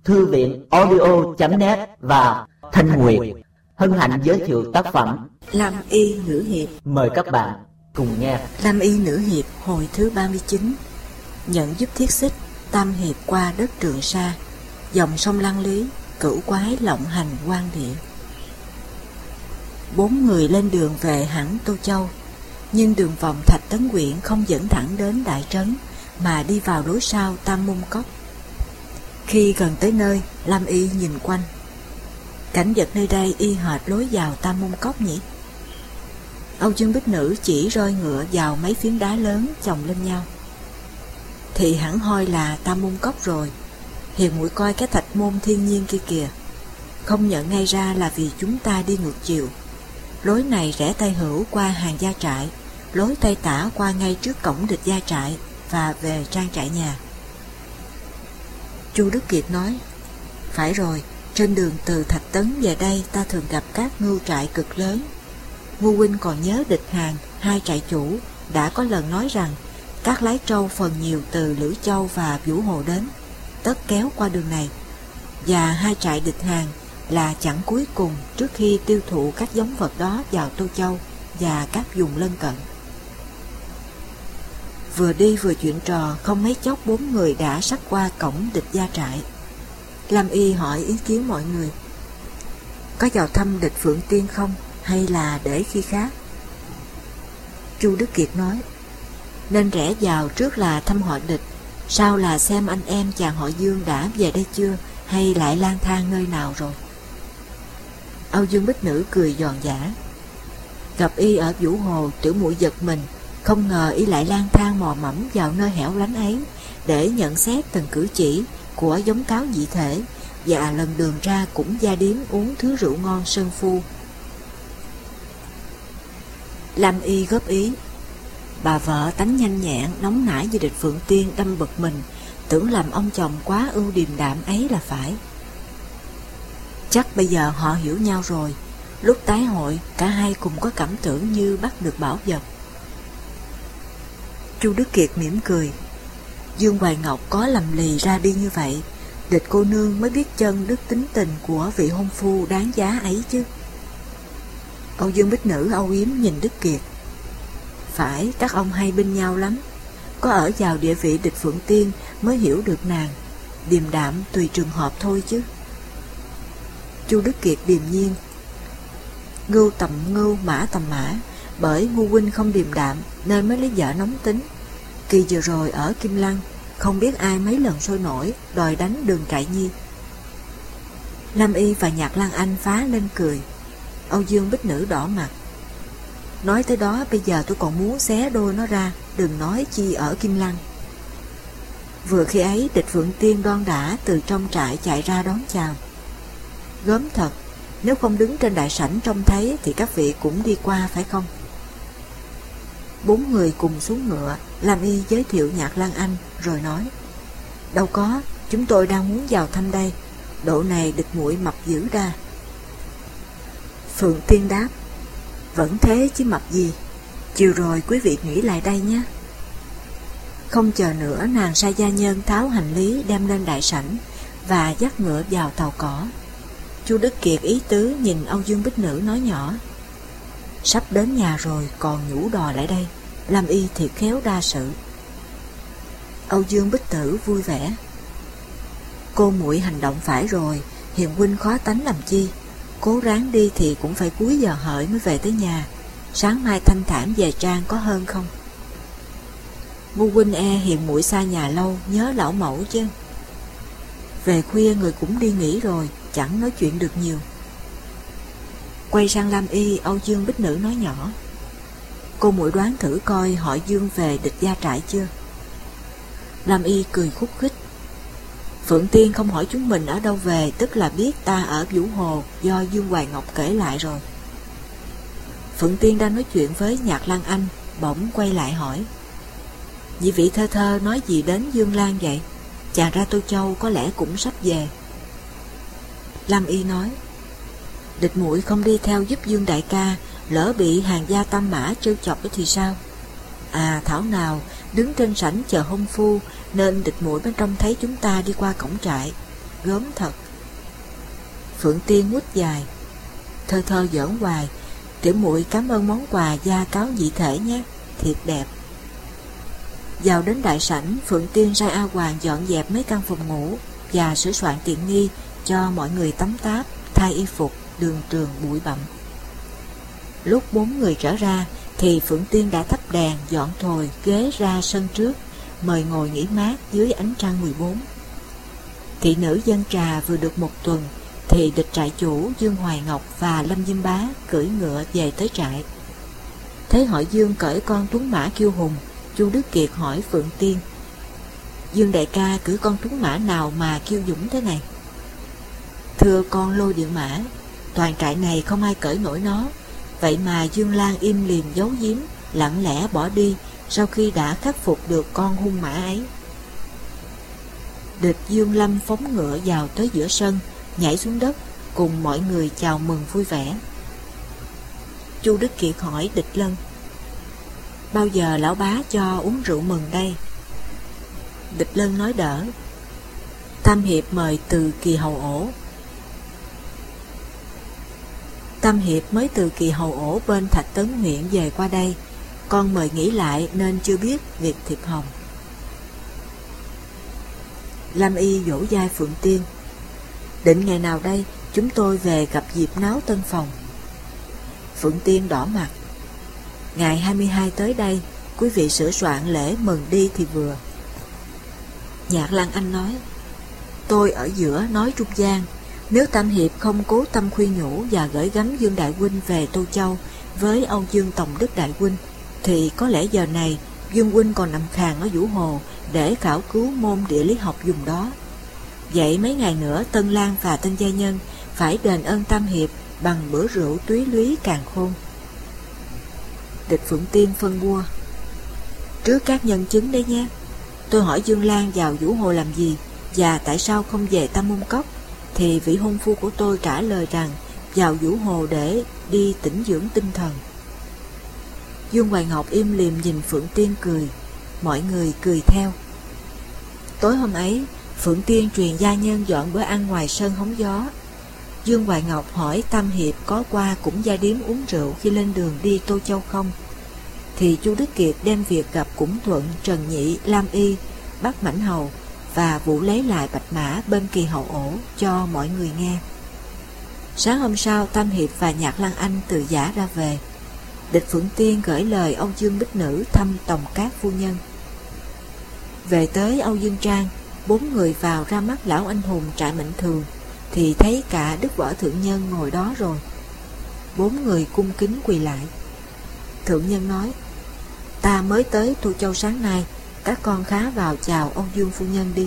Thư viện audio.net và Thanh Nguyệt hân hạnh giới thiệu tác phẩm Lam Y Nữ Hiệp. Mời các bạn cùng nghe. Lam Y Nữ Hiệp hồi thứ 39. Nhận giúp Thiết Xích, tam hiệp qua đất Trường Sa, dòng sông Lăng Lý, cửu quái lộng hành quan địa. 4 người lên đường về hẳn Tô Châu, nhưng đường vòng Thạch Tấn Quyện không dẫn thẳng đến Đại Trấn, mà đi vào lối sau Tam Môn Cốc. Khi gần tới nơi, Lam Y nhìn quanh. Cảnh vật nơi đây y hệt lối vào Tam Môn Cốc nhỉ? Âu Dương Bích Nữ chỉ roi ngựa vào mấy phiến đá lớn chồng lên nhau. Thì hẳn hoi là Tam Môn Cốc rồi. Hiền muội coi cái thạch môn thiên nhiên kia kìa. Không nhận ngay ra là vì chúng ta đi ngược chiều. Lối này rẽ tay hữu qua hàng gia trại, lối tay tả qua ngay trước cổng địch gia trại và về trang trại nhà. Chu Đức Kiệt nói: phải rồi, trên đường từ Thạch Tấn về đây ta thường gặp các ngưu trại cực lớn. Ngô huynh còn nhớ địch Hàn, hai trại chủ đã có lần nói rằng các lái trâu phần nhiều từ Lữ Châu và Vũ Hồ đến, tất kéo qua đường này, và hai trại địch Hàn là chặng cuối cùng trước khi tiêu thụ các giống vật đó vào Tô Châu và các vùng lân cận. Vừa đi vừa chuyện trò, không mấy chốc 4 người đã sắp qua cổng địch gia trại. Lam Y hỏi ý kiến mọi người: có vào thăm địch Phượng Tiên không, hay là để khi khác? Chu Đức Kiệt nói: nên rẽ vào trước là thăm họ địch, sau là xem anh em chàng họ Dương đã về đây chưa, hay lại lang thang nơi nào rồi. Âu Dương Bích Nữ cười giòn giã: gặp y ở Vũ Hồ, tiểu muội giật mình, không ngờ y lại lang thang mò mẫm vào nơi hẻo lánh ấy để nhận xét từng cử chỉ của giống cáo dị thể, và lần đường ra cũng gia điếm uống thứ rượu ngon sơn phu. Lam Y góp ý: bà vợ tánh nhanh nhẹn, nóng nảy với địch Phượng Tiên đâm bực mình, tưởng làm ông chồng quá ưu điềm đạm ấy là phải. Chắc bây giờ họ hiểu nhau rồi, lúc tái hội cả hai cùng có cảm tưởng như bắt được bảo vật. Chu Đức Kiệt mỉm cười: Dương Hoài Ngọc có lầm lì ra đi như vậy, địch cô nương mới biết chân đức tính tình của vị hôn phu đáng giá ấy chứ. Âu Dương Bích Nữ âu yếm nhìn Đức Kiệt: phải, các ông hay bên nhau lắm, có ở vào địa vị địch Phượng Tiên mới hiểu được nàng, điềm đạm tùy trường hợp thôi chứ. Chu Đức Kiệt điềm nhiên: ngưu tầm ngưu, mã tầm mã, bởi Ngô huynh không điềm đạm nên mới lấy vợ nóng tính. Kỳ vừa rồi ở Kim Lăng, không biết ai mấy lần sôi nổi đòi đánh Đường Trại Nhi. Lam Y và Nhạc Lan Anh phá lên cười. Âu Dương Bích Nữ đỏ mặt: nói tới đó bây giờ tôi còn muốn xé đôi nó ra, đừng nói chi ở Kim Lăng. Vừa khi ấy địch Phượng Tiên đoan đã từ trong trại chạy ra đón chào. Gớm thật, nếu không đứng trên đại sảnh trông thấy thì các vị cũng đi qua phải không? 4 người cùng xuống ngựa. Lam Y giới thiệu Nhạc Lan Anh rồi nói: đâu có, chúng tôi đang muốn vào thăm đây, độ này địch muội mập dữ ra. Phượng Tiên đáp: vẫn thế chứ mập gì, chiều rồi quý vị nghỉ lại đây nhé. Không chờ nữa, nàng sai gia nhân tháo hành lý đem lên đại sảnh và dắt ngựa vào tàu cỏ. Chu Đức Kiệt ý tứ nhìn Âu Dương Bích Nữ nói nhỏ: sắp đến nhà rồi còn nhủ đò lại đây, Lam Y thiệt khéo đa sự. Âu Dương Bích Tử vui vẻ: cô muội hành động phải rồi, Hiền huynh khó tánh làm chi, cố ráng đi thì cũng phải cuối giờ hợi mới về tới nhà, sáng mai thanh thản về trang có hơn không? Ngô huynh e Hiền muội xa nhà lâu, nhớ lão mẫu chứ. Về khuya người cũng đi nghỉ rồi, chẳng nói chuyện được nhiều. Quay sang Lam Y, Âu Dương Bích Nữ nói nhỏ: cô muội đoán thử coi họ Dương về địch gia trại chưa? Lam Y cười khúc khích: Phượng Tiên không hỏi chúng mình ở đâu về, tức là biết ta ở Vũ Hồ do Dương Hoài Ngọc kể lại rồi. Phượng Tiên đang nói chuyện với Nhạc Lan Anh, bỗng quay lại hỏi: nhị vị thơ thơ nói gì đến Dương Lan vậy? Chàng ra Tô Châu có lẽ cũng sắp về. Lam Y nói: địch muội không đi theo giúp Dương đại ca, lỡ bị hàng gia Tam Mã trêu chọc thì sao? À, thảo nào đứng trên sảnh chờ hôn phu nên địch muội mới trông thấy chúng ta đi qua cổng trại. gớm thật. Phượng Tiên mút dài, thơ thơ giỡn hoài, tiểu muội cảm ơn món quà gia cáo dị thể nhé, thiệt đẹp. Vào đến đại sảnh, Phượng Tiên sai A Hoàng dọn dẹp mấy căn phòng ngủ và sửa soạn tiện nghi cho mọi người tắm táp, thay y phục, đường trường bụi bặm. Lúc 4 người trở ra thì Phượng Tiên đã thắp đèn, dọn thồi ghế ra sân trước, mời ngồi nghỉ mát dưới ánh trăng 14. Thị nữ dân trà vừa được 1 tuần thì địch trại chủ Dương Hoài Ngọc và Lâm Diêm Bá cưỡi ngựa về tới trại. Thấy Hội Dương cởi con tuấn mã kiêu hùng, Chu Đức Kiệt hỏi Phượng Tiên: Dương đại ca cưỡi con tuấn mã nào mà kiêu dũng thế này? Thưa con Lôi Điện Mã, toàn trại này không ai cởi nổi nó, vậy mà Dương Lan im lìm giấu giếm, lặng lẽ bỏ đi sau khi đã khắc phục được con hung mã ấy. Địch Dương Lâm phóng ngựa vào tới giữa sân, nhảy xuống đất, cùng mọi người chào mừng vui vẻ. Chu Đức Kiệt hỏi Địch Lân: bao giờ lão bá cho uống rượu mừng đây? Địch Lân nói đỡ: Tam hiệp mời từ Kỳ Hầu Ổ. Tam hiệp mới từ Kỳ Hầu Ổ bên Thạch Tấn huyện về qua đây, con mời nghỉ lại nên chưa biết việc thiệp hồng. Lam Y vỗ vai Phượng Tiên: định ngày nào đây chúng tôi về gặp dịp náo tân phòng? Phượng Tiên đỏ mặt: ngày 22 tới đây, quý vị sửa soạn lễ mừng đi thì vừa. Nhạc Lan Anh nói: tôi ở giữa nói trung gian, nếu Tam hiệp không cố tâm khuyên nhủ và gửi gắm Dương đại huynh về Tô Châu với Âu Dương Tổng Đức đại huynh, thì có lẽ giờ này Dương huynh còn nằm khàn ở Vũ Hồ để khảo cứu môn địa lý học dùng đó. Vậy mấy ngày nữa Tân Lan và Tân Gia Nhân phải đền ơn Tam hiệp bằng bữa rượu túy lúy càng khôn. Địch Phượng Tiên phân bua: trước các nhân chứng đấy nhé, tôi hỏi Dương Lan vào Vũ Hồ làm gì và tại sao không về Tam Môn Cốc, thì vị hôn phu của tôi trả lời rằng vào Vũ Hồ để đi tĩnh dưỡng tinh thần. Dương Hoài Ngọc im lìm nhìn Phượng Tiên cười, mọi người cười theo. Tối hôm ấy, Phượng Tiên truyền gia nhân dọn bữa ăn ngoài sân hóng gió. Dương Hoài Ngọc hỏi Tam hiệp có qua cũng gia điếm uống rượu khi lên đường đi Tô Châu không, thì Chu Đức Kiệt đem việc gặp Cũng Thuận, Trần Nhị, Lam Y, Bắc Mãnh Hầu và vụ lấy lại bạch mã bên Kỳ Hậu Ổ cho mọi người nghe. Sáng hôm sau, Tam hiệp và Nhạc Lan Anh từ giả ra về. Địch Phượng Tiên gửi lời Âu Dương Bích Nữ thăm Tòng Cát phu nhân. Về tới Âu Dương Trang, 4 người vào ra mắt lão anh hùng trại Mệnh Thường thì thấy cả Đức Võ Thượng Nhân ngồi đó rồi. 4 người cung kính quỳ lại. Thượng Nhân nói: ta mới tới Tô Châu sáng nay, các con khá vào chào Âu Dương phu nhân đi.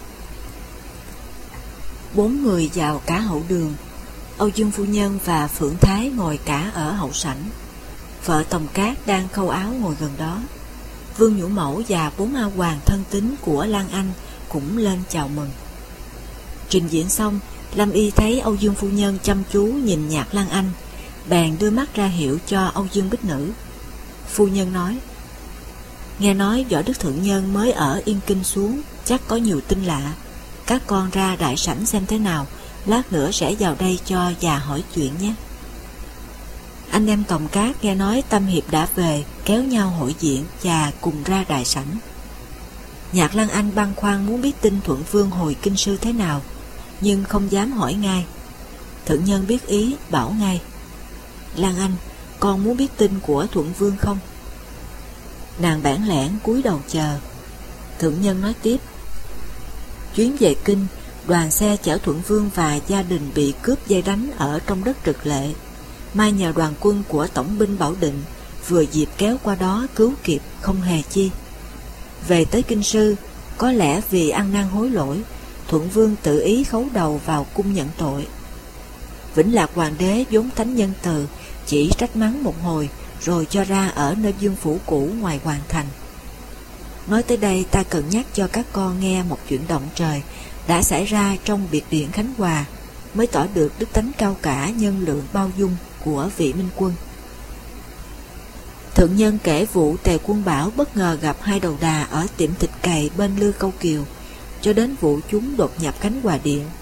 4 người vào cả hậu đường. Âu Dương phu nhân và Phượng Thái ngồi cả ở hậu sảnh. Vợ Tòng Cát đang khâu áo ngồi gần đó. Vương Nhũ Mẫu và 4 A Hoàng thân tín của Lan Anh cũng lên chào mừng. Trình diễn xong, Lâm Y thấy Âu Dương phu nhân chăm chú nhìn Nhạc Lan Anh, bèn đưa mắt ra hiệu cho Âu Dương Bích Nữ. Phu nhân nói: nghe nói Võ Đức Thượng Nhân mới ở Yên Kinh xuống, chắc có nhiều tin lạ. Các con ra đại sảnh xem thế nào, lát nữa sẽ vào đây cho già hỏi chuyện nhé. Anh em Tòng Cát nghe nói Tam hiệp đã về, kéo nhau hội diện và cùng ra đại sảnh. Nhạc Lan Anh băn khoăn muốn biết tin Thuận Vương hồi kinh sư thế nào, nhưng không dám hỏi ngay. Thượng Nhân biết ý, bảo ngay: Lan Anh, con muốn biết tin của Thuận Vương không? Nàng bản lẻn cúi đầu chờ. Thượng Nhân nói tiếp: chuyến về kinh, đoàn xe chở Thuận Vương và gia đình bị cướp dây đánh ở trong đất Trực Lệ. Mai nhờ đoàn quân của tổng binh Bảo Định vừa dịp kéo qua đó cứu kịp, không hề chi. Về tới kinh sư, có lẽ vì ăn năn hối lỗi, Thuận Vương tự ý khấu đầu vào cung nhận tội. Vĩnh Lạc Hoàng đế vốn thánh nhân từ, chỉ trách mắng một hồi rồi cho ra ở nơi vương phủ cũ ngoài hoàng thành. Nói tới đây, ta cần nhắc cho các con nghe một chuyện động trời đã xảy ra trong biệt điện Khánh Hòa, mới tỏ được đức tánh cao cả, nhân lượng bao dung của vị minh quân. Thượng Nhân kể vụ Tề Quân Bảo bất ngờ gặp 2 đầu đà ở tiệm thịt cày bên Lư Câu Kiều, cho đến vụ chúng đột nhập Khánh Hòa điện,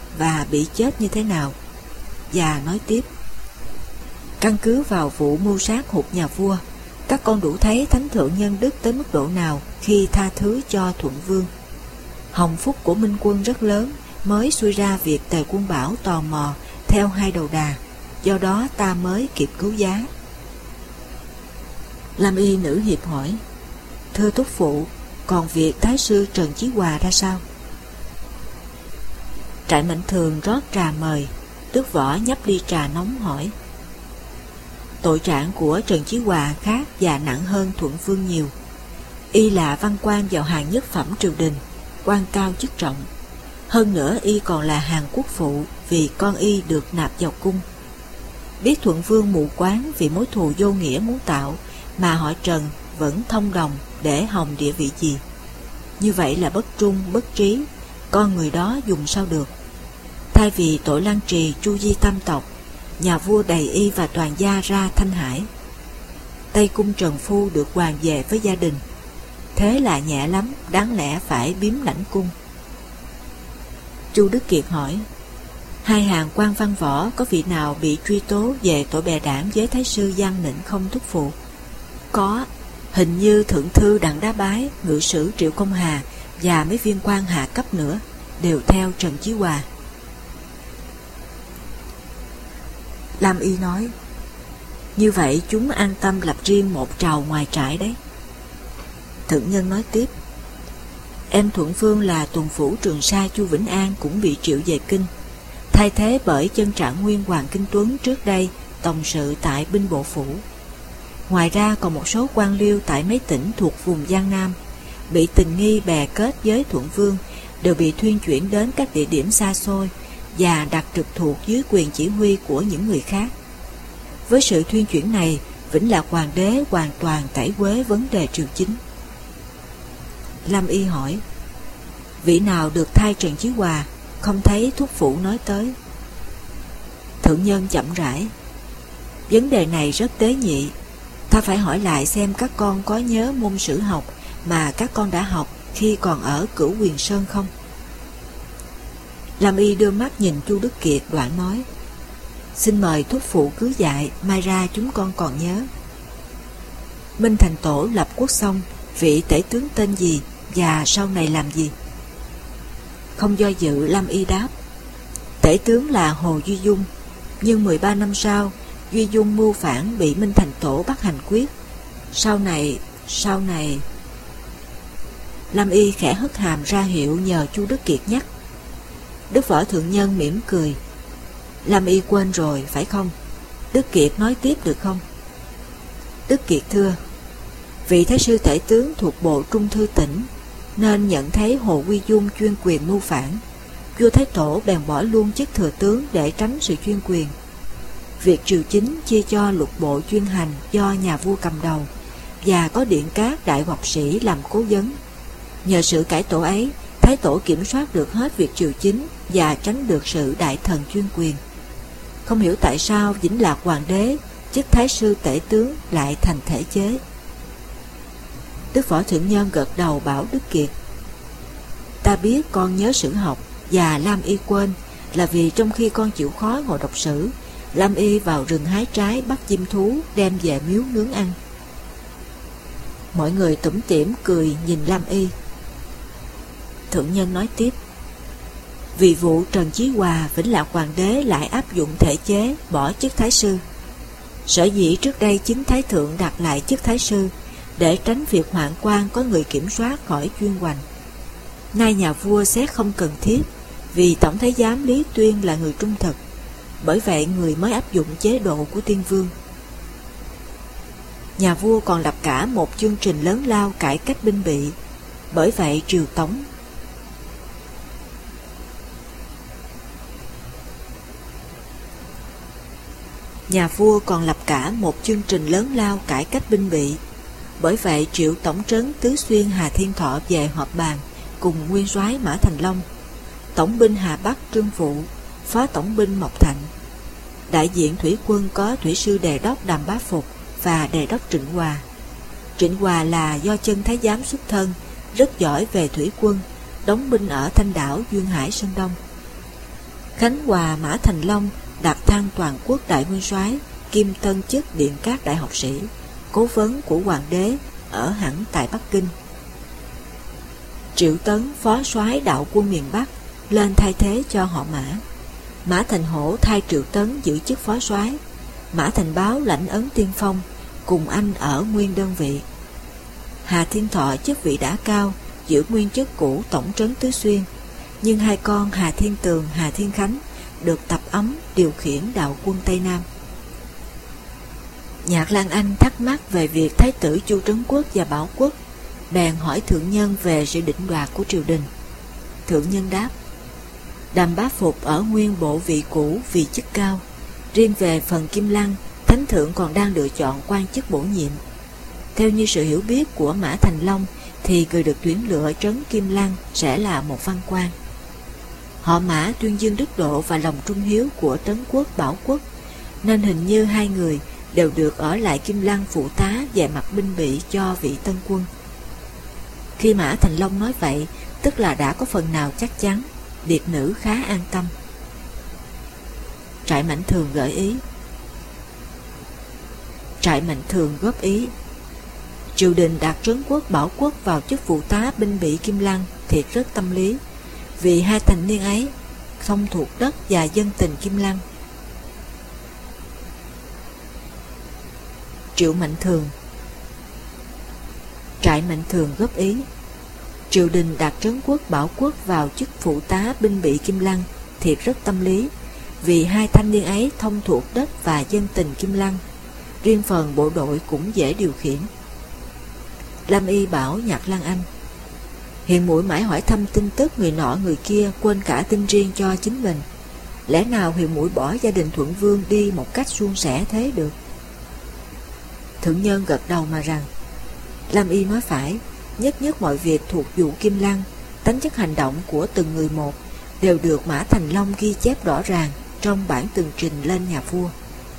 và bị chết như thế nào, và nói tiếp: căn cứ vào vụ mưu sát hụt nhà vua, các con đủ thấy thánh thượng nhân đức tới mức độ nào khi tha thứ cho Thuận Vương. Hồng phúc của Minh Quân rất lớn mới suy ra việc Tề Quân Bảo tò mò theo hai đầu đà, do đó ta mới kịp cứu giá. Lam y nữ hiệp hỏi: thưa thúc phụ, còn việc thái sư Trần Chí Hòa ra sao? Trại Mạnh Thường rót trà mời. Tước Võ nhấp ly trà nóng hỏi: tội trạng của Trần Chí Hòa khác và nặng hơn Thuận Vương nhiều. Y là văn quan vào hàng nhất phẩm triều đình, quan cao chức trọng. Hơn nữa y còn là hàng quốc phụ vì con y được nạp vào cung. Biết Thuận Vương mù quáng vì mối thù vô nghĩa muốn tạo, mà họ Trần vẫn thông đồng để hòng địa vị gì. Như vậy là bất trung, bất trí, con người đó dùng sao được. Thay vì tội Lan Trì chu di tam tộc, nhà vua đầy y và toàn gia ra Thanh Hải. Tây cung Trần Phu được hoàn về với gia đình. Thế là nhẹ lắm, đáng lẽ phải biếm lãnh cung. Chu Đức Kiệt hỏi: hai hàng quan văn võ có vị nào bị truy tố về tội bè đảng với thái sư Giang Nịnh không thúc phụ? Có, hình như thượng thư Đặng Đá Bái, ngự sử Triệu Công Hà và mấy viên quan hạ cấp nữa đều theo Trần Chí Hòa. Lam y nói: như vậy chúng an tâm lập riêng một trào ngoài trại đấy. Thượng nhân nói tiếp: em Thuận Vương là tuần phủ Trường Sa Chu Vĩnh An cũng bị triệu về kinh, thay thế bởi chân Trạng Nguyên Hoàng Kinh Tuấn trước đây tổng sự tại binh bộ phủ. Ngoài ra còn một số quan liêu tại mấy tỉnh thuộc vùng Giang Nam bị tình nghi bè kết với Thuận Vương đều bị thuyên chuyển đến các địa điểm xa xôi và đặt trực thuộc dưới quyền chỉ huy của những người khác. Với sự thuyên chuyển này, Vĩnh Lạc Hoàng đế hoàn toàn tẩy uế vấn đề triều chính. Lam y hỏi: vị nào được thay Trần Chí Hòa, không thấy thúc phụ nói tới. Thượng nhân chậm rãi: vấn đề này rất tế nhị, ta phải hỏi lại xem các con có nhớ môn sử học mà các con đã học khi còn ở Cửu Quyền Sơn không? Lam y đưa mắt nhìn Chu Đức Kiệt, đoạn nói: xin mời thúc phụ cứ dạy, mai ra chúng con còn nhớ. Minh Thành Tổ lập quốc xong, vị tể tướng tên gì và sau này làm gì? Không do dự, Lam y đáp: tể tướng là Hồ Duy Dung, nhưng 13 năm sau Duy Dung mưu phản bị Minh Thành Tổ bắt hành quyết. Sau này Lam y khẽ hất hàm ra hiệu nhờ Chu Đức Kiệt nhắc. Đức Võ Thượng Nhân mỉm cười: Lam y quên rồi phải không? Đức Kiệt nói tiếp được không? Đức Kiệt thưa: vị thái sư tể tướng thuộc bộ Trung Thư tỉnh, nên nhận thấy Hồ Quy Dung chuyên quyền mưu phản, vua Thái Tổ bèn bỏ luôn chức thừa tướng để tránh sự chuyên quyền. Việc triều chính chia cho lục bộ chuyên hành do nhà vua cầm đầu, và có Điện Cát đại học sĩ làm cố vấn. Nhờ sự cải tổ ấy, Thái Tổ kiểm soát được hết việc triều chính và tránh được sự đại thần chuyên quyền. Không hiểu tại sao Vĩnh Lạc Hoàng đế chức thái sư tể tướng lại thành thể chế. Đức Võ Thượng Nhân gật đầu bảo Đức Kiệt: ta biết con nhớ sử học và Lam y quên là vì trong khi con chịu khó ngồi đọc sử, Lam y vào rừng hái trái bắt chim thú đem về miếu nướng ăn. Mọi người tủm tỉm cười nhìn Lam y. Thượng Nhân nói tiếp: vì vụ Trần Chí Hòa, Vĩnh Lạc Hoàng đế lại áp dụng thể chế bỏ chức thái sư. Sở dĩ trước đây chính thái thượng đặt lại chức thái sư để tránh việc hoạn quan có người kiểm soát khỏi chuyên hoành. Nay nhà vua xét không cần thiết, vì tổng thái giám Lý Tuyên là người trung thực, bởi vậy người mới áp dụng chế độ của Tiên Vương. Nhà vua còn lập cả một chương trình lớn lao cải cách binh bị, bởi vậy triều Tống Bởi vậy triệu tổng trấn Tứ Xuyên Hà Thiên Thọ về họp bàn cùng nguyên soái Mã Thành Long, tổng binh Hà Bắc Trương Phụ, phó tổng binh Mộc Thạnh. Đại diện thủy quân có thủy sư đề đốc Đàm Bá Phục và đề đốc Trịnh Hòa. Trịnh Hòa là do chân thái giám xuất thân, rất giỏi về thủy quân, đóng binh ở Thanh Đảo, Duyên Hải, Sơn Đông. Khánh Hòa Mã Thành Long đặt thăng toàn quốc đại nguyên soái, kiêm tân chức Điện Các đại học sĩ, cố vấn của hoàng đế ở hẳn tại Bắc Kinh. Triệu Tấn phó soái đạo quân miền Bắc lên thay thế cho họ Mã. Mã Thành Hổ thay Triệu Tấn giữ chức phó soái. Mã Thành Báo lãnh ấn tiên phong, cùng anh ở nguyên đơn vị. Hà Thiên Thọ chức vị đã cao, giữ nguyên chức cũ tổng trấn Tứ Xuyên, nhưng hai con Hà Thiên Tường, Hà Thiên Khánh được tập ấm điều khiển đạo quân Tây Nam. Nhạc Lan Anh thắc mắc về việc Thái tử Chu Trấn Quốc và Bảo Quốc, bèn hỏi thượng nhân về sự định đoạt của triều đình. Thượng nhân đáp: Đàm Bá Phục ở nguyên bộ vị cũ vì chức cao, riêng về phần Kim Lăng, thánh thượng còn đang lựa chọn quan chức bổ nhiệm. Theo như sự hiểu biết của Mã Thành Long thì người được tuyển lựa trấn Kim Lăng sẽ là một văn quan. Họ Mã tuyên dương đức độ và lòng trung hiếu của Trấn Quốc, Bảo Quốc, nên hình như hai người đều được ở lại Kim Lăng phụ tá về mặt binh bị cho vị tân quân. Khi Mã Thành Long nói vậy, tức là đã có phần nào chắc chắn, điệp nữ khá an tâm. Trại Mạnh Thường gợi ý. Trại Mạnh Thường góp ý: triều đình đặt Trấn Quốc, Bảo Quốc vào chức phụ tá binh bị Kim Lăng thiệt rất tâm lý, vì hai thành niên ấy không thuộc đất và dân tình Kim Lăng. Triệu Mạnh Thường. Trại Mạnh Thường góp ý: triều đình đặt Trấn Quốc, Bảo Quốc vào chức phụ tá binh bị Kim Lăng thiệt rất tâm lý, vì hai thanh niên ấy thông thuộc đất và dân tình Kim Lăng, riêng phần bộ đội cũng dễ điều khiển. Lâm Y bảo Nhạc Lan Anh: Hiền muội mãi hỏi thăm tin tức người nọ người kia, quên cả tin riêng cho chính mình. Lẽ nào hiền muội bỏ gia đình Thuận Vương đi một cách suôn sẻ thế được? Thượng nhân gật đầu mà rằng: Lâm Y nói phải, nhất nhất mọi việc thuộc vụ Kim Lăng, tính chất hành động của từng người một đều được Mã Thành Long ghi chép rõ ràng trong bản tường trình lên nhà vua.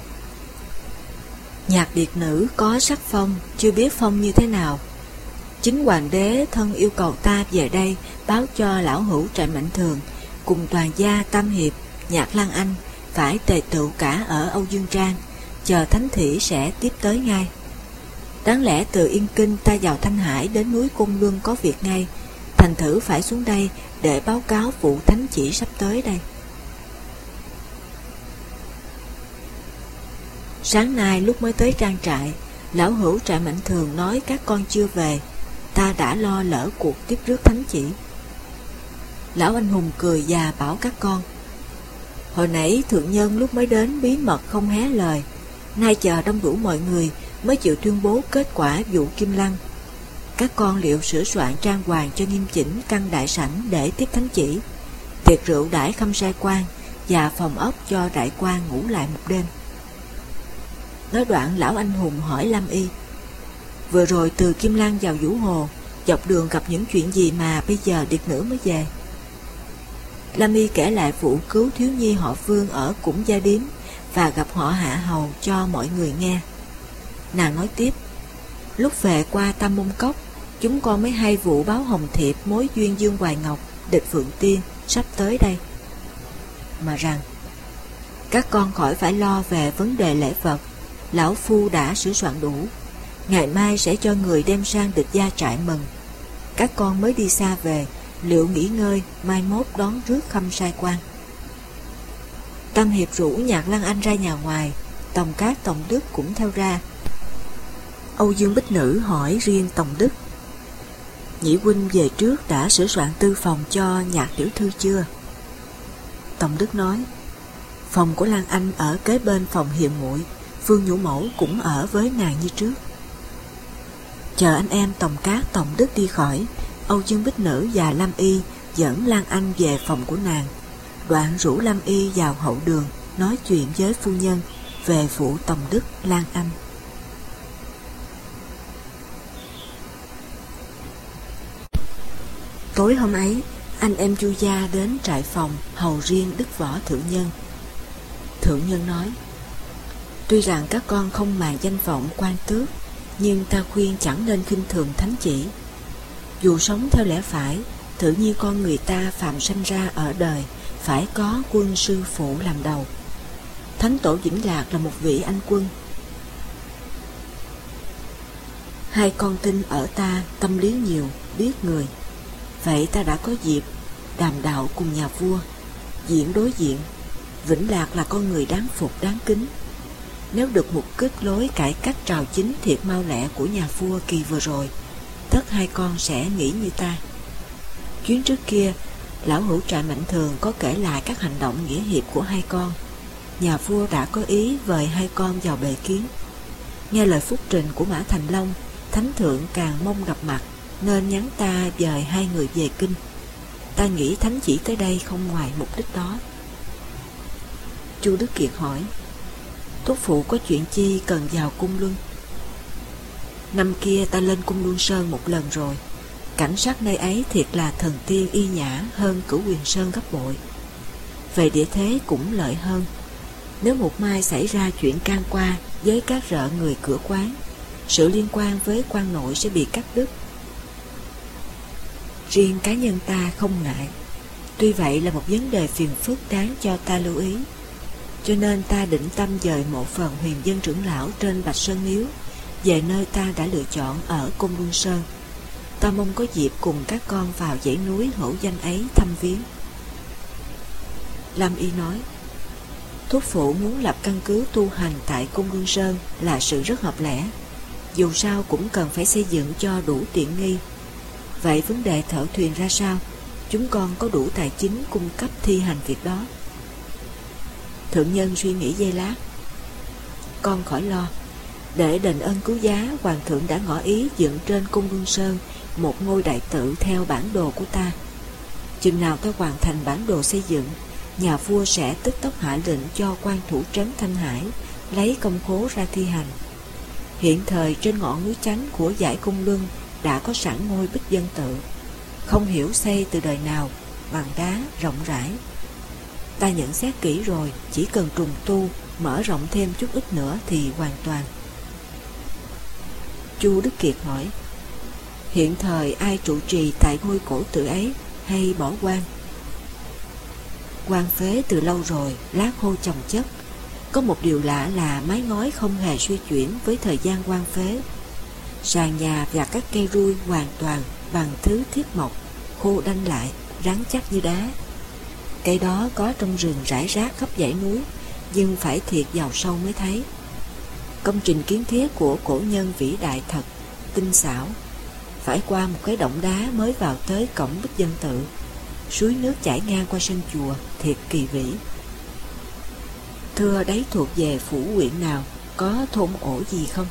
Nhạc điệt nữ có sắc phong, chưa biết phong như thế nào. Chính hoàng đế thân yêu cầu ta về đây báo cho lão hữu Trại Mạnh Thường cùng toàn gia Tam Hiệp, Nhạc Lan Anh phải tề tựu cả ở Âu Dương Trang, chờ thánh thủy sẽ tiếp tới ngay. Đáng lẽ từ Yên Kinh ta vào Thanh Hải đến núi Côn Luân có việc ngay, thành thử phải xuống đây để báo cáo vụ thánh chỉ sắp tới đây. Sáng nay lúc mới tới trang trại, lão hữu Trại Mạnh Thường nói các con chưa về, ta đã lo lỡ cuộc tiếp rước thánh chỉ. Lão anh hùng cười và bảo các con: Hồi nãy thượng nhân lúc mới đến bí mật không hé lời, nay chờ đông đủ mọi người mới chịu tuyên bố kết quả vụ Kim Lăng. Các con liệu sửa soạn trang hoàng cho nghiêm chỉnh căn đại sảnh để tiếp thánh chỉ, tiệc rượu đãi khâm sai quan và phòng ốc cho đại quan ngủ lại một đêm. Nói đoạn lão anh hùng hỏi Lâm Y: Vừa rồi từ Kim Lăng vào Vũ Hồ, dọc đường gặp những chuyện gì mà bây giờ điệt nữ mới về? Lâm Y kể lại vụ cứu thiếu nhi họ Vương ở Cũng Gia Điếm và gặp họ Hạ Hầu cho mọi người nghe. Nàng nói tiếp: Lúc về qua Tam Môn Cốc, chúng con mới hay vụ báo hồng thiệp mối duyên Dương Hoài Ngọc, địch Phượng Tiên sắp tới đây. Mà rằng các con khỏi phải lo về vấn đề lễ vật, lão phu đã sửa soạn đủ, ngày mai sẽ cho người đem sang địch gia trại mừng. Các con mới đi xa về, liệu nghỉ ngơi, mai mốt đón rước khâm sai quan. Tam Hiệp rủ Nhạc Lan Anh ra nhà ngoài, Tòng Cát, Tòng Đức cũng theo ra. Âu Dương Bích Nữ hỏi riêng Tòng Đức: Nhị huynh về trước đã sửa soạn tư phòng cho Nhạc tiểu thư chưa? Tòng Đức nói: Phòng của Lan Anh ở kế bên phòng hiền muội, Phương Nhũ Mẫu cũng ở với nàng như trước. Chờ anh em Tòng Cát, Tòng Đức đi khỏi, Âu Dương Bích Nữ và Lâm Y dẫn Lan Anh về phòng của nàng, đoạn rủ Lâm Y vào hậu đường nói chuyện với phu nhân về vụ Tòng Đức, Lan Anh. Tối hôm ấy, anh em Chu gia đến trại phòng hầu riêng Đức Võ thượng nhân. Thượng nhân nói: Tuy rằng các con không màng danh vọng quan tước, nhưng ta khuyên chẳng nên khinh thường thánh chỉ. Dù sống theo lẽ phải, tự nhiên con người ta phàm sanh ra ở đời phải có quân sư phụ làm đầu. Thánh tổ Vĩnh Lạc là một vị anh quân. Hai con tin ở ta tâm lý nhiều, biết người. Vậy ta đã có dịp đàm đạo cùng nhà vua, diện đối diện. Vĩnh Lạc là con người đáng phục, đáng kính. Nếu được mục kích lối cải cách trào chính thiệt mau lẹ của nhà vua kỳ vừa rồi, tất hai con sẽ nghĩ như ta. Chuyến trước kia, lão hữu Trại Mạnh Thường có kể lại các hành động nghĩa hiệp của hai con. Nhà vua đã có ý vời hai con vào bề kiến. Nghe lời phúc trình của Mã Thành Long, Thánh Thượng càng mong gặp mặt, nên nhắn ta dời hai người về kinh. Ta nghĩ Thánh chỉ tới đây không ngoài mục đích đó. Chu Đức Kiệt hỏi: Thúc phụ có chuyện chi cần vào Cung Luân? Năm kia ta lên Cung Luân Sơn một lần rồi. Cảnh sát nơi ấy thiệt là thần tiên y nhã hơn Cửu Quyền Sơn gấp bội. Về địa thế cũng lợi hơn. Nếu một mai xảy ra chuyện can qua với các rợ người cửa quán, sự liên quan với quan nội sẽ bị cắt đứt. Riêng cá nhân ta không ngại. Tuy vậy là một vấn đề phiền phức đáng cho ta lưu ý. Cho nên ta định tâm dời mộ phần Huyền Dân trưởng lão trên Bạch Sơn Miếu về nơi ta đã lựa chọn ở Cung Luân Sơn. Ta mong có dịp cùng các con vào dãy núi hữu danh ấy thăm viếng. Lâm Y nói: Thúc phụ muốn lập căn cứ tu hành tại Cung Luân Sơn là sự rất hợp lẽ. Dù sao cũng cần phải xây dựng cho đủ tiện nghi. Vậy vấn đề thợ thuyền ra sao? Chúng con có đủ tài chính cung cấp thi hành việc đó. Thượng nhân suy nghĩ giây lát: Con khỏi lo. Để đền ơn cứu giá, hoàng thượng đã ngỏ ý dựng trên Cung Luân Sơn một ngôi đại tự theo bản đồ của ta. Chừng nào ta hoàn thành bản đồ xây dựng, nhà vua sẽ tức tốc hạ lệnh cho quan thủ trấn Thanh Hải lấy công khố ra thi hành. Hiện thời trên ngọn núi Chánh của dãy Cung Luân đã có sẵn ngôi Bích Dân tự, không hiểu xây từ đời nào, bằng đá rộng rãi. Ta nhận xét kỹ rồi, chỉ cần trùng tu, mở rộng thêm chút ít nữa thì hoàn toàn. Chu Đức Kiệt hỏi: Hiện thời ai trụ trì tại ngôi cổ tự ấy hay bỏ quan? Quan phế từ lâu rồi, lá khô chồng chất. Có một điều lạ là mái ngói không hề suy chuyển với thời gian quan phế. Sàn nhà và các cây rui hoàn toàn bằng thứ thiết mộc, khô đanh lại, rắn chắc như đá. Cây đó có trong rừng rải rác khắp dãy núi, nhưng phải thiệt vào sâu mới thấy. Công trình kiến thiết của cổ nhân vĩ đại thật, tinh xảo. Phải qua một cái động đá mới vào tới cổng Bích Dân tự. Suối nước chảy ngang qua sân chùa, thiệt kỳ vĩ. Thưa đấy thuộc về phủ huyện nào, có thôn ổ gì không?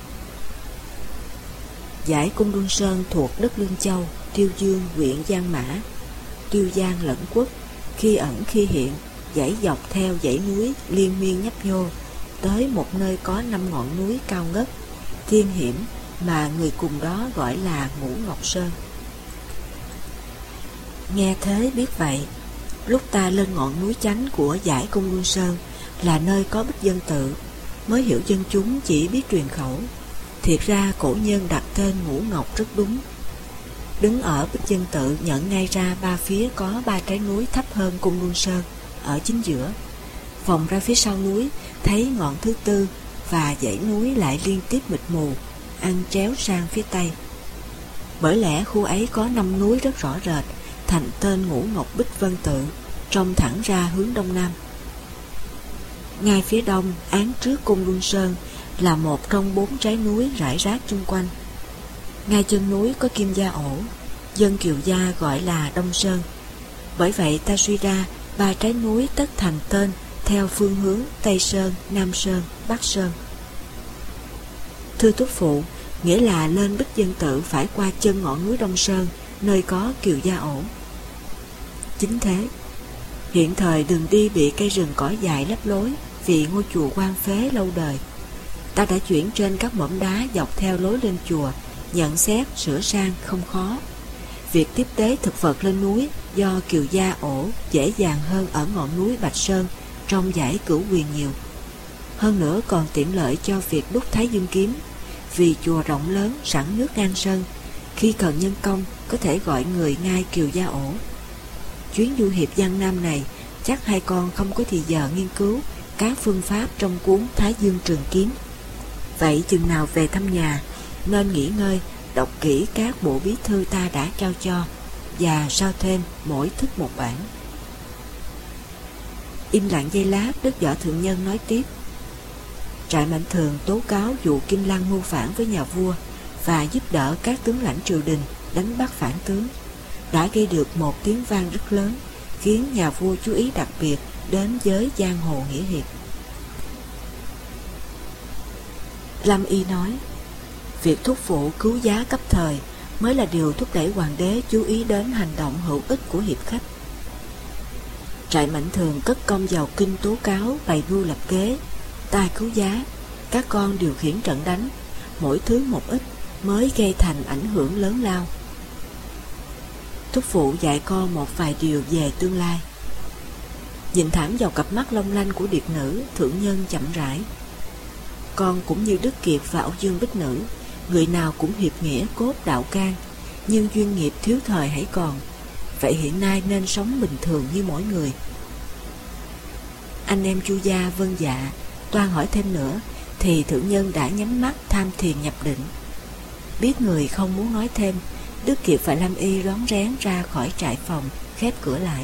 Dãy Cung Luân Sơn thuộc đất Lương Châu, Tiêu Dương, huyện Giang Mã. Tiêu Giang lẫn quốc, khi ẩn khi hiện, dãy dọc theo dãy núi liên miên nhấp nhô tới một nơi có 5 ngọn núi cao ngất, thiên hiểm mà người cùng đó gọi là Ngũ Ngọc Sơn. Nghe thế biết vậy, lúc ta lên ngọn núi Chánh của dãy Cung Luân Sơn là nơi có Bích Dân tự, mới hiểu dân chúng chỉ biết truyền khẩu. Thiệt ra cổ nhân đặt tên Ngũ Ngọc rất đúng. Đứng ở Bích Dân tự nhận ngay ra ba phía có 3 trái núi thấp hơn Cung Luân Sơn ở chính giữa. Vòng ra phía sau núi thấy ngọn thứ tư và dãy núi lại liên tiếp mịt mù, ăn chéo sang phía tây. Bởi lẽ khu ấy có 5 núi rất rõ rệt, thành tên Ngũ Ngọc Bích Vân tự, trông thẳng ra hướng đông nam. Ngay phía đông, án trước Cung Luân Sơn là một trong 4 trái núi rải rác chung quanh. Ngay chân núi có Kim Gia ổ, dân Kiều Gia gọi là Đông Sơn. Bởi vậy ta suy ra 3 trái núi tất thành tên theo phương hướng Tây Sơn, Nam Sơn, Bắc Sơn. Thưa thúc phụ, nghĩa là lên Bích Dân tự phải qua chân ngọn núi Đông Sơn, nơi có Kiều Gia ổ. Chính thế. Hiện thời đường đi bị cây rừng cỏ dại lấp lối vì ngôi chùa hoang phế lâu đời. Ta đã chuyển trên các mỏm đá dọc theo lối lên chùa, nhận xét sửa sang không khó. Việc tiếp tế thực vật lên núi do Kiều Gia ổ dễ dàng hơn ở ngọn núi Bạch Sơn trong dãy Cửu Quyền nhiều. Hơn nữa còn tiện lợi cho việc đúc Thái Dương kiếm, vì chùa rộng lớn sẵn nước ngang sân, khi cần nhân công có thể gọi người ngay Kiều Gia ổ. Chuyến du hiệp Giang Nam này chắc hai con không có thì giờ nghiên cứu các phương pháp trong cuốn Thái Dương Trường Kiếm. Vậy chừng nào về thăm nhà, nên nghỉ ngơi, đọc kỹ các bộ bí thư ta đã trao cho, và sao thêm mỗi thức một bản. Im lặng giây lát, Đức Võ Thượng Nhân nói tiếp. Trại Mạnh Thường tố cáo vụ Kim Lăng mưu phản với nhà vua và giúp đỡ các tướng lãnh triều đình đánh bắt phản tướng, đã gây được một tiếng vang rất lớn, khiến nhà vua chú ý đặc biệt đến giới giang hồ nghĩa hiệp. Lâm Y nói, việc thúc phụ cứu giá cấp thời mới là điều thúc đẩy hoàng đế chú ý đến hành động hữu ích của hiệp khách. Trại Mạnh Thường cất công vào kinh tố cáo bày mưu lập kế, ta cứu giá, các con điều khiển trận đánh, mỗi thứ một ít mới gây thành ảnh hưởng lớn lao. Thúc phụ dạy con một vài điều về tương lai. Nhìn thẳng vào cặp mắt long lanh của điệp nữ, Thượng Nhân chậm rãi. Con cũng như Đức Kiệt và Âu Dương Bích Nữ, người nào cũng hiệp nghĩa cốt đạo can, nhưng duyên nghiệp thiếu thời hãy còn. Vậy hiện nay nên sống bình thường như mỗi người. Anh em Chu gia vâng dạ. Toan hỏi thêm nữa thì Thượng Nhân đã nhắm mắt tham thiền nhập định. Biết người không muốn nói thêm, Đức Kiệt và Lâm Y rón rén ra khỏi trại phòng, khép cửa lại.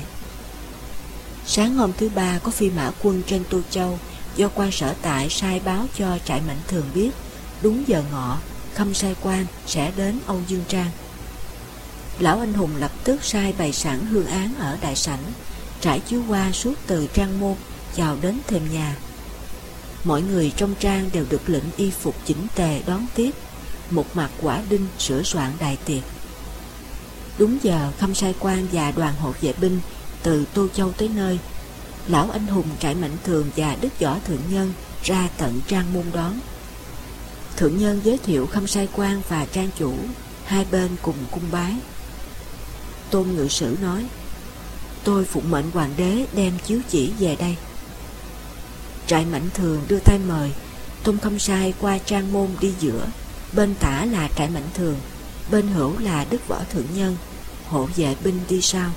Sáng hôm thứ ba có phi mã quân trên Tô Châu do quan sở tại sai báo cho trại Mạnh Thường biết, đúng giờ ngọ Khâm Sai Quan sẽ đến Âu Dương Trang. Lão anh hùng lập tức sai bày sẵn hương án ở đại sảnh, trải chiếu qua suốt từ trang môn chào đến thềm nhà. Mọi người trong trang đều được lệnh y phục chỉnh tề đón tiếp, một mặt quả đinh sửa soạn đại tiệc. Đúng giờ Khâm Sai Quan và đoàn hộ vệ binh từ Tô Châu tới nơi. Lão anh hùng trại Mạnh Thường và Đức Võ Thượng Nhân ra tận trang môn đón. Thượng Nhân giới thiệu Khâm Sai Quan và trang chủ, hai bên cùng cung bái. Tôn ngự sử nói, tôi phụng mệnh hoàng đế đem chiếu chỉ về đây. Trại Mạnh Thường đưa tay mời. Tôn Khâm Sai qua trang môn đi giữa, bên tả là trại Mạnh Thường, bên hữu là Đức Võ Thượng Nhân, hộ vệ binh đi sau.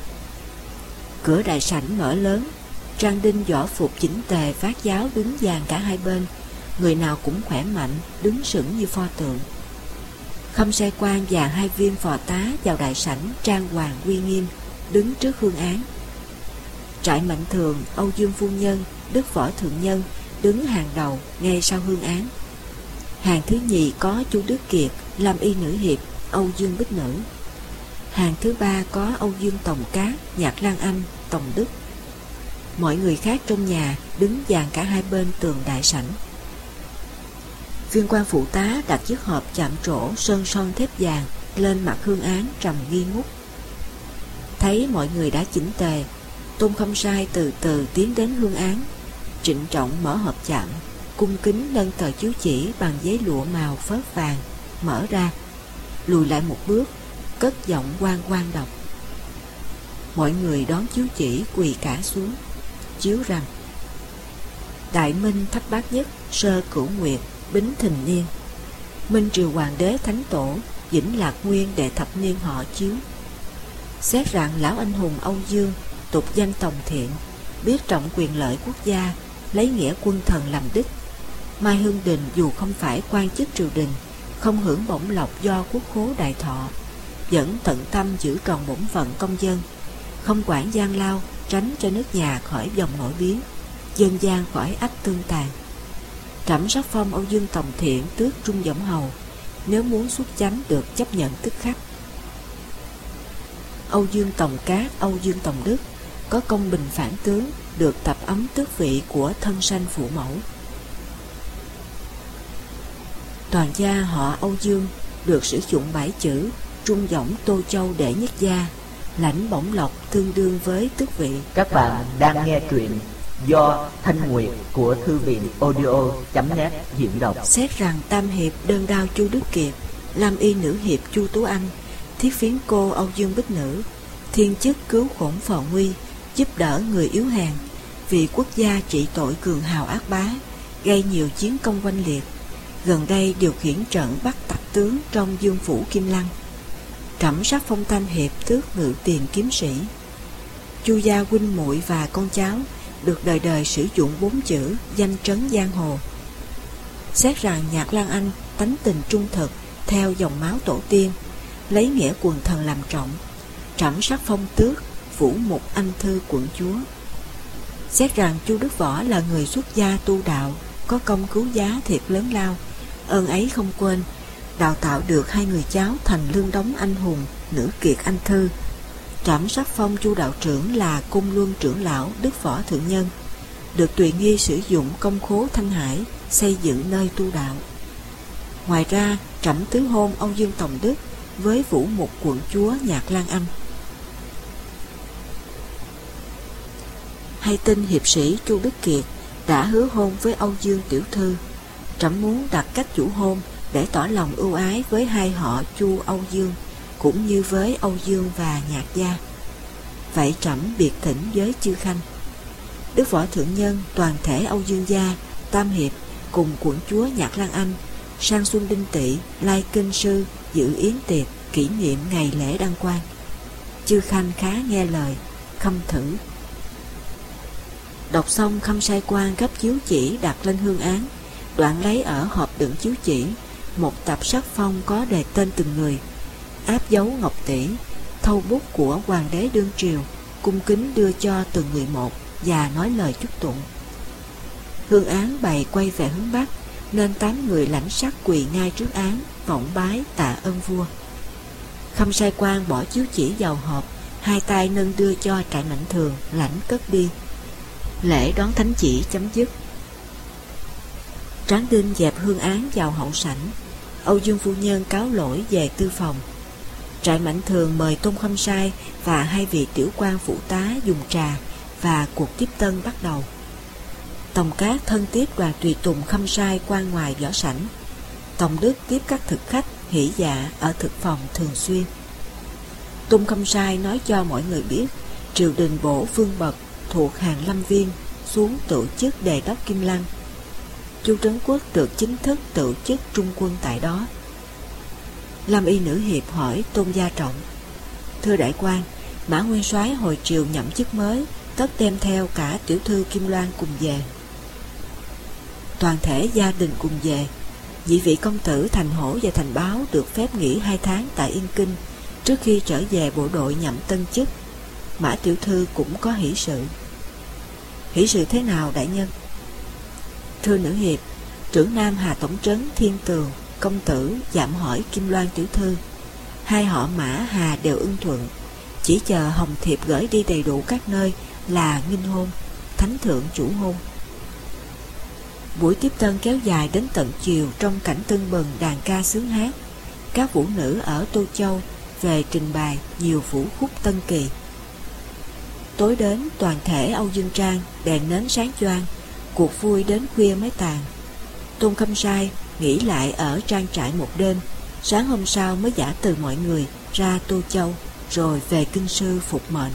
Cửa đại sảnh mở lớn, trang đinh võ phục chỉnh tề phát giáo đứng dàn cả hai bên, người nào cũng khỏe mạnh, đứng sững như pho tượng. Khâm Sai Quan và hai viên phò tá vào đại sảnh trang hoàng uy nghiêm, đứng trước hương án. Trại Mạnh Thường, Âu Dương phu nhân, Đức Võ Thượng Nhân đứng hàng đầu ngay sau hương án. Hàng thứ nhì có Chu Đức Kiệt, Lâm Y nữ hiệp, Âu Dương Bích Nữ. Hàng thứ ba có Âu Dương Tòng Cát, Nhạc Lan Anh, Tòng Đức. Mọi người khác trong nhà đứng dàn cả hai bên tường đại sảnh. Viên quan phụ tá đặt chiếc hộp chạm trổ sơn son thép vàng lên mặt hương án trầm nghi ngút. Thấy mọi người đã chỉnh tề, Tôn Khâm Sai từ từ tiến đến hương án, trịnh trọng mở hộp chạm, cung kính nâng tờ chiếu chỉ bằng giấy lụa màu phớt vàng, mở ra, lùi lại một bước, cất giọng oang oang đọc. Mọi người đón chiếu chỉ quỳ cả xuống. Chiếu rằng: Đại Minh Thất Bát Nhất, Sơ Cửu Nguyệt, Bính Thìn Niên, Minh Triều Hoàng đế Thánh Tổ, Vĩnh Lạc Nguyên đệ thập niên họ Chiếu. Xét rằng lão anh hùng Âu Dương, tục danh Tòng Thiện, biết trọng quyền lợi quốc gia, lấy nghĩa quân thần làm đích. Mai Hưng Đình dù không phải quan chức triều đình, không hưởng bổng lộc do quốc khố đại thọ, vẫn tận tâm giữ tròn bổn phận công dân, không quản gian lao, tránh cho nước nhà khỏi dòng nổi biến, dân gian khỏi ách tương tàn. Trẫm sắc phong Âu Dương Tòng Thiện tước trung võng hầu, nếu muốn xuất chánh được chấp nhận tức khắc. Âu Dương Tòng Cát, Âu Dương Tòng Đức có công bình phản tướng, được tập ấm tước vị của thân sanh phụ mẫu. Toàn gia họ Âu Dương được sử dụng 7 chữ trung võng Tô Châu đệ nhất gia, lãnh bổng lộc tương đương với tước vị. Các bạn đang nghe truyện do Thanh Nguyệt của thư viện audio.net diễn đọc. Xét rằng tam hiệp đơn đao Chu Đức Kiệt, Lam Y nữ hiệp Chu Tú Anh, thiết phiến cô Âu Dương Bích Nữ, thiên chức cứu khổn phò nguy, giúp đỡ người yếu hèn, vì quốc gia trị tội cường hào ác bá, gây nhiều chiến công oanh liệt. Gần đây điều khiển trận bắt tặc tướng trong Dương phủ Kim Lăng. Trẫm sắc phong tam hiệp tước ngự tiền kiếm sĩ. Chu gia huynh muội và con cháu được đời đời sử dụng 4 chữ danh trấn giang hồ. Xét rằng Nhạc Lan Anh tánh tình trung thực theo dòng máu tổ tiên, lấy nghĩa quần thần làm trọng, trẫm sắc phong tước Vũ Mục Anh Thư quận chúa. Xét rằng Chu Đức Võ là người xuất gia tu đạo, có công cứu giá thiệt lớn lao, ơn ấy không quên, đào tạo được 2 người cháu thành lương đống anh hùng, nữ kiệt Anh Thư. Trẫm sắc phong Chu đạo trưởng là Cung Luân trưởng lão Đức Võ thượng nhân, được tùy nghi sử dụng công khố Thanh Hải xây dựng nơi tu đạo. Ngoài ra, trẫm tứ hôn Âu Dương Tòng Đức với Vũ Mục quận chúa Nhạc Lan Anh. Hay tin hiệp sĩ Chu Đức Kiệt đã hứa hôn với Âu Dương tiểu thư. Trẫm muốn đặt cách chủ hôn để tỏ lòng ưu ái với 2 họ Chu Âu Dương, cũng như với Âu Dương và Nhạc gia. Vậy trẫm biệt thỉnh với chư khanh. Đức Võ thượng nhân, toàn thể Âu Dương gia, Tam hiệp cùng quận chúa Nhạc Lan Anh sang xuân Đinh Tỵ lai kinh sư dự yến tiệc kỷ niệm ngày lễ đăng quang. Chư khanh khá nghe lời, khâm thử. Đọc xong, Khâm Sai Quan gấp chiếu chỉ đặt lên hương án, đoạn lấy ở hộp đựng chiếu chỉ một tập sắc phong có đề tên từng người, áp dấu ngọc tỷ, thâu bút của hoàng đế đương triều, cung kính đưa cho từng người một và nói lời chúc tụng. Hương án bày quay về hướng Bắc, nên 8 người lãnh sắc quỳ ngay trước án, vọng bái tạ ơn vua. Khâm Sai Quan bỏ chiếu chỉ vào hộp, 2 tay nâng đưa cho Trại Mạnh Thường lãnh cất đi. Lễ đón thánh chỉ chấm dứt. Tráng Đinh dẹp hương án vào hậu sảnh. Âu Dương phu nhân cáo lỗi về tư phòng. Trại Mạnh Thường mời Tôn Khâm Sai và 2 vị tiểu quan phụ tá dùng trà, và cuộc tiếp tân bắt đầu. Tòng Cát thân tiếp đoàn tùy tùng Khâm Sai quan ngoài võ sảnh. Tòng Đức tiếp các thực khách hỷ dạ ở thực phòng thường xuyên. Tôn Khâm Sai nói cho mọi người biết triều đình bổ Phương Bật thuộc Hàn Lâm Viên xuống tự chức đề đốc Kim Lăng. Chu Trấn Quốc được chính thức tự chức trung quân tại đó. Lâm Y nữ hiệp hỏi Tôn Gia Trọng: thưa đại quan, Mã Nguyên Soái hồi triều nhậm chức mới, tất đem theo cả tiểu thư Kim Loan cùng về. Toàn thể gia đình cùng về. Vị vị công tử Thành Hổ và Thành Báo được phép nghỉ 2 tháng tại Yên Kinh trước khi trở về bộ đội nhậm tân chức. Mã tiểu thư cũng có hỷ sự. Hỷ sự thế nào đại nhân? Thưa nữ hiệp, trưởng Nam Hà Tổng trấn Thiên Tường công tử dạm hỏi Kim Loan tiểu thư. 2 họ Mã Hà đều ưng thuận, chỉ chờ hồng thiệp gửi đi đầy đủ các nơi là nghinh hôn, thánh thượng chủ hôn. Buổi tiếp tân kéo dài đến tận chiều trong cảnh tưng bừng đàn ca sướng hát. Các vũ nữ ở Tô Châu về trình bày nhiều vũ khúc tân kỳ. Tối đến, toàn thể Âu Dương Trang đèn nến sáng choang, cuộc vui đến khuya mới tàn. Tôn Khâm Sai nghỉ lại ở trang trại một đêm, sáng hôm sau mới giã từ mọi người ra Tô Châu, rồi về kinh sư phục mệnh.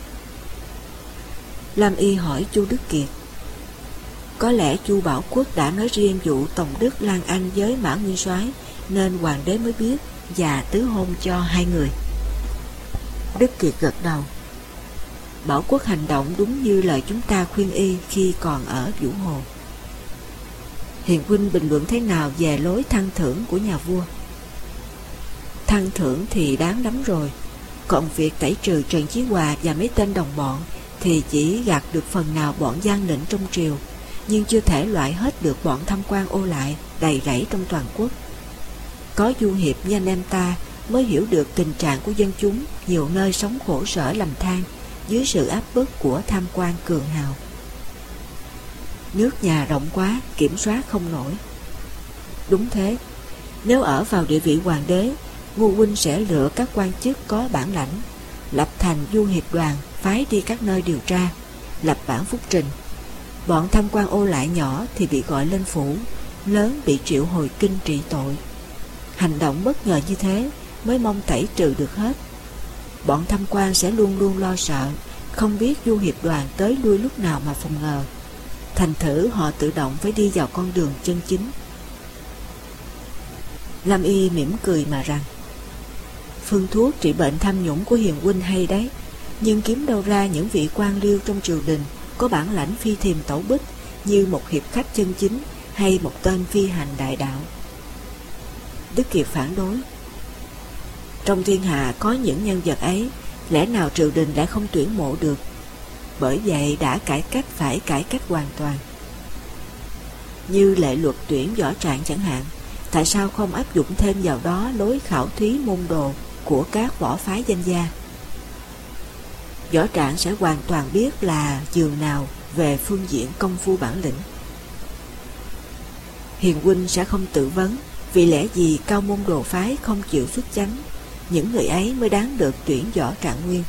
Lam Y hỏi Chu Đức Kiệt: có lẽ Chu Bảo Quốc đã nói riêng vụ Tòng Đức Lan Anh với Mã Nguyên Soái, nên hoàng đế mới biết và tứ hôn cho 2 người. Đức Kiệt gật đầu. Bảo Quốc hành động đúng như lời chúng ta khuyên y khi còn ở Vũ Hồ. Hiền huynh bình luận thế nào về lối thăng thưởng của nhà vua? Thăng thưởng thì đáng lắm rồi, còn việc tẩy trừ Trần Chí Hòa và mấy tên đồng bọn thì chỉ gạt được phần nào bọn gian lệnh trong triều, nhưng chưa thể loại hết được bọn tham quan ô lại đầy rẫy trong toàn quốc. Có du hiệp như anh em ta mới hiểu được tình trạng của dân chúng nhiều nơi sống khổ sở lầm than dưới sự áp bức của tham quan cường hào. Nước nhà rộng quá, kiểm soát không nổi. Đúng thế, nếu ở vào địa vị hoàng đế, Ngô huynh sẽ lựa các quan chức có bản lãnh, lập thành du hiệp đoàn, phái đi các nơi điều tra, lập bản phúc trình. Bọn tham quan ô lại nhỏ thì bị gọi lên phủ, lớn bị triệu hồi kinh trị tội. Hành động bất ngờ như thế mới mong tẩy trừ được hết. Bọn tham quan sẽ luôn luôn lo sợ, không biết du hiệp đoàn tới lui lúc nào mà phòng ngờ. Thành thử họ tự động phải đi vào con đường chân chính. Lam Y mỉm cười mà rằng: phương thuốc trị bệnh tham nhũng của Hiền huynh hay đấy, Nhưng kiếm đâu ra những vị quan liêu trong triều đình có bản lãnh phi thiềm tẩu bích như một hiệp khách chân chính hay một tên phi hành đại đạo. Đức Kiệt phản đối: trong thiên hạ có những nhân vật ấy, lẽ nào triều đình lại không tuyển mộ được? Bởi vậy đã cải cách phải cải cách hoàn toàn. Như lệ luật tuyển võ trạng chẳng hạn, tại sao không áp dụng thêm vào đó lối khảo thí môn đồ của các võ phái danh gia? Võ trạng sẽ hoàn toàn biết là giường nào về phương diện công phu bản lĩnh. Hiền huynh sẽ không tự vấn vì lẽ gì cao môn đồ phái không chịu xuất chánh, những người ấy mới đáng được tuyển võ trạng nguyên.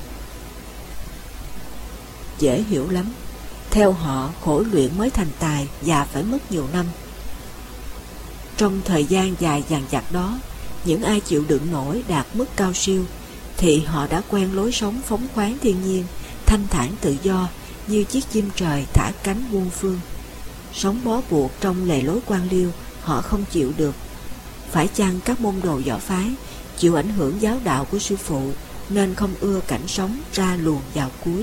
Dễ hiểu lắm, theo họ khổ luyện mới thành tài và phải mất nhiều năm. Trong thời gian dài dằng dặc đó, những ai chịu đựng nổi đạt mức cao siêu thì họ đã quen lối sống phóng khoáng thiên nhiên, thanh thản tự do như chiếc chim trời thả cánh muôn phương. Sống bó buộc trong lề lối quan liêu họ không chịu được. Phải chăng các môn đồ võ phái chịu ảnh hưởng giáo đạo của sư phụ nên không ưa cảnh sống ra luồn vào cuối?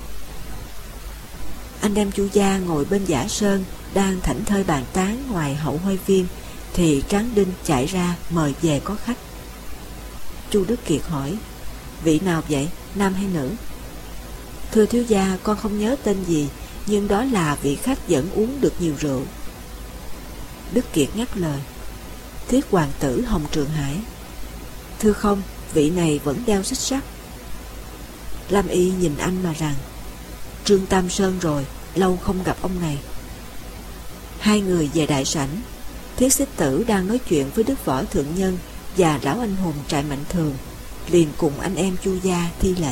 Anh em Chu gia ngồi bên giả sơn đang thảnh thơi bàn tán ngoài hậu hoa viên thì Tráng Đinh chạy ra mời về có khách. Chu Đức Kiệt hỏi: vị nào vậy, nam hay nữ? Thưa thiếu gia, con không nhớ tên gì, nhưng đó là vị khách vẫn uống được nhiều rượu. Đức Kiệt ngắt lời: Thiết hoàng tử Hồng Trường Hải. Thưa không, vị này vẫn đeo xích sắt. Lam Y nhìn anh mà rằng: Trương Tam Sơn rồi, lâu không gặp ông này. Hai người về đại sảnh. Thiết Xích Tử đang nói chuyện với Đức Võ Thượng Nhân và lão anh hùng Trại Mạnh Thường, liền cùng anh em Chu gia thi lễ.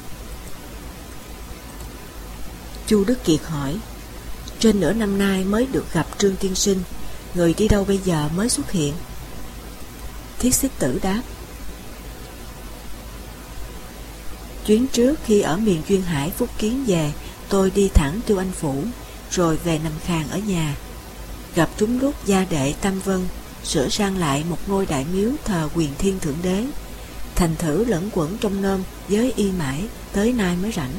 Chu Đức Kiệt hỏi: trên nửa năm nay mới được gặp Trương tiên sinh, người đi đâu bây giờ mới xuất hiện? Thiết Xích Tử đáp: chuyến trước khi ở miền Duyên Hải Phúc Kiến về, tôi đi thẳng Tiêu Anh Phủ, rồi về nằm khàn ở nhà. Gặp trúng lúc gia đệ Tam Vân sửa sang lại một ngôi đại miếu thờ Quyền Thiên Thượng Đế, thành thử lẫn quẩn trong nôm với y mãi, tới nay mới rảnh.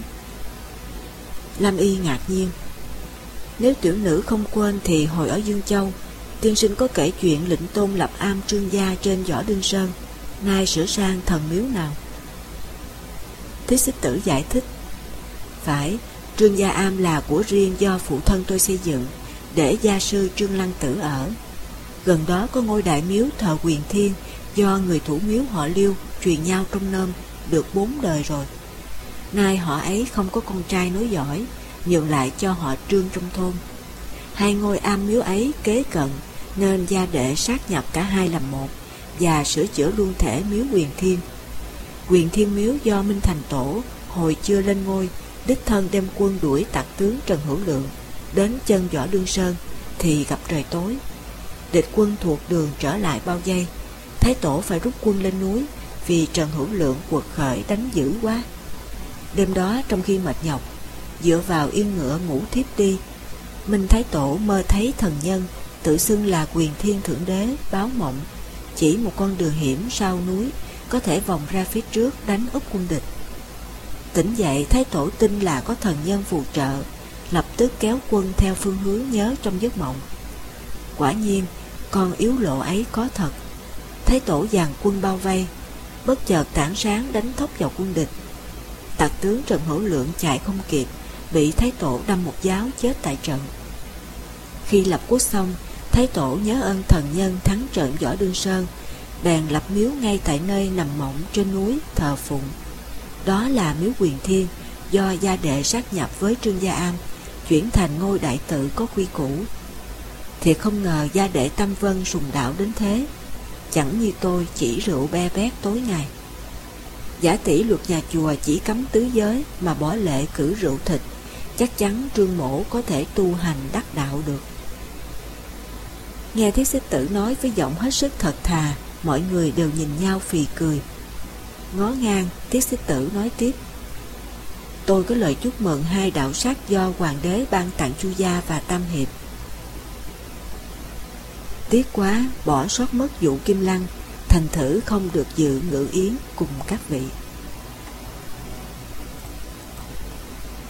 Lam Y ngạc nhiên: nếu tiểu nữ không quên thì hồi ở Dương Châu, tiên sinh có kể chuyện lệnh tôn lập am Trương gia trên Võ Đương Sơn, nay sửa sang thần miếu nào? Thiết Xích Tử giải thích: phải, Trương gia am là của riêng do phụ thân tôi xây dựng để gia sư Trương Lăng Tử ở. Gần đó có ngôi đại miếu thờ Quyền Thiên do người thủ miếu họ Liêu truyền nhau trong nôm được 4 đời rồi. Nay họ ấy không có con trai nối dõi, nhường lại cho họ Trương trong thôn. Hai ngôi am miếu ấy kế cận nên gia đệ sát nhập cả hai làm một và sửa chữa luôn thể miếu Quyền Thiên. Quyền Thiên miếu do Minh Thành Tổ hồi chưa lên ngôi đích thân đem quân đuổi tặc tướng Trần Hữu Lượng đến chân Võ Đương Sơn thì gặp trời tối. Địch quân thuộc đường trở lại bao vây, Thái Tổ phải rút quân lên núi vì Trần Hữu Lượng quật khởi đánh dữ quá. Đêm đó trong khi mệt nhọc, dựa vào yên ngựa ngủ thiếp đi, Minh Thái Tổ mơ thấy thần nhân tự xưng là Quyền Thiên Thượng Đế báo mộng, chỉ một con đường hiểm sau núi có thể vòng ra phía trước đánh úp quân địch. Tỉnh dậy, Thái Tổ tin là có thần nhân phù trợ, lập tức kéo quân theo phương hướng nhớ trong giấc mộng. Quả nhiên, con yếu lộ ấy có thật. Thái Tổ dàn quân bao vây, bất chợt tảng sáng đánh thốc vào quân địch. Tặc tướng Trần Hữu Lượng chạy không kịp, bị Thái Tổ đâm một giáo chết tại trận. Khi lập quốc xong, Thái Tổ nhớ ơn thần nhân thắng trận Võ Đương Sơn, bèn lập miếu ngay tại nơi nằm mộng trên núi thờ phụng. Đó là miếu Quyền Thiên do gia đệ sát nhập với Trương Gia Am, chuyển thành ngôi đại tự có quy củ. Thiệt không ngờ gia đệ Tam Vân sùng đạo đến thế, chẳng như tôi chỉ rượu be bét tối ngày. Giả tỷ luật nhà chùa chỉ cấm tứ giới mà bỏ lệ cử rượu thịt, chắc chắn Trương Mỗ có thể tu hành đắc đạo được. Nghe Thiết Xích Tử nói với giọng hết sức thật thà, mọi người đều nhìn nhau phì cười. Ngó ngang, Thiết Xích Tử nói tiếp: tôi có lời chúc mừng hai đạo sắc do hoàng đế ban tặng Chu gia và Tam Hiệp. Tiếc quá, bỏ sót mất vụ Kim Lăng, thành thử không được dự ngự yến cùng các vị.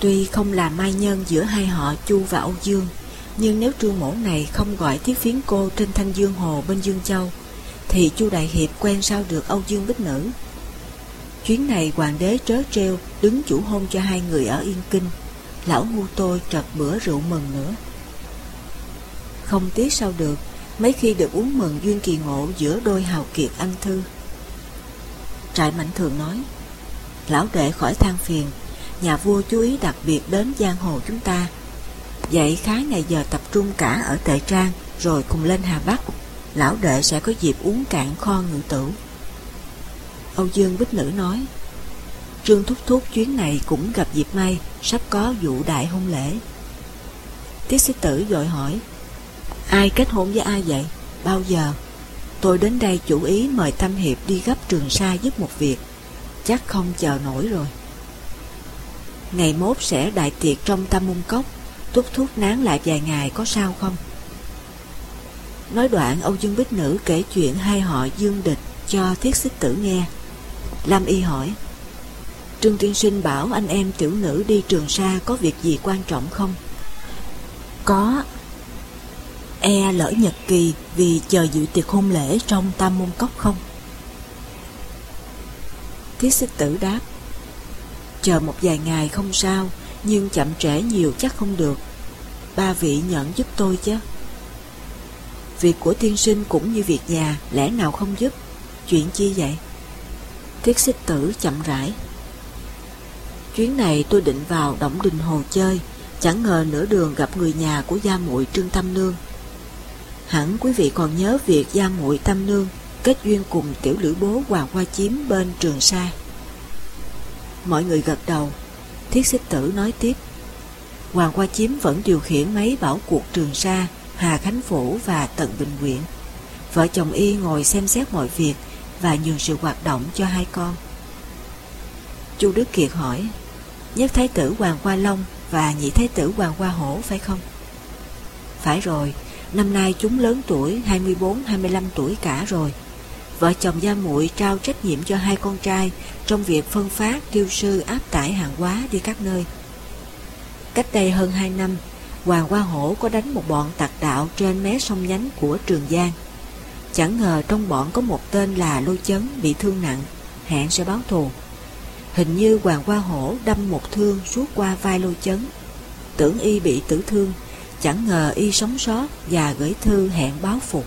Tuy không là mai nhân giữa hai họ Chu và Âu Dương, nhưng nếu Trương Mỗ này không gọi Thiết Phiến cô trên Thanh Dương Hồ bên Dương Châu, thì Chu đại hiệp quen sao được Âu Dương Bích Nữ. Chuyến này hoàng đế trớ trêu đứng chủ hôn cho hai người ở Yên Kinh, lão ngu tôi trật bữa rượu mừng nữa. Không tiếc sao được, mấy khi được uống mừng duyên kỳ ngộ giữa đôi hào kiệt anh thư. Trại Mạnh Thường nói: lão đệ khỏi than phiền, nhà vua chú ý đặc biệt đến giang hồ chúng ta. Vậy khá ngày giờ tập trung cả ở Tệ Trang, rồi cùng lên Hà Bắc, lão đệ sẽ có dịp uống cạn kho ngự tửu. Âu Dương Bích Nữ nói: Trương thúc thúc chuyến này cũng gặp dịp may, sắp có vụ đại hôn lễ. Tiết Sĩ Tử vội hỏi: ai kết hôn với ai vậy? Bao giờ? Tôi đến đây chủ ý mời Tam hiệp đi gấp Trường Sa giúp một việc, chắc không chờ nổi rồi. Ngày mốt sẽ đại tiệc trong Tam Môn Cốc, thúc thúc nán lại vài ngày có sao không? Nói đoạn, Âu Dương Bích Nữ kể chuyện hai họ Dương địch cho Thiết Xích Tử nghe. Lam Y hỏi: Trương tiên sinh bảo anh em tiểu nữ đi Trường Sa có việc gì quan trọng không? Có. E lỡ nhật kỳ vì chờ dự tiệc hôn lễ trong Tam Môn Cốc không? Thiết Xích Tử đáp: chờ một vài ngày không sao, nhưng chậm trễ nhiều chắc không được. Ba vị nhận giúp tôi chứ. Việc của tiên sinh cũng như việc nhà, lẽ nào không giúp? Chuyện chi vậy? Thiết Xích Tử chậm rãi: chuyến này tôi định vào Động Đình Hồ chơi, chẳng ngờ nửa đường gặp người nhà của gia muội Trương Tam Nương. Hẳn quý vị còn nhớ việc gia muội Tam Nương kết duyên cùng tiểu lữ bố Hoàng Hoa Chiếm bên Trường Sa. Mọi người gật đầu. Thiết Xích Tử nói tiếp: Hoàng Hoa Chiếm vẫn điều khiển mấy bảo cuộc Trường Sa, Hà Khánh Phủ và Tận Bình Quyện. Vợ chồng y ngồi xem xét mọi việc và nhường sự hoạt động cho hai con. Chu Đức Kiệt hỏi: nhất thái tử Hoàng Hoa Long và nhị thái tử Hoàng Hoa Hổ phải không? Phải rồi, năm nay chúng lớn tuổi, 24-25 tuổi cả rồi. Vợ chồng gia muội trao trách nhiệm cho hai con trai trong việc phân phát, tiêu sư, áp tải hàng hóa đi các nơi. Cách đây hơn 2 năm, Hoàng Hoa Hổ có đánh một bọn tặc đạo trên mé sông nhánh của Trường Giang. Chẳng ngờ trong bọn có một tên là Lôi Chấn bị thương nặng, hẹn sẽ báo thù. Hình như Hoàng Hoa Hổ đâm một thương suốt qua vai Lôi Chấn. Tưởng y bị tử thương, chẳng ngờ y sống sót và gửi thư hẹn báo phục.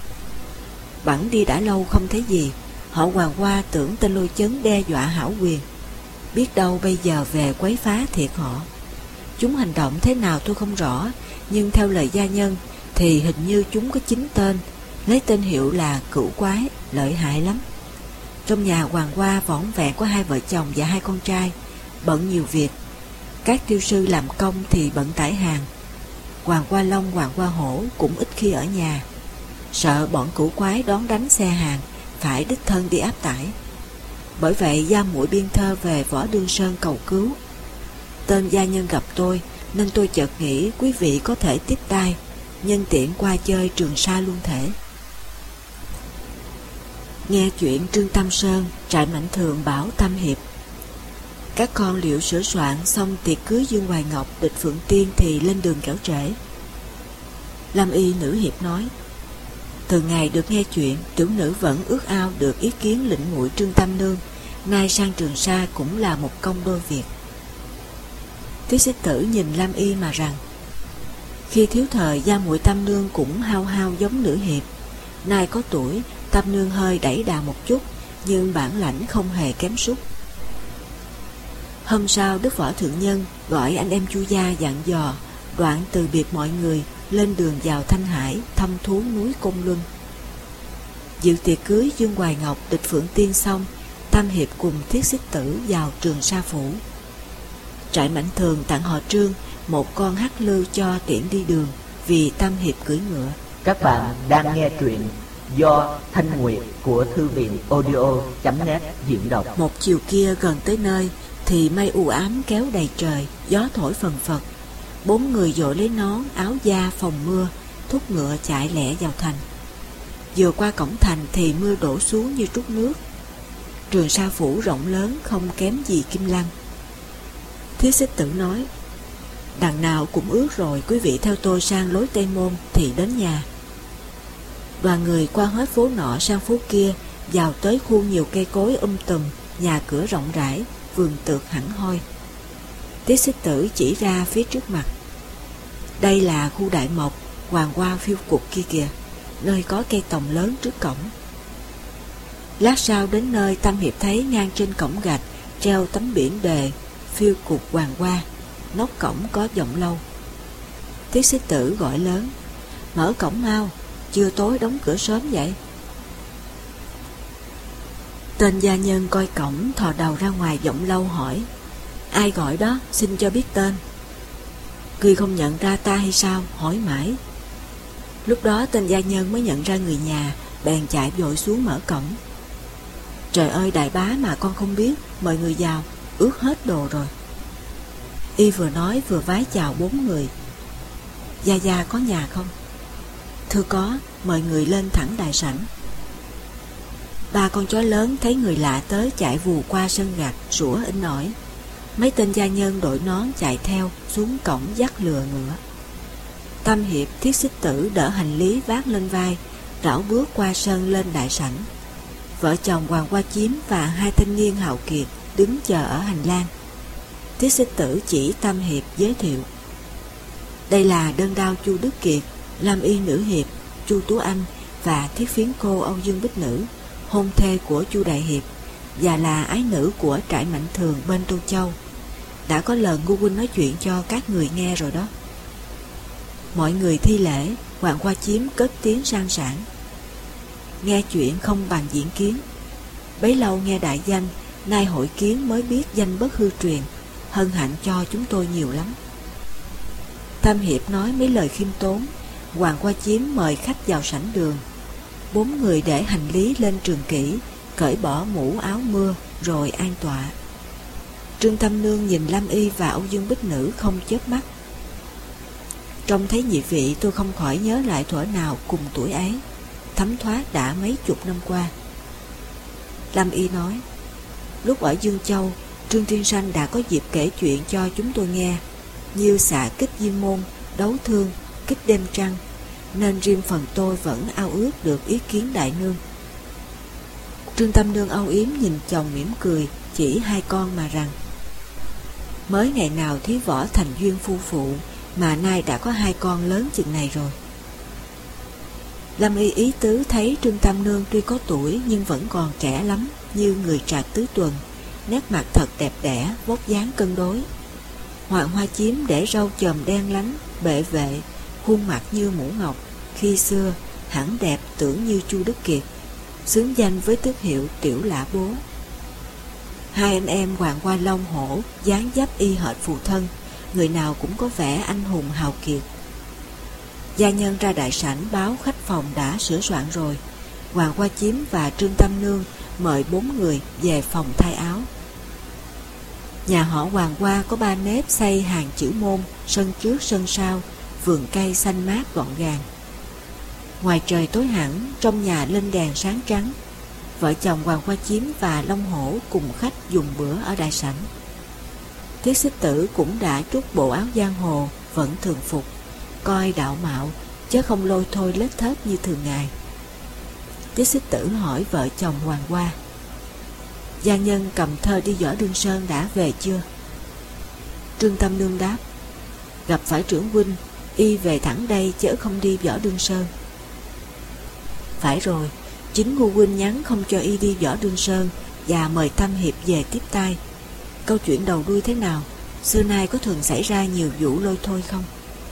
Bẵng đi đã lâu không thấy gì, họ Hoàng Hoa tưởng tên Lôi Chấn đe dọa hảo quyền. Biết đâu bây giờ về quấy phá thiệt họ. Chúng hành động thế nào tôi không rõ, nhưng theo lời gia nhân thì hình như chúng có 9 tên, lấy tên hiệu là Cửu Quái, lợi hại lắm. Trong nhà Hoàng Hoa vỏn vẹn có 2 vợ chồng và 2 con trai, bận nhiều việc. Các tiêu sư làm công thì bận tải hàng. Hoàng Hoa Long, Hoàng Hoa Hổ cũng ít khi ở nhà, sợ bọn Cửu Quái đón đánh xe hàng, phải đích thân đi áp tải. Bởi vậy gia muội biên thơ về Võ Đương Sơn cầu cứu. Tên gia nhân gặp tôi, nên tôi chợt nghĩ quý vị có thể tiếp đai, nhân tiện qua chơi Trường Sa luôn thể. Nghe chuyện Trương Tam Sơn, Trại Mạnh Thường bảo Tam hiệp: các con liệu sửa soạn xong tiệc cưới Dương Hoài Ngọc, Địch Phượng Tiên thì lên đường kẻo trễ. Lam Y nữ hiệp nói: từ ngày được nghe chuyện, tiểu nữ vẫn ước ao được ý kiến lĩnh muội Trương Tam Nương, nay sang Trường Sa cũng là một công đôi việc. Tiết Xích Tử nhìn Lam Y mà rằng: khi thiếu thời gia muội Tam Nương cũng hao hao giống nữ hiệp, nay có tuổi, Tam Nương hơi đẩy đà một chút, nhưng bản lãnh không hề kém sút. Hôm sau Đức Võ Thượng Nhân gọi anh em Chu gia dặn dò, đoạn từ biệt mọi người, lên đường vào Thanh Hải thăm thú núi Côn Luân. Dự tiệc cưới Dương Hoài Ngọc, Địch Phượng Tiên xong, Tam hiệp cùng Thiết Xích Tử vào Trường Sa phủ. Trại Mạnh Thường tặng họ Trương một con hắc lư cho tiện đi đường, vì Tam hiệp cưỡi ngựa. Các bạn đang nghe truyện do Thanh Nguyệt của thư viện audio.net diễn đọc. Một chiều kia gần tới nơi thì mây u ám kéo đầy trời, gió thổi phần phật. 4 người vội lấy nón, áo da phòng mưa, thúc ngựa chạy lẹ vào thành. Vừa qua cổng thành thì mưa đổ xuống như trút nước. Trường Sa phủ rộng lớn không kém gì Kim Lăng. Thiết Xích Tử nói: đằng nào cũng ước rồi, quý vị theo tôi sang lối Tây Môn thì đến nhà. Đoàn người qua hết phố nọ sang phố kia, vào tới khu nhiều cây cối tùm, nhà cửa rộng rãi, vườn tược hẳn hoi. Thiết Xích Tử chỉ ra phía trước mặt: đây là khu Đại Mộc, hoàng hoa phiêu cục kia kìa, nơi có cây tòng lớn trước cổng. Lát sau đến nơi, Tam Hiệp thấy ngang trên cổng gạch treo tấm biển đề phiêu cục hoàng hoa, nóc cổng có giọng lâu. Thiết Xích Tử gọi lớn: mở cổng mau, chưa tối đóng cửa sớm vậy. Tên gia nhân coi cổng thò đầu ra ngoài giọng lâu hỏi: ai gọi đó, xin cho biết tên. Ngươi không nhận ra ta hay sao? Hỏi mãi. Lúc đó tên gia nhân mới nhận ra người nhà, bèn chạy vội xuống mở cổng. Trời ơi đại bá mà con không biết, mời người vào, ướt hết đồ rồi. Y vừa nói vừa vái chào 4 người. Gia Gia có nhà không? Thưa có, mời người lên thẳng đại sảnh. 3 con chó lớn thấy người lạ tới chạy vù qua sân gạch, sủa inh ỏi. Mấy tên gia nhân đội nón chạy theo xuống cổng dắt lừa ngựa. Tam Hiệp, Thiết Xích Tử đỡ hành lý vác lên vai, rảo bước qua sân lên đại sảnh. Vợ chồng Hoàng Hoa Chiếm và 2 thanh niên hào kiệt đứng chờ ở hành lang. Thiết Xích Tử chỉ Tam Hiệp giới thiệu: đây là đơn đao Chu Đức Kiệt, Lam Y Nữ Hiệp Chu Tú Anh và Thiết Phiến Cô Âu Dương Bích Nữ, hôn thê của Chu Đại Hiệp, và là ái nữ của trại Mạnh Thường bên Tô Châu. Đã có lần Ngô huynh nói chuyện cho các người nghe rồi đó. Mọi người thi lễ. Hoàng Hoa Chiếm cất tiếng sang sảng: nghe chuyện không bằng diễn kiến. Bấy lâu nghe đại danh, nay hội kiến mới biết danh bất hư truyền, hân hạnh cho chúng tôi nhiều lắm. Tam Hiệp nói mấy lời khiêm tốn. Hoàng Hoa Chiếm mời khách vào sảnh đường. 4 người để hành lý lên trường kỷ, cởi bỏ mũ áo mưa rồi an tọa. Trương Tam Nương nhìn Lam Y và Âu Dương Bích Nữ không chớp mắt. Trông thấy nhị vị, tôi không khỏi nhớ lại thuở nào cùng tuổi ấy, thấm thoát đã mấy chục năm qua. Lam Y nói: lúc ở Dương Châu, Trương Tiên Sanh đã có dịp kể chuyện cho chúng tôi nghe, như xạ kích Diên Môn, đấu thương, kích đêm trăng, nên riêng phần tôi vẫn ao ước được ý kiến đại nương. Trương Tam Nương âu yếm nhìn chồng mỉm cười, chỉ 2 con mà rằng: mới ngày nào thí võ thành duyên phu phụ, mà nay đã có 2 con lớn chừng này rồi. Lâm Y ý tứ thấy Trương Tam Nương tuy có tuổi nhưng vẫn còn trẻ lắm, như người trạc tứ tuần, nét mặt thật đẹp đẽ, vóc dáng cân đối. Hoàng Hoa Chiếm để râu chòm đen lánh, bệ vệ, khuôn mặt như mũ ngọc, khi xưa hẳn đẹp tưởng như Chu Đức Kiệt, xứng danh với tước hiệu tiểu lã bố. 2 anh em Hoàng Hoa Long Hổ dáng dấp y hệt phụ thân, người nào cũng có vẻ anh hùng hào kiệt. Gia nhân ra đại sảnh báo khách phòng đã sửa soạn rồi. Hoàng Hoa Chiếm và Trương Tam Nương mời 4 người về phòng thay áo. Nhà họ Hoàng Hoa có 3 nếp xây hàng chữ môn, sân trước sân sau, vườn cây xanh mát gọn gàng. Ngoài trời tối hẳn, trong nhà lên đèn sáng trắng. Vợ chồng Hoàng Hoa Chiếm và Long Hổ cùng khách dùng bữa ở đại sảnh. Thiết Xích Tử cũng đã trút bộ áo giang hồ, vẫn thường phục, coi đạo mạo, chứ không lôi thôi lết thớt như thường ngày. Thiết Xích Tử hỏi vợ chồng Hoàng Hoa: gia nhân cầm thơ đi Võ Đương Sơn đã về chưa? Trương Tam Nương đáp: gặp phải trưởng huynh, y về thẳng đây chứ không đi Võ Đương Sơn. Phải rồi, chính Ngô huynh nhắn không cho y đi Võ Đương Sơn và mời Tam Hiệp về tiếp tay. Câu chuyện đầu đuôi thế nào? Xưa nay có thường xảy ra nhiều vụ lôi thôi không?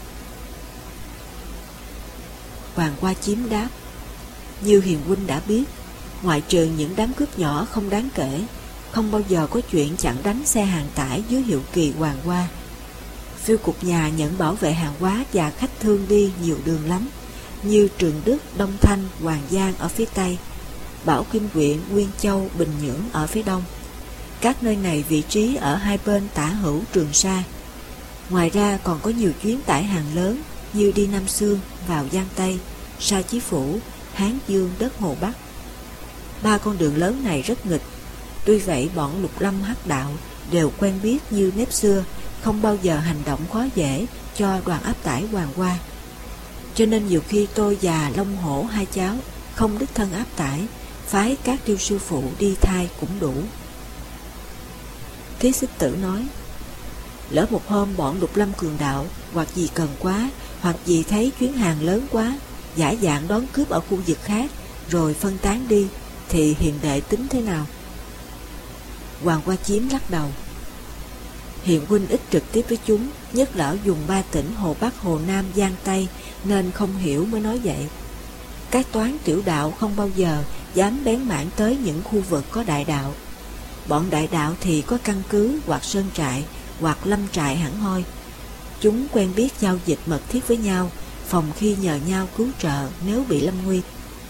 Hoàng Hoa Chiếm đáp: như hiền huynh đã biết, ngoại trừ những đám cướp nhỏ không đáng kể, không bao giờ có chuyện chặn đánh xe hàng tải dưới hiệu kỳ Hoàng Hoa. Phiêu cục nhà nhận bảo vệ hàng hóa và khách thương đi nhiều đường lắm, như Trường Đức, Đông Thanh, Hoàng Giang ở phía Tây, Bảo Kim Quyện, Nguyên Châu, Bình Nhưỡng ở phía Đông. Các nơi này vị trí ở hai bên tả hữu Trường Sa. Ngoài ra còn có nhiều chuyến tải hàng lớn như đi Nam Xương, vào Giang Tây, Sa Chí Phủ, Hán Dương, đất Hồ Bắc. 3 con đường lớn này rất nghịch. Tuy vậy bọn Lục Lâm Hắc Đạo đều quen biết như nếp xưa, không bao giờ hành động khó dễ cho đoàn áp tải Hoàng Hoa. Cho nên nhiều khi tôi và Long Hổ hai cháu không đích thân áp tải, phái các tiêu sư phụ đi thay cũng đủ. Thiết Xích Tử nói, lỡ một hôm bọn Lục Lâm cường đạo hoặc vì cần quá, hoặc vì thấy chuyến hàng lớn quá, giả dạng đón cướp ở khu vực khác rồi phân tán đi, thì hiền đệ tính thế nào? Hoàng Hoa Chiếm lắc đầu. Hiền huynh ít trực tiếp với chúng, nhất là ở vùng ba tỉnh Hồ Bắc, Hồ Nam, Giang Tây, nên không hiểu mới nói vậy. Các toán tiểu đạo không bao giờ dám bén mảng tới những khu vực có đại đạo. Bọn đại đạo thì có căn cứ hoặc sơn trại hoặc lâm trại hẳn hoi. Chúng quen biết giao dịch mật thiết với nhau, phòng khi nhờ nhau cứu trợ nếu bị lâm nguy.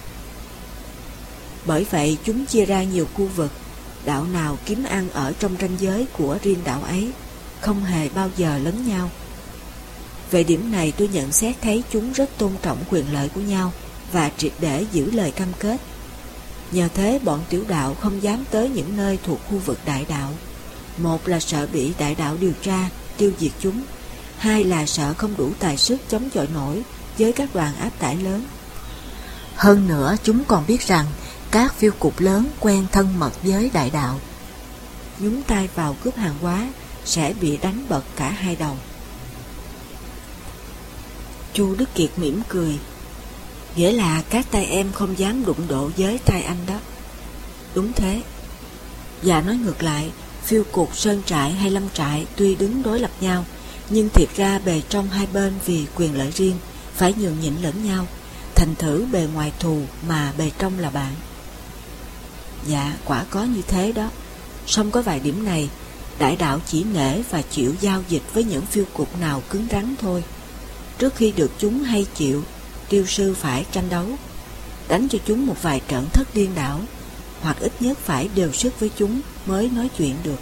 Bởi vậy chúng chia ra nhiều khu vực, đạo nào kiếm ăn ở trong ranh giới của riêng đạo ấy, không hề bao giờ lấn nhau. Về điểm này tôi nhận xét thấy chúng rất tôn trọng quyền lợi của nhau và triệt để giữ lời cam kết. Nhờ thế bọn tiểu đạo không dám tới những nơi thuộc khu vực đại đạo. Một là sợ bị đại đạo điều tra, tiêu diệt chúng. Hai là sợ không đủ tài sức chống chọi nổi với các đoàn áp tải lớn. Hơn nữa chúng còn biết rằng các phiêu cục lớn quen thân mật với đại đạo. Nhúng tay vào cướp hàng hóa sẽ bị đánh bật cả hai đầu. Chu Đức Kiệt mỉm cười. Nghĩa là các tay em không dám đụng độ với tay anh đó. Đúng thế. Và nói ngược lại, phiêu cục, sơn trại hay lâm trại tuy đứng đối lập nhau, nhưng thiệt ra bề trong hai bên vì quyền lợi riêng phải nhường nhịn lẫn nhau, thành thử bề ngoài thù mà bề trong là bạn. Dạ, quả có như thế đó. Song có vài điểm này, đại đạo chỉ nể và chịu giao dịch với những phiêu cục nào cứng rắn thôi. Trước khi được chúng hay chịu, tiêu sư phải tranh đấu, đánh cho chúng một vài trận thất điên đảo, hoặc ít nhất phải đều sức với chúng mới nói chuyện được.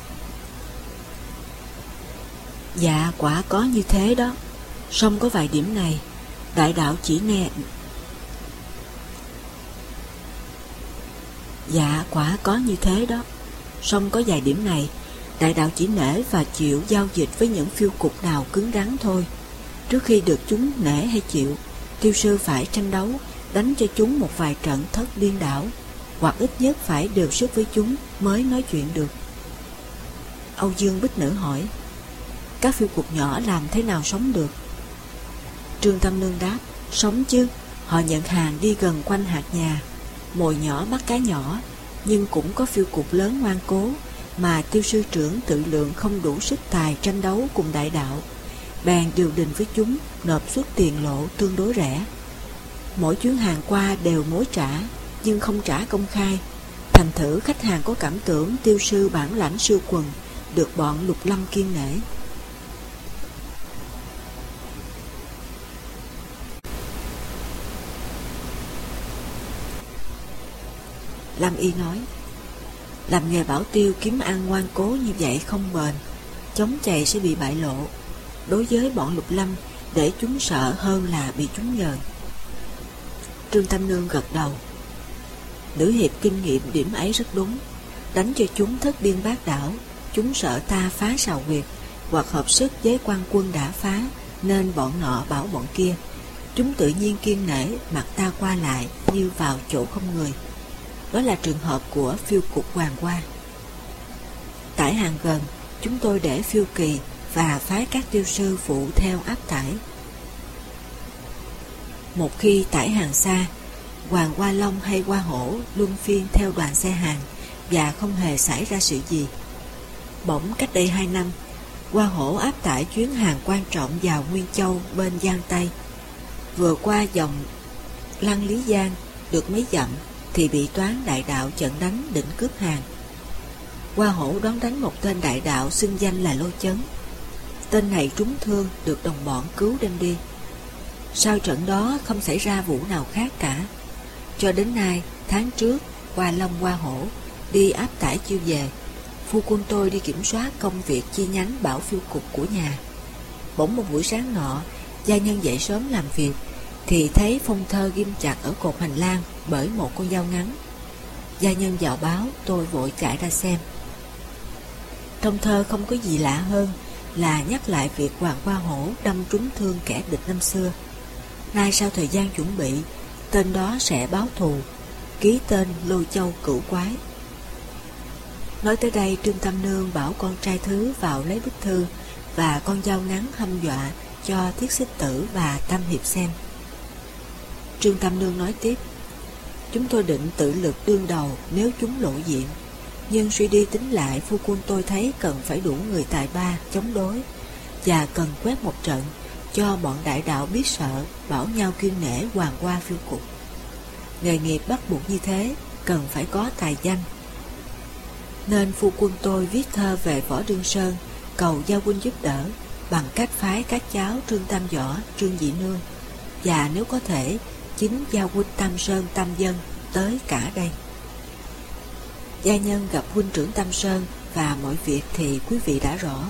Dạ, quả có như thế đó. Song có vài điểm này, đại đạo chỉ nghe. Dạ, quả có như thế đó. Song có vài điểm này, đại đạo chỉ nể và chịu giao dịch với những phiêu cục nào cứng rắn thôi. Trước khi được chúng nể hay chịu, tiêu sư phải tranh đấu, đánh cho chúng một vài trận thất điên đảo, hoặc ít nhất phải đều sức với chúng mới nói chuyện được. Âu Dương Bích Nữ hỏi, các phiêu cục nhỏ làm thế nào sống được? Trương Tâm Nương đáp, sống chứ, họ nhận hàng đi gần quanh hạt nhà, mồi nhỏ bắt cá nhỏ, nhưng cũng có phiêu cục lớn ngoan cố mà tiêu sư trưởng tự lượng không đủ sức tài tranh đấu cùng đại đạo, bèn điều đình với chúng nộp suất tiền lộ tương đối rẻ. Mỗi chuyến hàng qua đều mối trả, nhưng không trả công khai, thành thử khách hàng có cảm tưởng tiêu sư bản lãnh siêu quần, được bọn Lục Lâm kiên nể. Lâm Y nói, làm nghề bảo tiêu kiếm ăn ngoan cố như vậy không bền, chống chày sẽ bị bại lộ. Đối với bọn Lục Lâm, để chúng sợ hơn là bị chúng nhờn. Trương Tam Nương gật đầu. Nữ hiệp kinh nghiệm điểm ấy rất đúng. Đánh cho chúng thất điên bát đảo, chúng sợ ta phá sào huyệt, hoặc hợp sức với quan quân đã phá, nên bọn nọ bảo bọn kia. Chúng tự nhiên kiên nể, mặt ta qua lại như vào chỗ không người. Đó là trường hợp của phiêu cục Hoàng Hoa. Tải hàng gần, chúng tôi để phiêu kỳ và phái các tiêu sư phụ theo áp tải. Một khi tải hàng xa, Hoàng Hoa Long hay Hoa Hổ luân phiên theo đoàn xe hàng và không hề xảy ra sự gì. Bỗng cách đây 2 năm, Hoa Hổ áp tải chuyến hàng quan trọng vào Nguyên Châu bên Giang Tây. Vừa qua dòng Lăng Lý Giang được mấy dặm thì bị toán đại đạo chặn đánh định cướp hàng. Hoa Hổ đón đánh một tên đại đạo xưng danh là Lôi Chấn. Tên này trúng thương, được đồng bọn cứu đem đi. Sau trận đó không xảy ra vụ nào khác cả. Cho đến nay, tháng trước, Hoa Long Hoa Hổ đi áp tải chiêu về. Phu quân tôi đi kiểm soát công việc chi nhánh bảo phiêu cục của nhà. Bỗng một buổi sáng nọ, gia nhân dậy sớm làm việc thì thấy phong thơ ghim chặt ở cột hành lang bởi một con dao ngắn. Gia nhân vào báo, tôi vội chạy ra xem. Trong thơ không có gì lạ hơn là nhắc lại việc Hoàng Hoa Hổ đâm trúng thương kẻ địch năm xưa. Nay sau thời gian chuẩn bị, tên đó sẽ báo thù, ký tên Lôi Châu Cửu Quái. Nói tới đây, Trương Tam Nương bảo con trai thứ vào lấy bức thư và con dao ngắn hăm dọa cho Thiết Xích Tử và Tam Hiệp xem. Trương Tam Nương nói tiếp: chúng tôi định tự lực đương đầu nếu chúng lộ diện, nhưng suy đi tính lại, phu quân tôi thấy cần phải đủ người tài ba chống đối, và cần quét một trận cho bọn đại đạo biết sợ, bảo nhau kiêng nể Hoàng Hoa phiêu cục. Nghề nghiệp bắt buộc như thế, cần phải có tài danh. Nên phu quân tôi viết thơ về Võ Đương Sơn, cầu Gia huynh giúp đỡ, bằng cách phái các cháu Trương Tam Võ, Trương Dị Nương, và nếu có thể, chính Gia huynh Tam Sơn, Tam Dân tới cả đây. Gia nhân gặp huynh trưởng Tam Sơn và mọi việc thì quý vị đã rõ.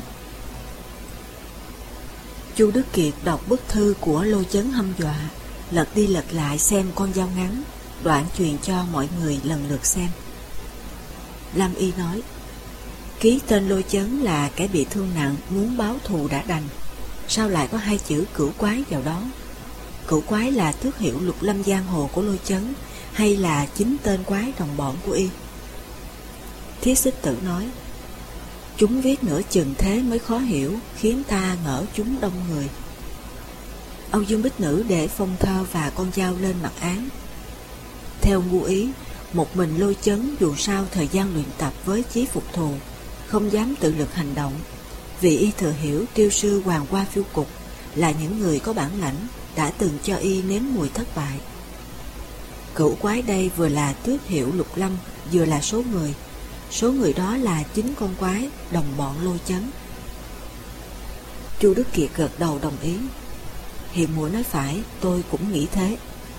Chu Đức Kiệt đọc bức thư của Lôi Chấn hăm dọa, lật đi lật lại xem con dao ngắn, đoạn truyền cho mọi người lần lượt xem. Lam Y nói: ký tên Lôi Chấn là kẻ bị thương nặng, muốn báo thù đã đành, sao lại có hai chữ Cửu Quái vào đó? Cửu Quái là tước hiệu lục lâm giang hồ của Lôi Chấn, hay là chính tên quái đồng bọn của y? Thiết Xích Tử nói: chúng viết nửa chừng thế mới khó hiểu, khiến ta ngỡ chúng đông người. Âu Dương Bích Nữ để phong thơ và con dao lên mặt án. Theo ngu ý, một mình Lôi Chấn dù sao thời gian luyện tập với chí phục thù, không dám tự lực hành động, vì y thừa hiểu tiêu sư Hoàng Hoa phiêu cục là những người có bản lãnh, đã từng cho y nếm mùi thất bại. Cửu Quái đây vừa là tước hiệu lục lâm, vừa là số người. Số người đó là chính con quái, đồng bọn Lôi Chấn. Chu Đức Kiệt gật đầu đồng ý. Hiền muội nói phải, tôi cũng nghĩ thế.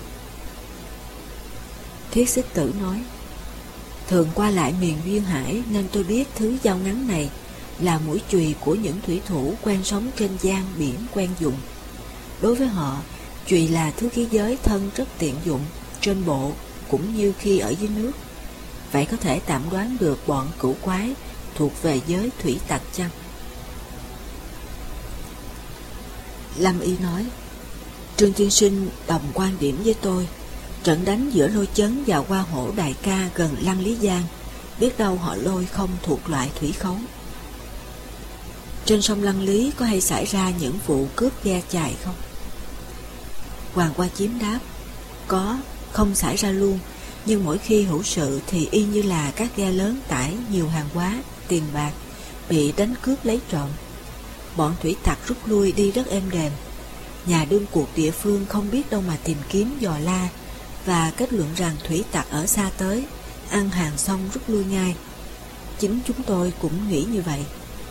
Thiết Xích Tử nói: thường qua lại miền duyên hải nên tôi biết thứ dao ngắn này là mũi chùy của những thủy thủ quen sống trên giang biển quen dùng. Đối với họ, chùy là thứ khí giới thân rất tiện dụng trên bộ cũng như khi ở dưới nước. Vậy có thể tạm đoán được bọn Cửu Quái thuộc về giới thủy tặc chăng? Lâm Y nói: Trương tiên sinh đồng quan điểm với tôi. Trận đánh giữa Lôi Chấn và Hoa Hổ đại ca gần Lăng Lý Giang, biết đâu họ Lôi không thuộc loại thủy khấu. Trên sông Lăng Lý có hay xảy ra những vụ cướp ghe chài không? Hoàng Hoa Chiếm đáp: có, không xảy ra luôn, nhưng mỗi khi hữu sự thì y như là các ghe lớn tải nhiều hàng hóa, tiền bạc bị đánh cướp lấy trộm. Bọn thủy tặc rút lui đi rất êm đềm. Nhà đương cuộc địa phương không biết đâu mà tìm kiếm dò la, và kết luận rằng thủy tặc ở xa tới, ăn hàng xong rút lui ngay. Chính chúng tôi cũng nghĩ như vậy.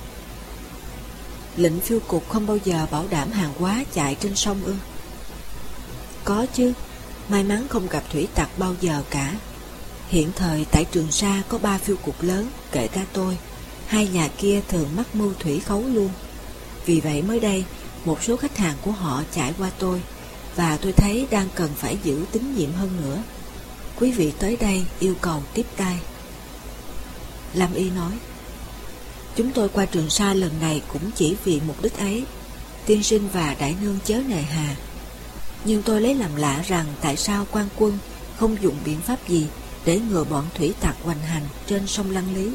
Lệnh phiêu cục không bao giờ bảo đảm hàng hóa chạy trên sông ư? Có chứ, may mắn không gặp thủy tặc bao giờ cả. Hiện thời tại Trường Sa có 3 phiêu cục lớn, kể cả tôi. 2 nhà kia thường mắc mưu thủy khấu luôn. Vì vậy mới đây, một số khách hàng của họ chạy qua tôi, và tôi thấy đang cần phải giữ tín nhiệm hơn nữa. Quý vị tới đây yêu cầu tiếp tay. Lam Y nói: chúng tôi qua Trường Sa lần này cũng chỉ vì mục đích ấy. Tiên sinh và đại nương chớ nề hà. Nhưng tôi lấy làm lạ rằng tại sao quan quân không dùng biện pháp gì để ngừa bọn thủy tặc hoành hành trên sông Lăng Lý.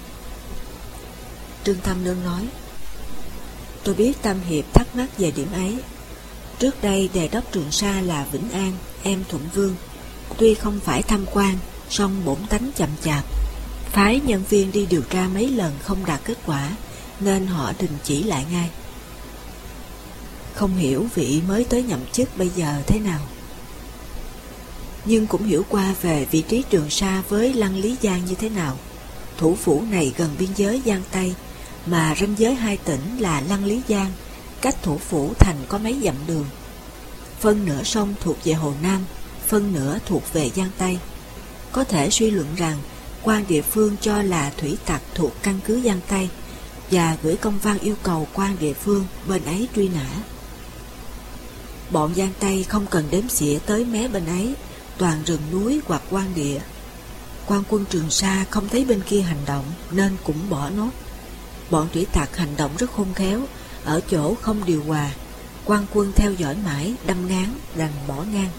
Trương Tam Nương nói: tôi biết Tam Hiệp thắc mắc về điểm ấy. Trước đây đề đốc Trường Sa là Vĩnh An, em Thuận Vương, tuy không phải tham quan, song bổn tánh chậm chạp, phái nhân viên đi điều tra mấy lần không đạt kết quả, nên họ đình chỉ lại ngay. Không hiểu vị mới tới nhậm chức bây giờ thế nào, nhưng cũng hiểu qua về vị trí Trường Sa với Lăng Lý Giang như thế nào. Thủ phủ này gần biên giới Giang Tây, mà ranh giới hai tỉnh là Lăng Lý Giang, cách thủ phủ thành có mấy dặm đường. Phân nửa sông thuộc về Hồ Nam, phân nửa thuộc về Giang Tây. Có thể suy luận rằng quan địa phương cho là thủy tặc thuộc căn cứ Giang Tây, và gửi công văn yêu cầu quan địa phương bên ấy truy nã. Bọn Giang Tây không cần đếm xỉa tới mé bên ấy, toàn rừng núi hoặc quan địa. Quan quân Trường Sa không thấy bên kia hành động nên cũng bỏ nốt. Bọn thủy tặc hành động rất khôn khéo, ở chỗ không điều hòa, quan quân theo dõi mãi, đâm ngán, đành bỏ ngang.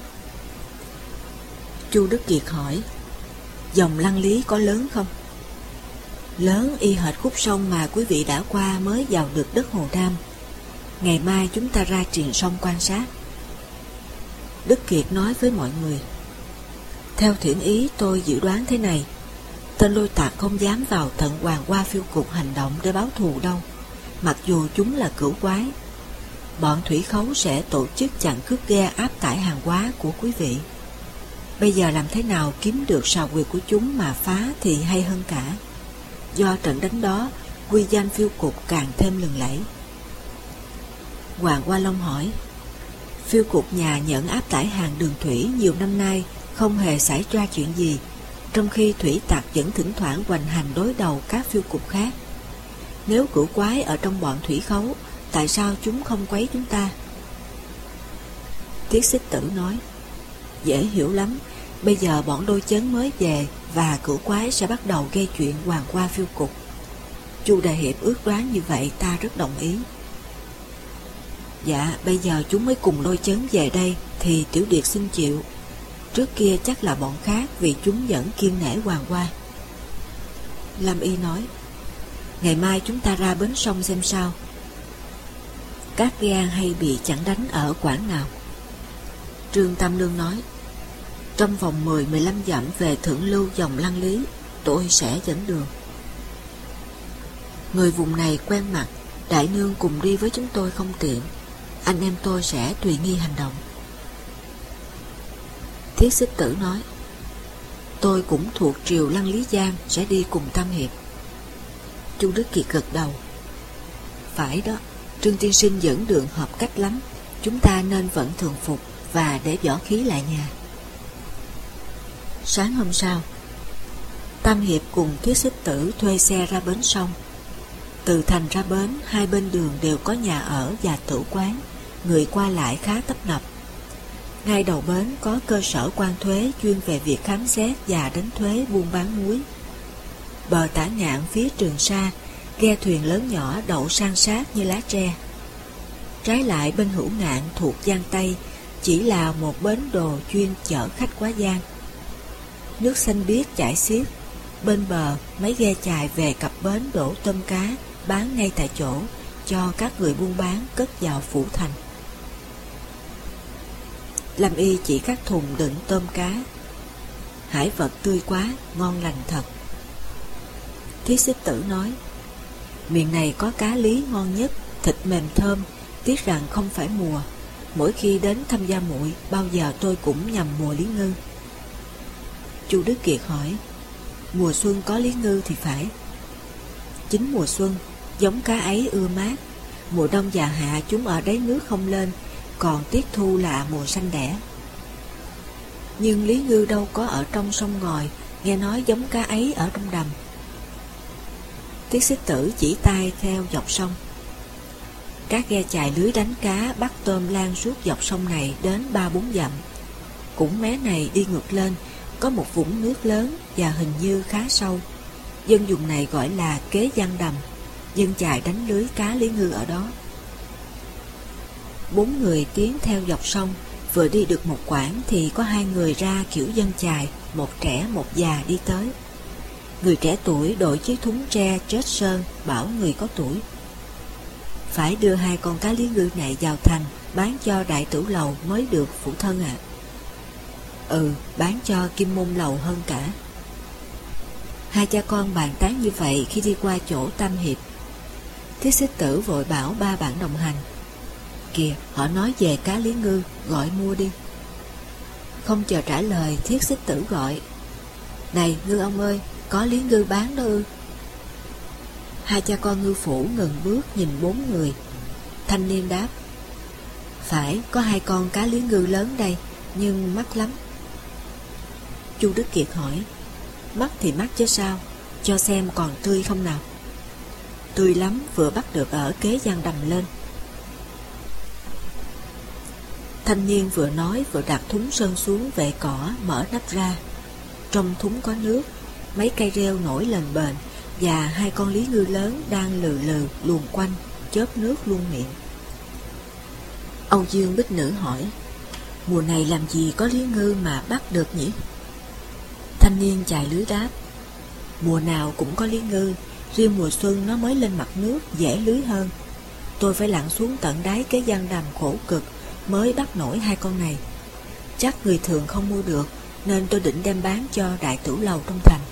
Chu Đức Kiệt hỏi, dòng Lăng Lý có lớn không? Lớn y hệt khúc sông mà quý vị đã qua mới vào được đất Hồ Nam. Ngày mai chúng ta ra triền sông quan sát. Đức Kiệt nói với mọi người, theo thiện ý tôi dự đoán thế này, tên Lôi Tạc không dám vào tận Hoàng Hoa Phiêu Cục hành động để báo thù đâu, mặc dù chúng là cửu quái. Bọn thủy khấu sẽ tổ chức chặn cướp ghe áp tải hàng hóa của quý vị. Bây giờ làm thế nào kiếm được sào quyệt của chúng mà phá thì hay hơn cả. Do trận đánh đó, quy danh Phiêu Cục càng thêm lừng lẫy. Hoàng Hoa Long hỏi, Phiêu Cục nhà nhận áp tải hàng đường thủy nhiều năm nay không hề xảy ra chuyện gì, trong khi thủy tặc vẫn thỉnh thoảng hoành hành đối đầu các phiêu cục khác. Nếu cửu quái ở trong bọn thủy khấu, tại sao chúng không quấy chúng ta? Thiết Xích Tử nói, dễ hiểu lắm, bây giờ bọn Đôi Chấn mới về và cửu quái sẽ bắt đầu gây chuyện Hoàng Hoa Phiêu Cục. Chu Đại Hiệp ước đoán như vậy ta rất đồng ý. Dạ, bây giờ chúng mới cùng Đôi Chấn về đây thì Tiểu Điệt xin chịu. Trước kia chắc là bọn khác vì chúng vẫn kiêng nể Hoàng Hoa. Lâm Y nói, ngày mai chúng ta ra bến sông xem sao. Các ghe hay bị chặn đánh ở quảng nào? Trương Tam Lương nói, trong vòng 10-15 dặm về thượng lưu dòng Lăng Lý, tôi sẽ dẫn đường. Người vùng này quen mặt, đại nương cùng đi với chúng tôi không tiện, anh em tôi sẽ tùy nghi hành động. Thiết Xích Tử nói, tôi cũng thuộc triều Lăng Lý Giang, sẽ đi cùng Tam Hiệp. Chu Đức Kiệt gật đầu, phải đó, Trương tiên sinh dẫn đường hợp cách lắm, chúng ta nên vẫn thường phục và để võ khí lại nhà. Sáng hôm sau, Tam Hiệp cùng Thiết Xích Tử thuê xe ra bến sông. Từ thành ra bến, hai bên đường đều có nhà ở và tử quán, người qua lại khá tấp nập. Ngay đầu bến có cơ sở quan thuế chuyên về việc khám xét và đánh thuế buôn bán muối. Bờ Tả Ngạn phía Trường Sa, ghe thuyền lớn nhỏ đậu san sát như lá tre. Trái lại bên Hữu Ngạn thuộc Giang Tây chỉ là một bến đồ chuyên chở khách quá giang. Nước xanh biếc chảy xiết, bên bờ mấy ghe chài về cặp bến đổ tôm cá bán ngay tại chỗ cho các người buôn bán cất vào phủ thành. Lâm Y chỉ các thùng đựng tôm cá, hải vật tươi quá, ngon lành thật. Thiết Xích Tử nói, miền này có cá lý ngon nhất, thịt mềm thơm, tiếc rằng không phải mùa. Mỗi khi đến thăm gia muội, bao giờ tôi cũng nhằm mùa lý ngư. Chu Đức Kiệt hỏi, mùa xuân có lý ngư thì phải. Chính mùa xuân, giống cá ấy ưa mát. Mùa đông và hạ chúng ở đáy nước không lên, còn tiết thu là mùa xanh đẻ. Nhưng lý ngư đâu có ở trong sông ngòi, nghe nói giống cá ấy ở trong đầm. Thiết Xích Tử chỉ tay theo dọc sông. Các ghe chài lưới đánh cá bắt tôm lan suốt dọc sông này đến 3-4 dặm. Cũng mé này đi ngược lên có một vũng nước lớn và hình như khá sâu. Dân vùng này gọi là Kế Giang Đầm. Dân chài đánh lưới cá lý ngư ở đó. 4 người tiến theo dọc sông. Vừa đi được một quãng thì có 2 người ra kiểu dân chài, một trẻ một già đi tới. Người trẻ tuổi đội chiếc thúng tre trét sơn bảo người có tuổi, phải đưa 2 con cá lý ngư này vào thành bán cho đại tử lầu mới được phụ thân ạ. Bán cho Kim Môn lầu hơn cả. 2 cha con bàn tán như vậy khi đi qua chỗ Tam Hiệp. Thiết Xích Tử vội bảo 3 bạn đồng hành, kìa, họ nói về cá lý ngư, gọi mua đi. Không chờ trả lời, Thiết Xích Tử gọi, này ngư ông ơi, có lý ngư bán đó ư? 2 cha con ngư phủ ngừng bước nhìn 4 người. Thanh niên đáp, phải, có 2 con cá lý ngư lớn đây, nhưng mắc lắm. Chu Đức Kiệt hỏi, mắc thì mắc chứ sao, cho xem còn tươi không nào. Tươi lắm, vừa bắt được ở Kế Giang Đầm lên. Thanh niên vừa nói vừa đặt thúng sơn xuống vệ cỏ, mở nắp ra. Trong thúng có nước, mấy cây rêu nổi lên bền, và hai con lý ngư lớn đang lừ lừ luồn quanh, chớp nước luôn miệng. Âu Dương Bích Nữ hỏi: mùa này làm gì có lý ngư mà bắt được nhỉ? Thanh niên chài lưới đáp: mùa nào cũng có lý ngư, riêng mùa xuân nó mới lên mặt nước dễ lưới hơn. Tôi phải lặn xuống tận đáy cái giăng đầm khổ cực mới bắt nổi hai con này. Chắc người thường không mua được, nên tôi định đem bán cho đại tửu lầu trong thành.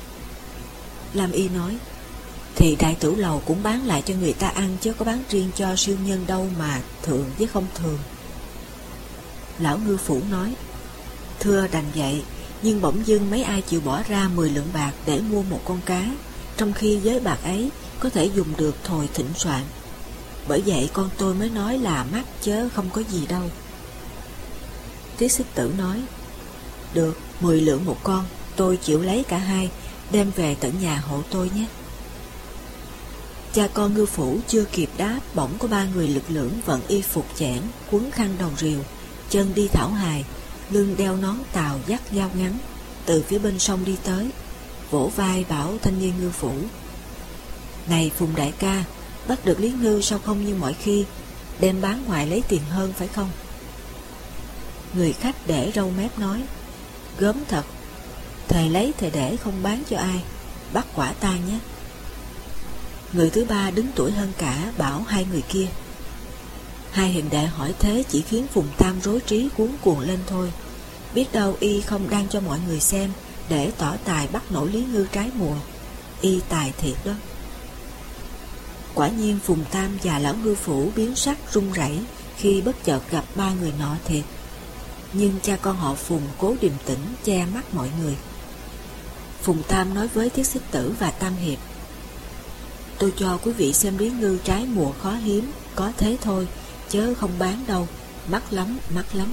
Lam Y nói: thì đại tửu lầu cũng bán lại cho người ta ăn, chứ có bán riêng cho siêu nhân đâu mà thường với không thường. Lão ngư phủ nói: thưa đành vậy, nhưng bỗng dưng mấy ai chịu bỏ ra 10 lượng bạc để mua một con cá, trong khi với bạc ấy có thể dùng được thồi thịnh soạn. Bởi vậy con tôi mới nói là mắc chớ không có gì đâu. Tiết Xích Tử nói: được, 10 lượng một con, tôi chịu lấy cả hai, đem về tận nhà hộ tôi nhé. Cha con ngư phủ chưa kịp đáp, bỗng có ba người lực lưỡng vận y phục chẽn, quấn khăn đầu rìu, chân đi thảo hài, lưng đeo nón tàu dắt dao ngắn, từ phía bên sông đi tới, vỗ vai bảo thanh niên ngư phủ: này Phùng đại ca, bắt được lý ngư sao không như mọi khi, đem bán ngoài lấy tiền hơn phải không? Người khách để râu mép nói: gớm thật, thầy lấy thầy để không bán cho ai, bắt quả tang nhé. Người thứ ba đứng tuổi hơn cả bảo hai người kia. Hai hiền đệ hỏi thế chỉ khiến Phùng Tam rối trí cuống cuồng lên thôi. Biết đâu y không đang cho mọi người xem để tỏ tài bắt nổi lý ngư trái mùa. Y tài thiệt đó. Quả nhiên Phùng Tam và lão ngư phủ biến sắc run rẩy khi bất chợt gặp ba người nọ thiệt. Nhưng cha con họ Phùng cố điềm tĩnh che mắt mọi người. Phùng Tam nói với Tiết Xích Tử và Tam Hiệp: tôi cho quý vị xem lý ngư trái mùa khó hiếm, có thế thôi, chớ không bán đâu, mắc lắm, mắc lắm.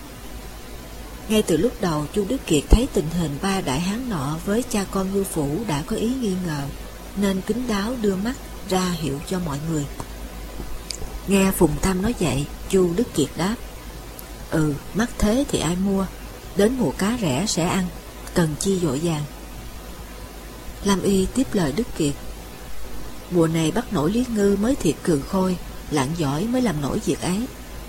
Ngay từ lúc đầu Chu Đức Kiệt thấy tình hình ba đại hán nọ với cha con ngư phủ đã có ý nghi ngờ, nên kín đáo đưa mắt ra hiệu cho mọi người. Nghe Phùng Tam nói vậy, Chu Đức Kiệt đáp: mắc thế thì ai mua, đến mùa cá rẻ sẽ ăn, cần chi vội vàng. Lam Y tiếp lời Đức Kiệt: mùa này bắt nổi lý ngư mới thiệt cừ khôi, lặn giỏi mới làm nổi việc ấy.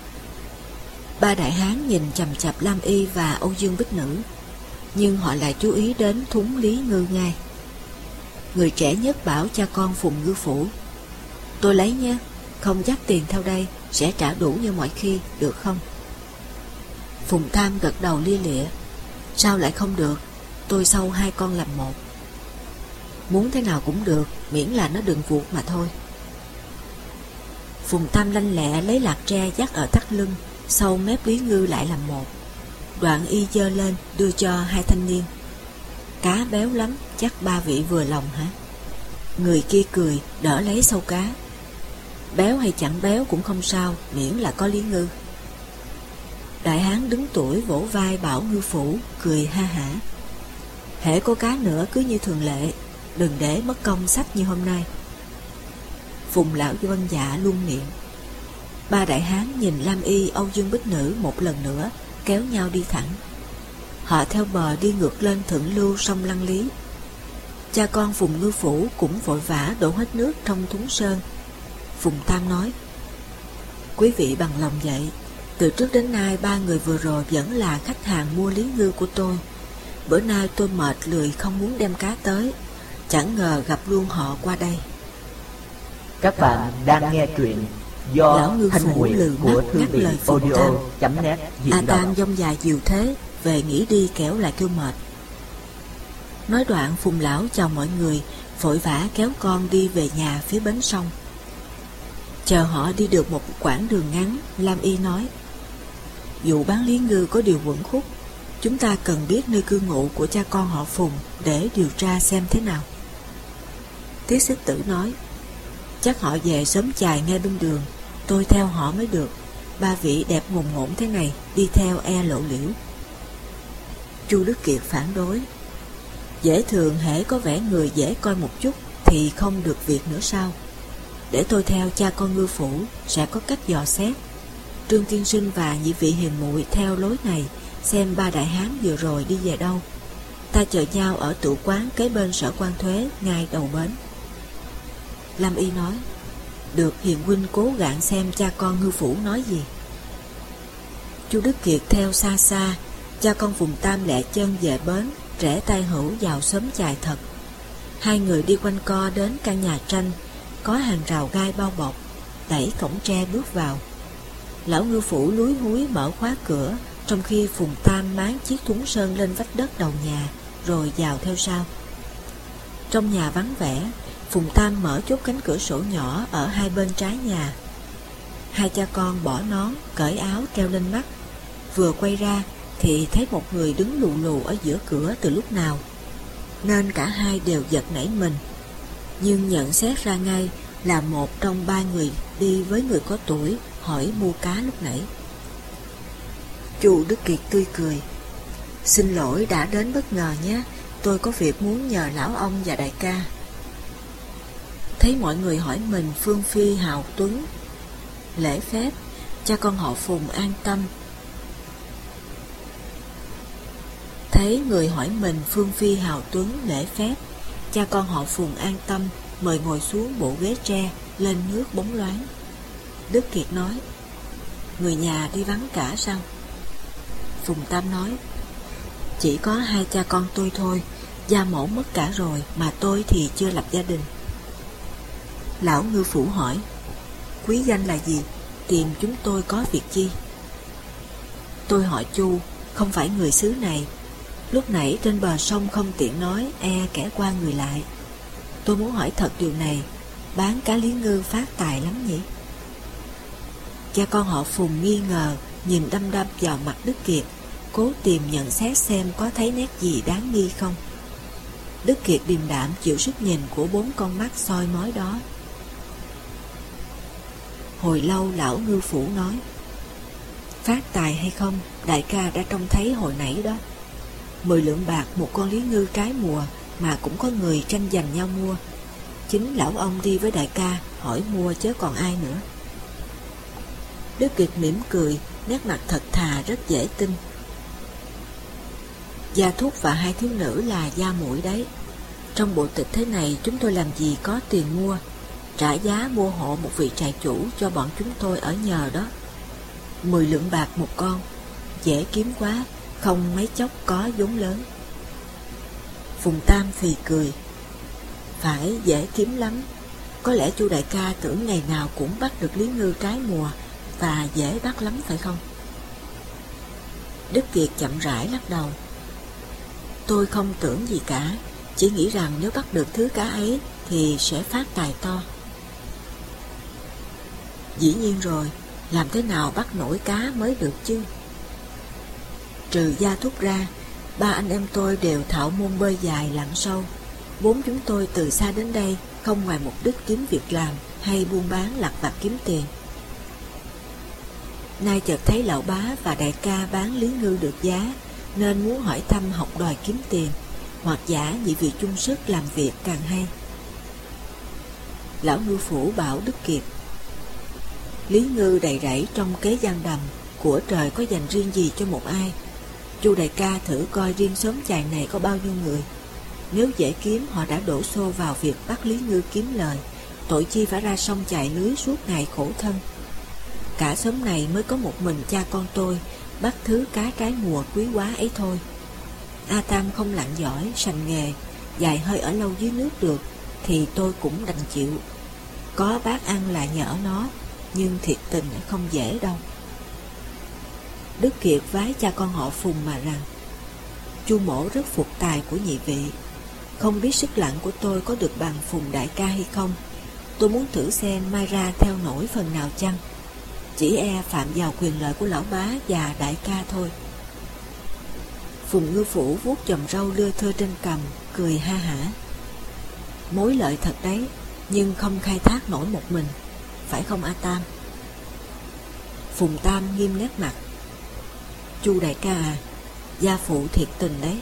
Ba đại hán nhìn chằm chằm Lam Y và Âu Dương Bích Nữ, nhưng họ lại chú ý đến thúng lý ngư ngay. Người trẻ nhất bảo cha con Phùng ngư phủ: tôi lấy nhé, không dắt tiền theo đây, sẽ trả đủ như mọi khi, được không? Phùng Tham gật đầu lia lịa: sao lại không được, tôi sâu hai con làm một. Muốn thế nào cũng được, miễn là nó đừng vuột mà thôi. Phùng Tam lanh lẹ lấy lạc tre dắt ở thắt lưng, sâu mép lý ngư lại làm một. Đoạn y giơ lên đưa cho hai thanh niên: cá béo lắm, chắc ba vị vừa lòng hả? Người kia cười đỡ lấy sâu cá: béo hay chẳng béo cũng không sao, miễn là có lý ngư. Đại hán đứng tuổi vỗ vai bảo ngư phủ, cười ha hả: hễ có cá nữa cứ như thường lệ, đừng để mất công sách như hôm nay. Phùng lão vân dạ luôn miệng. Ba đại hán nhìn Lam Y, Âu Dương Bích Nữ một lần nữa, kéo nhau đi thẳng. Họ theo bờ đi ngược lên thượng lưu sông Lăng Lý. Cha con Phùng ngư phủ cũng vội vã đổ hết nước trong thúng sơn. Phùng Tam nói: quý vị bằng lòng vậy, từ trước đến nay ba người vừa rồi vẫn là khách hàng mua lý ngư của tôi. Bữa nay tôi mệt lười không muốn đem cá tới, chẳng ngờ gặp luôn họ qua đây. Các bạn đang nghe truyện do Thanh Nguyệt của Thư viện Audio.net A Tam dông dài diều thế, về nghỉ đi kẻo lại kêu mệt. Nói đoạn Phùng lão chào mọi người, vội vã kéo con đi về nhà phía bến sông. Chờ họ đi được một quãng đường ngắn, Lam Y nói: vụ bán lý ngư có điều uẩn khúc, chúng ta cần biết nơi cư ngụ của cha con họ Phùng để điều tra xem thế nào. Tiết Xích Tử nói: chắc họ về sớm chài ngay bên đường, tôi theo họ mới được. Ba vị đẹp ngồn ngỗn thế này, đi theo e lộ liễu. Chu Đức Kiệt phản đối: dễ thường hễ có vẻ người dễ coi một chút thì không được việc nữa sao? Để tôi theo cha con ngư phủ, sẽ có cách dò xét. Trương tiên sinh và nhị vị hiền muội theo lối này, xem ba đại hán vừa rồi đi về đâu. Ta chờ nhau ở tửu quán kế bên sở quan thuế ngay đầu bến. Lam Y nói: Được, Hiền huynh cố gạn xem cha con Ngư Phủ nói gì. Chu Đức Kiệt theo xa xa, cha con Phùng Tam lẹ chân về bến, rẽ tay hữu vào xóm chài thật. Hai người đi quanh co đến căn nhà tranh, có hàng rào gai bao bọc, đẩy cổng tre bước vào. Lão Ngư Phủ lúi húi mở khóa cửa, trong khi Phùng Tam máng chiếc thúng sơn lên vách đất đầu nhà, rồi vào theo sau. Trong nhà vắng vẻ, Phùng Tam mở chốt cánh cửa sổ nhỏ ở hai bên trái nhà. Hai cha con bỏ nón, cởi áo treo lên mắt. Vừa quay ra thì thấy một người đứng lù lù ở giữa cửa từ lúc nào, nên cả hai đều giật nảy mình. Nhưng nhận xét ra ngay là một trong ba người đi với người có tuổi hỏi mua cá lúc nãy. Chu Đức Kiệt tươi cười: Xin lỗi đã đến bất ngờ nhé, tôi có việc muốn nhờ lão ông và đại ca. Thấy mọi người hỏi mình phương phi hào tuấn, lễ phép, cha con họ Phùng an tâm. Thấy người hỏi mình phương phi hào tuấn, lễ phép, cha con họ Phùng an tâm, mời ngồi xuống bộ ghế tre, lên nước bóng loáng. Đức Kiệt nói: Người nhà đi vắng cả sao? Phùng Tam nói: Chỉ có hai cha con tôi thôi, gia mẫu mất cả rồi, mà tôi thì chưa lập gia đình. Lão Ngư Phủ hỏi: Quý danh là gì? Tìm chúng tôi có việc chi? Tôi họ Chu, không phải người xứ này. Lúc nãy trên bờ sông không tiện nói, e kẻ qua người lại. Tôi muốn hỏi thật điều này, bán cá lý ngư phát tài lắm nhỉ? Cha con họ Phùng nghi ngờ, nhìn đăm đăm vào mặt Đức Kiệt, cố tìm nhận xét xem có thấy nét gì đáng nghi không. Đức Kiệt điềm đạm chịu sức nhìn của bốn con mắt soi mói đó. Hồi lâu lão Ngư Phủ nói: Phát tài hay không, đại ca đã trông thấy hồi nãy đó. 10 lượng bạc một con lý ngư trái mùa mà cũng có người tranh giành nhau mua. Chính lão ông đi với đại ca hỏi mua chớ còn ai nữa. Đức Kiệt mỉm cười, nét mặt thật thà rất dễ tin. Gia Thúc và hai thiếu nữ là gia muội đấy. Trong bộ tịch thế này chúng tôi làm gì có tiền mua, trả giá mua hộ một vị trại chủ cho bọn chúng tôi ở nhờ đó. 10 lượng bạc một con, dễ kiếm quá, không mấy chốc có vốn lớn. Phùng Tam phì cười: Phải dễ kiếm lắm. Có lẽ chu đại ca tưởng ngày nào cũng bắt được lý ngư trái mùa, và dễ bắt lắm phải không? Đức Kiệt chậm rãi lắc đầu: Tôi không tưởng gì cả, chỉ nghĩ rằng nếu bắt được thứ cá ấy thì sẽ phát tài to. Dĩ nhiên rồi, làm thế nào bắt nổi cá mới được chứ? Trừ Gia Thúc ra, ba anh em tôi đều thạo môn bơi dài lặn sâu. Bốn chúng tôi từ xa đến đây không ngoài mục đích kiếm việc làm hay buôn bán lặt vặt kiếm tiền. Nay chợt thấy lão bá và đại ca bán lý ngư được giá, nên muốn hỏi thăm học đòi kiếm tiền, hoặc giả nhị vị chung sức làm việc càng hay. Lão Ngư Phủ bảo Đức Kiệt: Lý ngư đầy rẫy trong kế gian đầm, của trời có dành riêng gì cho một ai? Chu đại ca thử coi riêng xóm chài này có bao nhiêu người. Nếu dễ kiếm, họ đã đổ xô vào việc bắt lý ngư kiếm lời, tội chi phải ra sông chài lưới suốt ngày khổ thân. Cả xóm này mới có một mình cha con tôi bắt thứ cá trái mùa quý quá ấy thôi. A Tam không lặn giỏi, sành nghề, dài hơi ở lâu dưới nước được, thì tôi cũng đành chịu. Có bát ăn là nhờ nó, nhưng thiệt tình không dễ đâu. Đức Kiệt vái cha con họ Phùng mà rằng: Chu mổ rất phục tài của nhị vị. Không biết sức lặn của tôi có được bằng Phùng đại ca hay không. Tôi muốn thử xem mai ra theo nổi phần nào chăng. Chỉ e phạm vào quyền lợi của lão bá và đại ca thôi. Phùng Ngư Phủ vuốt chòm râu lưa thưa trên cằm, cười ha hả: Mối lợi thật đấy, nhưng không khai thác nổi một mình, phải không A Tam? Phùng Tam nghiêm nét mặt: Chu đại ca à, gia phụ thiệt tình đấy.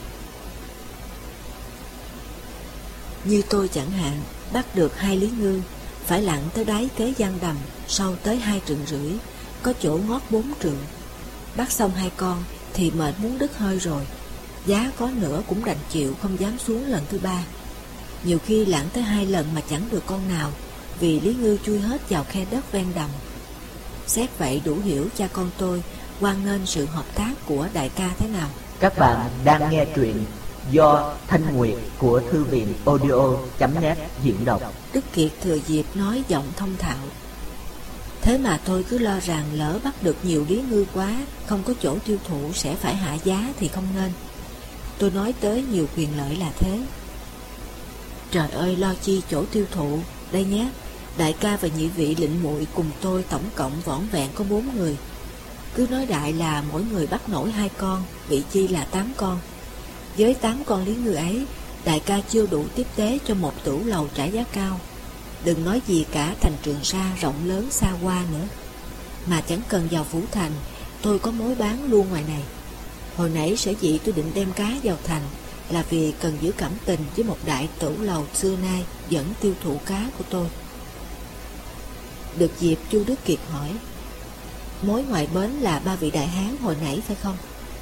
Như tôi chẳng hạn, bắt được 2 lý ngư, phải lặn tới đáy kế gian đầm, sâu tới 2,5 trượng, có chỗ ngót 4 trượng. Bắt xong 2 con thì mệt muốn đứt hơi rồi. Giá có nữa cũng đành chịu, không dám xuống lần thứ 3. Nhiều khi lặn tới 2 lần mà chẳng được con nào, vì Lý Ngư chui hết vào khe đất ven đầm. Xét vậy đủ hiểu cha con tôi hoan nghênh sự hợp tác của đại ca thế nào. Các bạn đang nghe truyện do Thanh Nguyệt của Thư viện audio.net diễn đọc. Đức Kiệt thừa dịp nói giọng thông thạo. Thế mà tôi cứ lo rằng lỡ bắt được nhiều Lý Ngư quá, không có chỗ tiêu thụ sẽ phải hạ giá thì không nên. Tôi nói tới nhiều quyền lợi là thế. Trời ơi, lo chi chỗ tiêu thụ. Đây nhé, đại ca và nhị vị lĩnh muội cùng tôi tổng cộng vỏn vẹn có 4 người. Cứ nói đại là mỗi người bắt nổi 2 con, vị chi là 8 con. Với 8 con Lý Ngư ấy, đại ca chưa đủ tiếp tế cho một tửu lầu trả giá cao. Đừng nói gì cả thành Trường Sa rộng lớn xa hoa nữa. Mà chẳng cần vào phủ thành, tôi có mối bán luôn ngoài này. Hồi nãy sở dĩ tôi định đem cá vào thành là vì cần giữ cảm tình với một đại tửu lầu xưa nay vẫn tiêu thụ cá của tôi. Được dịp, Chu Đức Kiệt hỏi: mối ngoài bến là 3 vị đại hán hồi nãy phải không?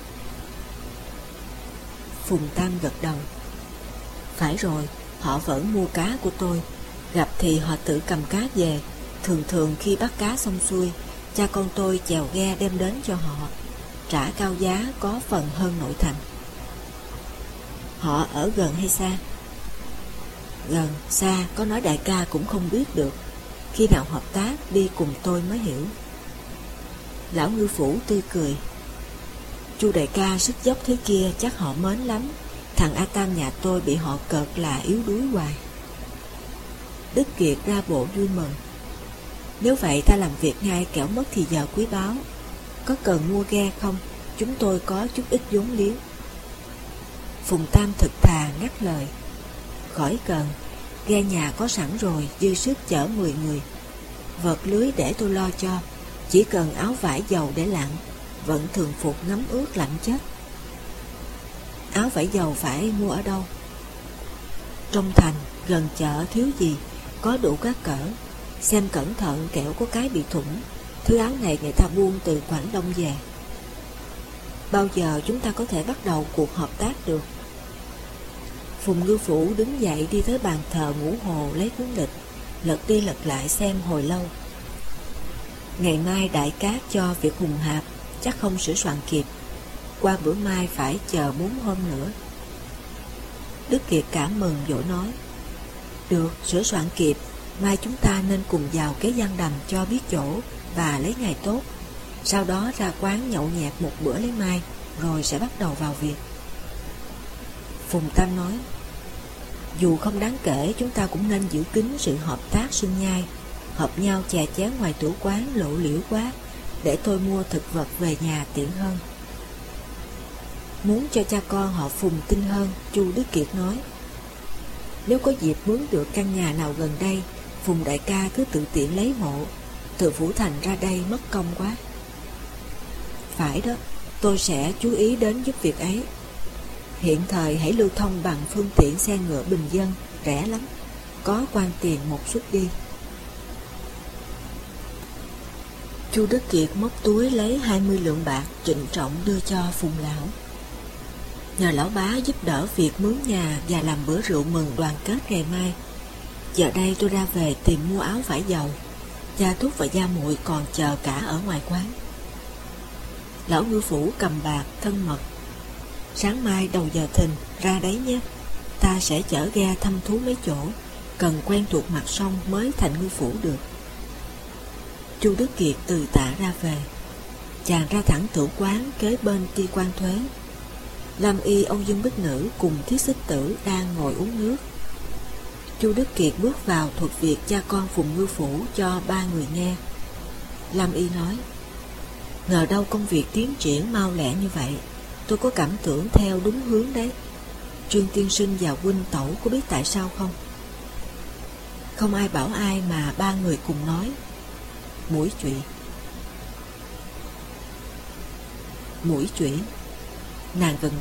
Phùng Tam gật đầu. Phải rồi, họ vẫn mua cá của tôi. Gặp thì họ tự cầm cá về. Thường khi bắt cá xong xuôi, cha con tôi chèo ghe đem đến cho họ, trả cao giá có phần hơn nội thành. Họ ở gần hay xa? Gần, xa, có nói đại ca cũng không biết được. Khi nào hợp tác đi cùng tôi mới hiểu. Lão ngư phủ tươi cười. Chu đại ca sức dốc thế kia chắc họ mến lắm. Thằng A Tam nhà tôi bị họ cợt là yếu đuối hoài. Đức Kiệt ra bộ vui mừng. Nếu vậy ta làm việc ngay kẻo mất thì giờ quý báu. Có cần mua ghe không? Chúng tôi có chút ít vốn liếng. Phùng Tam thực thà ngắt lời. Khỏi cần, ghe nhà có sẵn rồi, dư sức chở 10 người. Vật lưới để tôi lo cho, chỉ cần áo vải dầu để lặn, vận thường phục ngấm ướt lạnh chết. Áo vải dầu phải mua ở đâu? Trong thành, gần chợ thiếu gì, có đủ các cỡ. Xem cẩn thận kẻo có cái bị thủng. Thứ áo này người ta buôn từ Quảng Đông về. Bao giờ chúng ta có thể bắt đầu cuộc hợp tác được? Phùng Ngư Phủ đứng dậy đi tới bàn thờ ngũ hồ lấy cuốn lịch, lật đi lật lại xem hồi lâu. Ngày mai đại cát cho việc hùng hạp, chắc không sửa soạn kịp. Qua bữa mai phải chờ 4 hôm nữa. Đức Kiệt cảm mừng vội nói: được, sửa soạn kịp. Mai chúng ta nên cùng vào cái gian đầm cho biết chỗ và lấy ngày tốt. Sau đó ra quán nhậu nhẹt một bữa lấy mai, rồi sẽ bắt đầu vào việc. Phùng Tam nói: dù không đáng kể, chúng ta cũng nên giữ kín sự hợp tác sinh nhai. Hợp nhau chè chén ngoài tủ quán lộ liễu quá, để tôi mua thực vật về nhà tiện hơn. Muốn cho cha con họ Phùng tin hơn, Chu Đức Kiệt nói: nếu có dịp mướn được căn nhà nào gần đây, Phùng đại ca cứ tự tiện lấy hộ. Từ phủ thành ra đây mất công quá. Phải đó, tôi sẽ chú ý đến giúp việc ấy. Hiện thời hãy lưu thông bằng phương tiện xe ngựa bình dân, rẻ lắm, có quan tiền một suất đi. Chu Đức Kiệt móc túi lấy 20 lượng bạc, trịnh trọng đưa cho Phùng lão. Nhờ lão bá giúp đỡ việc mướn nhà và làm bữa rượu mừng đoàn kết ngày mai. Giờ đây tôi ra về tìm mua áo vải dầu. Gia Thúc và Gia Muội còn chờ cả ở ngoài quán. Lão ngư phủ cầm bạc thân mật: sáng mai đầu giờ thìn ra đấy nhé. Ta sẽ chở ghe thăm thú mấy chỗ, cần quen thuộc mặt sông mới thành ngư phủ được. Chu Đức Kiệt từ tạ ra về. Chàng ra thẳng tửu quán kế bên ti quan thuế. Lam y Âu Dương Bích Nữ cùng Thiết Xích Tử đang ngồi uống nước. Chu Đức Kiệt bước vào thuật việc cha con Phùng Ngư Phủ cho 3 người nghe. Lam y nói: ngờ đâu công việc tiến triển mau lẹ như vậy. Tôi có cảm tưởng theo đúng hướng đấy. Trương tiên sinh và huynh tẩu có biết tại sao không? Không ai bảo ai mà 3 người cùng nói: mũi chủy. Nàng gần.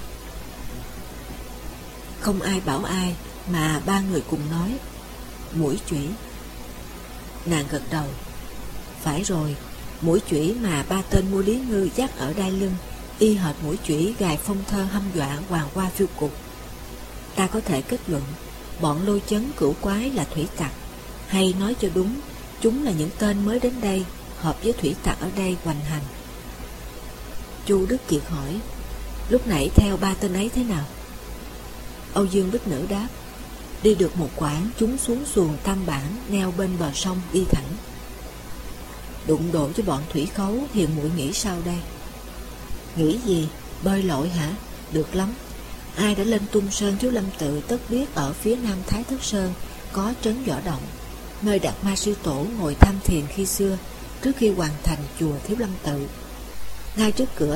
Không ai bảo ai mà 3 người cùng nói: mũi chủy. Nàng gật đầu. Phải rồi, mũi chủy mà 3 tên mua Lý Ngư dắt ở đai lưng y hệt mũi chủy gài phong thơ hăm dọa Hoàng Hoa phiêu cục. Ta có thể kết luận bọn Lôi Chấn cửu quái là thủy tặc, hay nói cho đúng, chúng là những tên mới đến đây, hợp với thủy tặc ở đây hoành hành. Chu Đức Kiệt hỏi, lúc nãy theo ba tên ấy thế nào? Âu Dương Bích Nữ đáp, đi được một quãng chúng xuống xuồng tam bản neo bên bờ sông đi thẳng. Đụng độ với bọn thủy khấu, Hiền muội nghĩ sao đây? Nghĩ gì? Bơi lội hả? Được lắm. Ai đã lên Tung Sơn Thiếu Lâm Tự tất biết ở phía nam Thái Thất Sơn có trấn Võ Động, nơi Đạt Ma Sư Tổ ngồi tham thiền khi xưa, trước khi hoàn thành chùa Thiếu Lâm Tự. Ngay trước cửa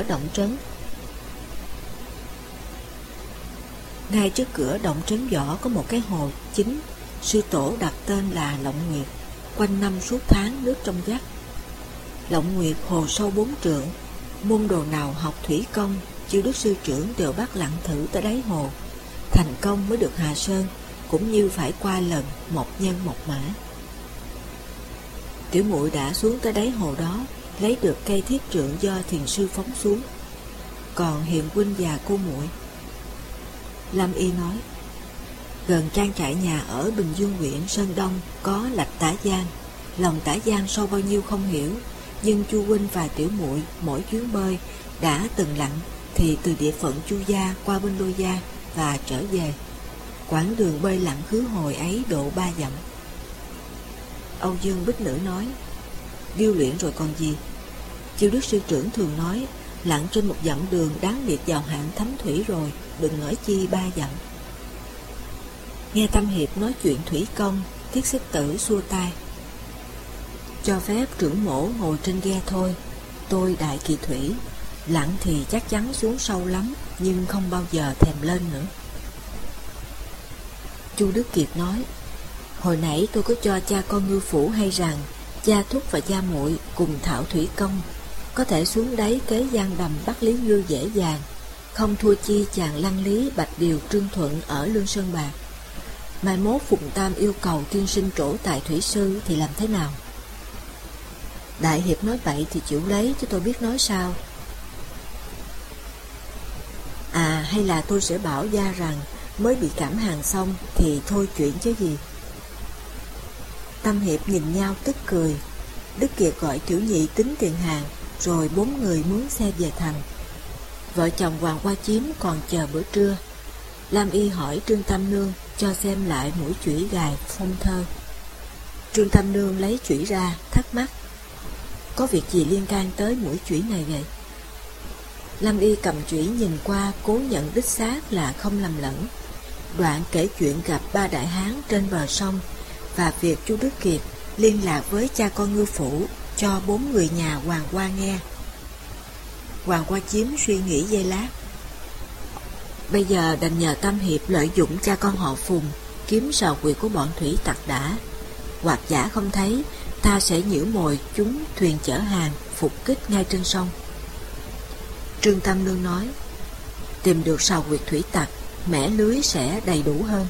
động trấn Võ có một cái hồ chính, sư tổ đặt tên là Lộng Nguyệt, quanh năm suốt tháng nước trong vắt. Lộng Nguyệt hồ sâu 4 trượng, môn đồ nào học thủy công, chư đức sư trưởng đều bắt lặn thử tới đáy hồ, thành công mới được hạ sơn, cũng như phải qua lần một nhân một mã. Tiểu muội đã xuống tới đáy hồ đó, lấy được cây thiết trượng do thiền sư phóng xuống. Còn Hiền huynh và cô muội? Lâm Y nói, gần trang trại nhà ở Bình Dương huyện Sơn Đông có lạch Tả Giang. Lòng Tả Giang sâu bao nhiêu không hiểu, nhưng chu huynh và tiểu muội mỗi chuyến bơi đã từng lặn thì từ địa phận Chu gia qua bên Lôi gia và trở về. Quãng đường bơi lặn khứ hồi ấy độ 3 dặm. Âu Dương Bích Nữ nói, điêu luyện rồi còn gì. Chư đức sư trưởng thường nói, lặn trên 1 dặm đường đáng liệt vào hạng thấm thủy rồi, đừng nói chi 3 dặm. Nghe Tâm Hiệp nói chuyện thủy công, Thiết Xích Tử xua tay, cho phép trưởng mổ ngồi trên ghe thôi. Tôi đại kỳ thủy, lặn thì chắc chắn xuống sâu lắm, nhưng không bao giờ thèm lên nữa. Chu Đức Kiệt nói, hồi nãy tôi có cho cha con ngư phủ hay rằng cha thúc và cha muội cùng thạo thủy công, có thể xuống đáy kế giang đầm bắt Lý Ngư dễ dàng, không thua chi chàng Lăng Lý, Bạch Điều, Trương Thuận ở Lương Sơn Bạc. Mai mốt Phụng Tam yêu cầu tiên sinh trổ tài thủy sư thì làm thế nào? Đại hiệp nói vậy thì chịu lấy, chứ tôi biết nói sao. À, hay là tôi sẽ bảo gia rằng mới bị cảm hàn xong thì thôi chuyện chứ gì. Tâm Hiệp nhìn nhau tức cười. Đức Kiệt gọi Tiểu Nhị tính tiền hàng, rồi 4 người mướn xe về thành. Vợ chồng Hoàng Hoa Chiếm còn chờ bữa trưa. Lam Y hỏi Trương Tam Nương cho xem lại mũi chủy gài phong thơ. Trương Tam Nương lấy chủy ra, thắc mắc, có việc gì liên can tới mũi chủy này vậy? Lam Y cầm chủy nhìn qua, cố nhận đích xác là không lầm lẫn. Đoạn kể chuyện gặp 3 đại hán trên bờ sông và việc chú Đức Kiệt liên lạc với cha con ngư phủ cho 4 người nhà Hoàng Hoa nghe. Hoàng Hoa Chiếm suy nghĩ giây lát. Bây giờ đành nhờ Tâm Hiệp lợi dụng cha con họ Phùng kiếm sờ quyệt của bọn thủy tặc đã. Hoặc giả không thấy, ta sẽ nhiễu mồi chúng thuyền chở hàng phục kích ngay trên sông. Trương Tam Nương nói, tìm được sào quyệt thủy tặc, mẻ lưới sẽ đầy đủ hơn.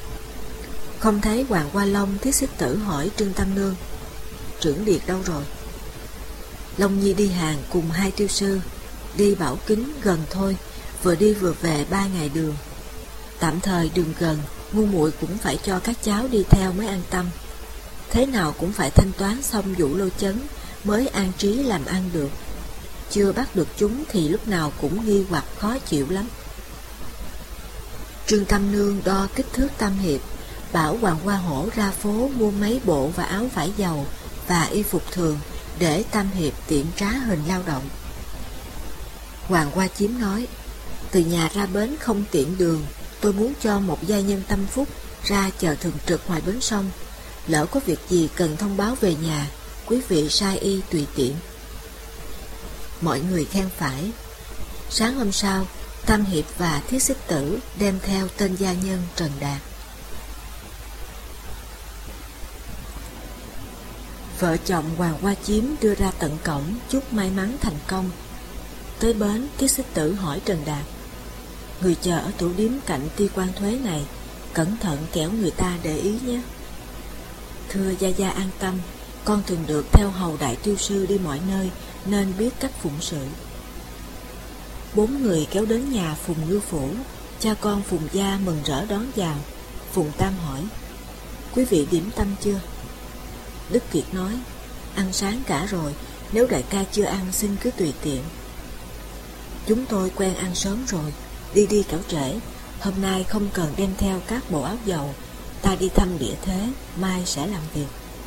Không thấy Hoàng Hoa Long, Thiết Xích Tử hỏi Trương Tam Nương, trưởng Điệt đâu rồi? Long Nhi đi hàng cùng 2 tiêu sư, đi Bảo Kính gần thôi, vừa đi vừa về 3 ngày đường. Tạm thời đường gần, ngu muội cũng phải cho các cháu đi theo mới an tâm. Thế nào cũng phải thanh toán xong vụ Lôi Chấn mới an trí làm ăn được. Chưa bắt được chúng thì lúc nào cũng nghi hoặc khó chịu lắm. Trương Tam Nương đo kích thước Tam Hiệp, bảo Hoàng Hoa Hổ ra phố mua mấy bộ và áo vải dầu và y phục thường để Tam Hiệp tiện trá hình lao động. Hoàng Hoa Chiếm nói, từ nhà ra bến không tiện đường, tôi muốn cho một gia nhân tâm phúc ra chờ thường trực ngoài bến sông. Lỡ có việc gì cần thông báo về nhà, quý vị sai y tùy tiện. Mọi người khen phải. Sáng hôm sau, Tam Hiệp và Thiết Xích Tử đem theo tên gia nhân Trần Đạt. Vợ chồng Hoàng Hoa Chiếm đưa ra tận cổng chúc may mắn thành công. Tới bến, Thiết Xích Tử hỏi Trần Đạt, người chờ ở tủ điếm cạnh ti quan thuế này, cẩn thận kẻo người ta để ý nhé. Thưa gia gia an tâm, con thường được theo hầu đại tiêu sư đi mọi nơi nên biết cách phụng sự. 4 người kéo đến nhà Phùng Ngư Phủ. Cha con Phùng gia mừng rỡ đón vào. Phùng Tam hỏi: quý vị điểm tâm chưa? Đức Kiệt nói: ăn sáng cả rồi, nếu đại ca chưa ăn xin cứ tùy tiện. Chúng tôi quen ăn sớm rồi, đi kẻo trễ. Hôm nay không cần đem theo các bộ áo dầu, ta đi thăm địa thế, mai sẽ làm việc.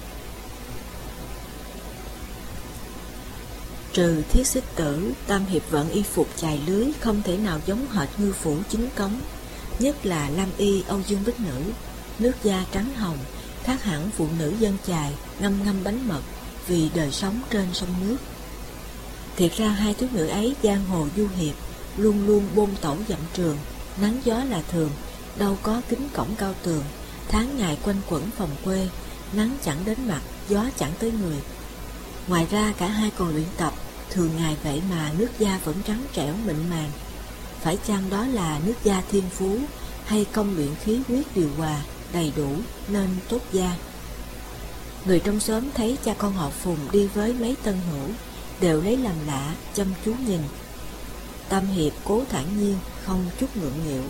Trừ Thiết Xích Tử, Tam Hiệp vận y phục chài lưới không thể nào giống hệt Ngư Phủ chính cống, nhất là lam y Âu Dương Bích Nữ, nước da trắng hồng, khác hẳn phụ nữ dân chài ngâm bánh mật vì đời sống trên sông nước. Thiệt ra hai thiếu nữ ấy giang hồ du hiệp, luôn luôn bôn tẩu dặm trường, nắng gió là thường, đâu có kính cổng cao tường, tháng ngày quanh quẩn phòng quê, nắng chẳng đến mặt, gió chẳng tới người. Ngoài ra cả hai còn luyện tập, thường ngày vậy mà nước da vẫn trắng trẻo mịn màng. Phải chăng đó là nước da thiên phú, hay công luyện khí huyết điều hòa đầy đủ nên tốt da? Người trong xóm thấy cha con họ Phùng đi với mấy tân hữu, đều lấy làm lạ, chăm chú nhìn. Tam Hiệp cố thản nhiên, không chút ngượng nghịu.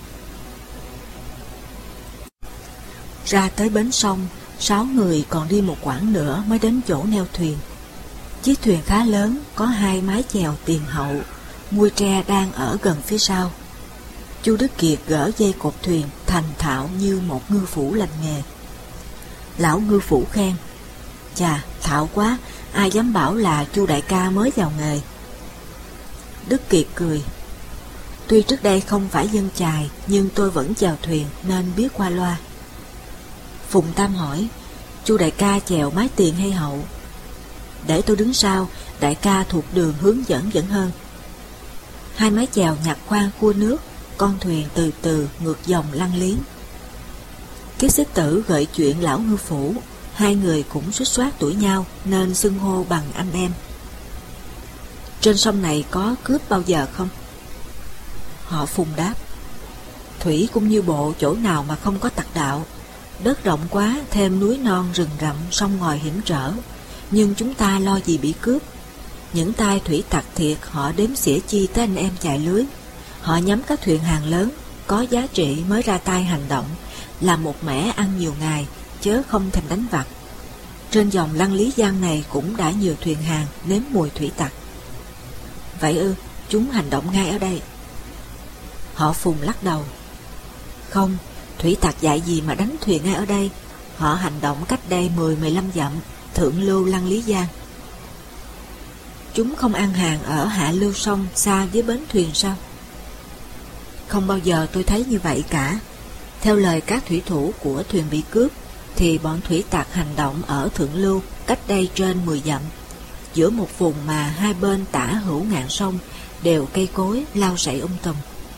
Ra tới bến sông, 6 người còn đi một quãng nữa mới đến chỗ neo thuyền. Chiếc thuyền khá lớn, có 2 mái chèo tiền hậu, mui tre đang ở gần phía sau. Chu Đức Kiệt gỡ dây cột thuyền thành thạo như một ngư phủ lành nghề. Lão ngư phủ khen: chà, thạo quá, ai dám bảo là Chu đại ca mới vào nghề. Đức Kiệt cười: tuy trước đây không phải dân chài, nhưng tôi vẫn chèo thuyền nên biết qua loa. Phùng Tam hỏi: Chu đại ca chèo mái tiền hay hậu? Để tôi đứng sau, đại ca thuộc đường hướng dẫn vẫn hơn. 2 mái chèo nhặt khoan cua nước, con thuyền từ từ ngược dòng lăn liếng. Thiết Xích Tử gợi chuyện lão ngư phủ, hai người cũng xuýt xoát tuổi nhau nên xưng hô bằng anh em. Trên sông này có cướp bao giờ không? Họ Phùng đáp: thủy cũng như bộ, chỗ nào mà không có tặc đạo. Đất rộng quá, thêm núi non rừng rậm, sông ngòi hiểm trở, nhưng chúng ta lo gì bị cướp. Những tay thủy tặc thiệt họ đếm xỉa chi tới anh em chài lưới. Họ nhắm các thuyền hàng lớn có giá trị mới ra tay hành động, làm một mẻ ăn nhiều ngày, chớ không thèm đánh vặt. Trên dòng Lăng Lý Giang này cũng đã nhiều thuyền hàng nếm mùi thủy tặc. Vậy ư? Chúng hành động ngay ở đây? Họ Phùng lắc đầu: không, thủy tặc dạy gì mà đánh thuyền ngay ở đây. Họ hành động cách đây 10-15 dặm, thượng lưu Lăng Lý Giang. Chúng không ăn hàng ở hạ lưu sông xa với bến thuyền sao? Không bao giờ tôi thấy như vậy cả. Theo lời các thủy thủ của thuyền bị cướp, thì bọn thủy tặc hành động ở thượng lưu cách đây trên 10 dặm, giữa một vùng mà hai bên tả hữu ngạn sông đều cây cối lau sậy tùm.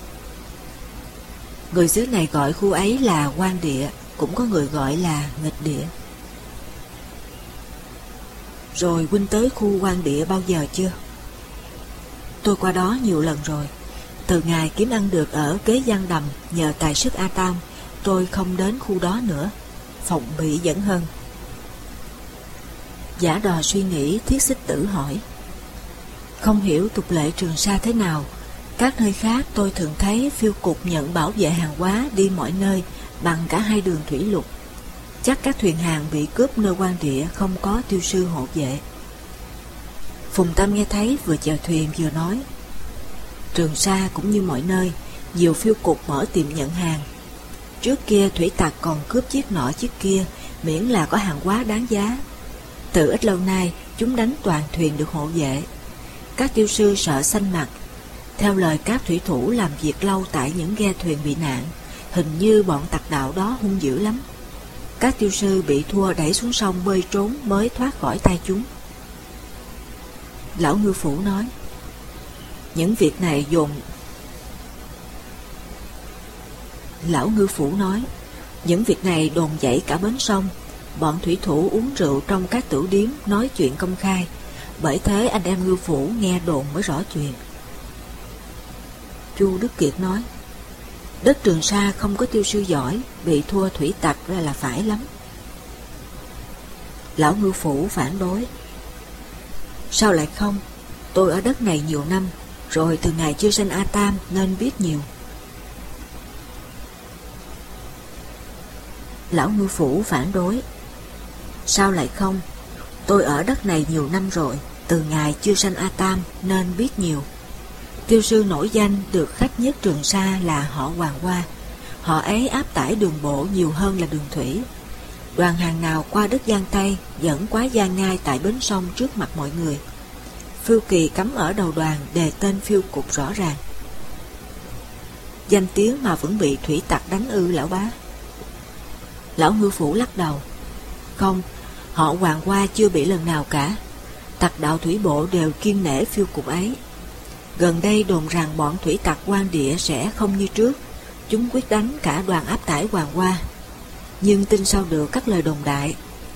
Người xứ này gọi khu ấy là Quan Địa, cũng có người gọi là Nghịch Địa. Rồi huynh tới khu Quan Địa bao giờ chưa? Tôi qua đó nhiều lần rồi. Từ ngày kiếm ăn được ở Kế Giang Đầm nhờ tài sức A Tam, tôi không đến khu đó nữa. Phòng bị vẫn hơn. Giả đò suy nghĩ, Thiết Xích Tử hỏi: không hiểu tục lệ Trường Sa thế nào? Các nơi khác tôi thường thấy phiêu cục nhận bảo vệ hàng hóa đi mọi nơi bằng cả hai đường thủy lục. Chắc các thuyền hàng bị cướp nơi Quan Địa không có tiêu sư hộ vệ. Phùng Tam nghe thấy vừa chèo thuyền vừa nói: Trường Sa cũng như mọi nơi, nhiều phiêu cục mở tiệm nhận hàng. Trước kia thủy tặc còn cướp chiếc nọ chiếc kia, miễn là có hàng hóa đáng giá. Từ ít lâu nay chúng đánh toàn thuyền được hộ vệ. Các tiêu sư sợ xanh mặt. Theo lời các thủy thủ làm việc lâu tại những ghe thuyền bị nạn, hình như bọn tặc đạo đó hung dữ lắm. Các tiêu sư bị thua đẩy xuống sông bơi trốn mới thoát khỏi tay chúng. Lão ngư phủ nói: những việc này dồn đồn dậy cả bến sông. Bọn thủy thủ uống rượu trong các tửu điếm, nói chuyện công khai. Bởi thế anh em ngư phủ nghe đồn mới rõ chuyện. Chu Đức Kiệt nói: đất Trường Sa không có tiêu sư giỏi, bị thua thủy tặc ra là phải lắm. Lão ngư phủ phản đối: sao lại không? Tôi ở đất này nhiều năm, Rồi từ ngày chưa sanh A Tam nên biết nhiều. Lão ngư phủ phản đối. Sao lại không? Tôi ở đất này nhiều năm rồi, từ ngày chưa sanh A Tam nên biết nhiều. Tiêu sư nổi danh được khách nhất Trường Sa là họ Hoàng Hoa. Họ ấy áp tải đường bộ nhiều hơn là đường thủy. Đoàn hàng nào qua đất Giang Tây vẫn quá gian ngay tại bến sông trước mặt mọi người. Phiêu kỳ cắm ở đầu đoàn đề tên phiêu cục rõ ràng. Danh tiếng mà vẫn bị thủy tặc đánh ư lão bá? Lão ngư phủ lắc đầu. Không, họ Hoàng Hoa chưa bị lần nào cả. Tặc đạo thủy bộ đều kiêng nể phiêu cục ấy. Gần đây đồn rằng bọn thủy tặc quan địa sẽ không như trước, chúng quyết đánh cả đoàn áp tải Hoàng Hoa. Nhưng tin sao được các lời đồn đại.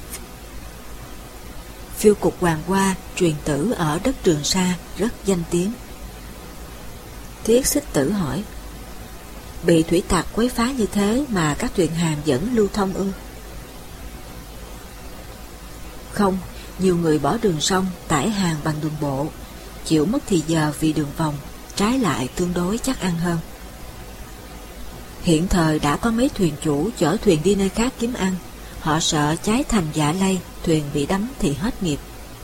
Phiêu cục Hoàng Hoa truyền tử ở đất Trường Sa rất danh tiếng. Thiết Xích Tử hỏi, bị thủy tặc quấy phá như thế mà các thuyền hàng vẫn lưu thông ư? Không, nhiều người bỏ đường sông tải hàng bằng đường bộ, chịu mất thì giờ vì đường vòng, trái lại tương đối chắc ăn hơn. Hiện thời đã có mấy thuyền chủ chở thuyền đi nơi khác kiếm ăn, họ sợ cháy thành dạ lây, thuyền bị đắm thì hết nghiệp.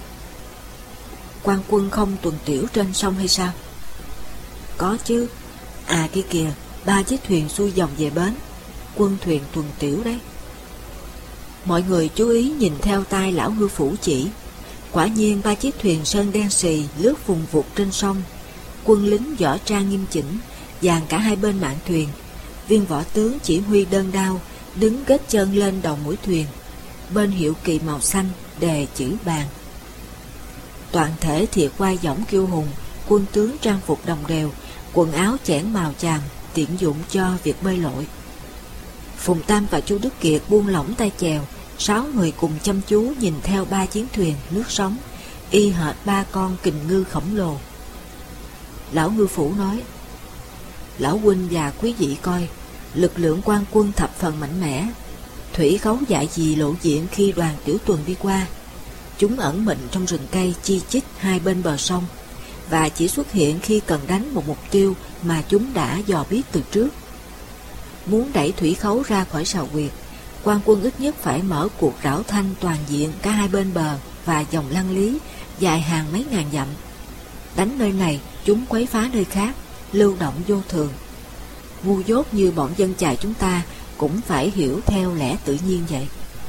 Quan quân không tuần tiễu trên sông hay sao? Có chứ. À kia kìa, 3 chiếc thuyền xuôi dòng về bến, quân thuyền tuần tiễu đấy. Mọi người chú ý nhìn theo tay lão ngư phủ chỉ. Quả nhiên 3 chiếc thuyền sơn đen xì lướt vùng vụt trên sông. Quân lính võ trang nghiêm chỉnh, dàn cả hai bên mạn thuyền. Viên võ tướng chỉ huy đơn đao, đứng gết chân lên đầu mũi thuyền. Bên hiệu kỳ màu xanh đề chữ bàn. Toàn thể thiệt quai dõng kiêu hùng, quân tướng trang phục đồng đều, quần áo chẽn màu chàm, tiện dụng cho việc bơi lội. Phùng Tam và Chu Đức Kiệt buông lỏng tay chèo, 6 người cùng chăm chú nhìn theo 3 chiến thuyền nước sóng, y hệt 3 con kình ngư khổng lồ. Lão ngư phủ nói, lão huynh và quý vị coi, lực lượng quan quân thập phần mạnh mẽ. Thủy khấu dại gì lộ diện khi đoàn tiểu tuần đi qua. Chúng ẩn mình trong rừng cây chi chít hai bên bờ sông, và chỉ xuất hiện khi cần đánh một mục tiêu mà chúng đã dò biết từ trước. Muốn đẩy thủy khấu ra khỏi sào huyệt, quan quân ít nhất phải mở cuộc rảo thanh toàn diện cả hai bên bờ và dòng Lăng Lý dài hàng mấy ngàn dặm. Đánh nơi này, chúng quấy phá nơi khác, lưu động vô thường. Ngu dốt như bọn dân chài chúng ta cũng phải hiểu theo lẽ tự nhiên vậy.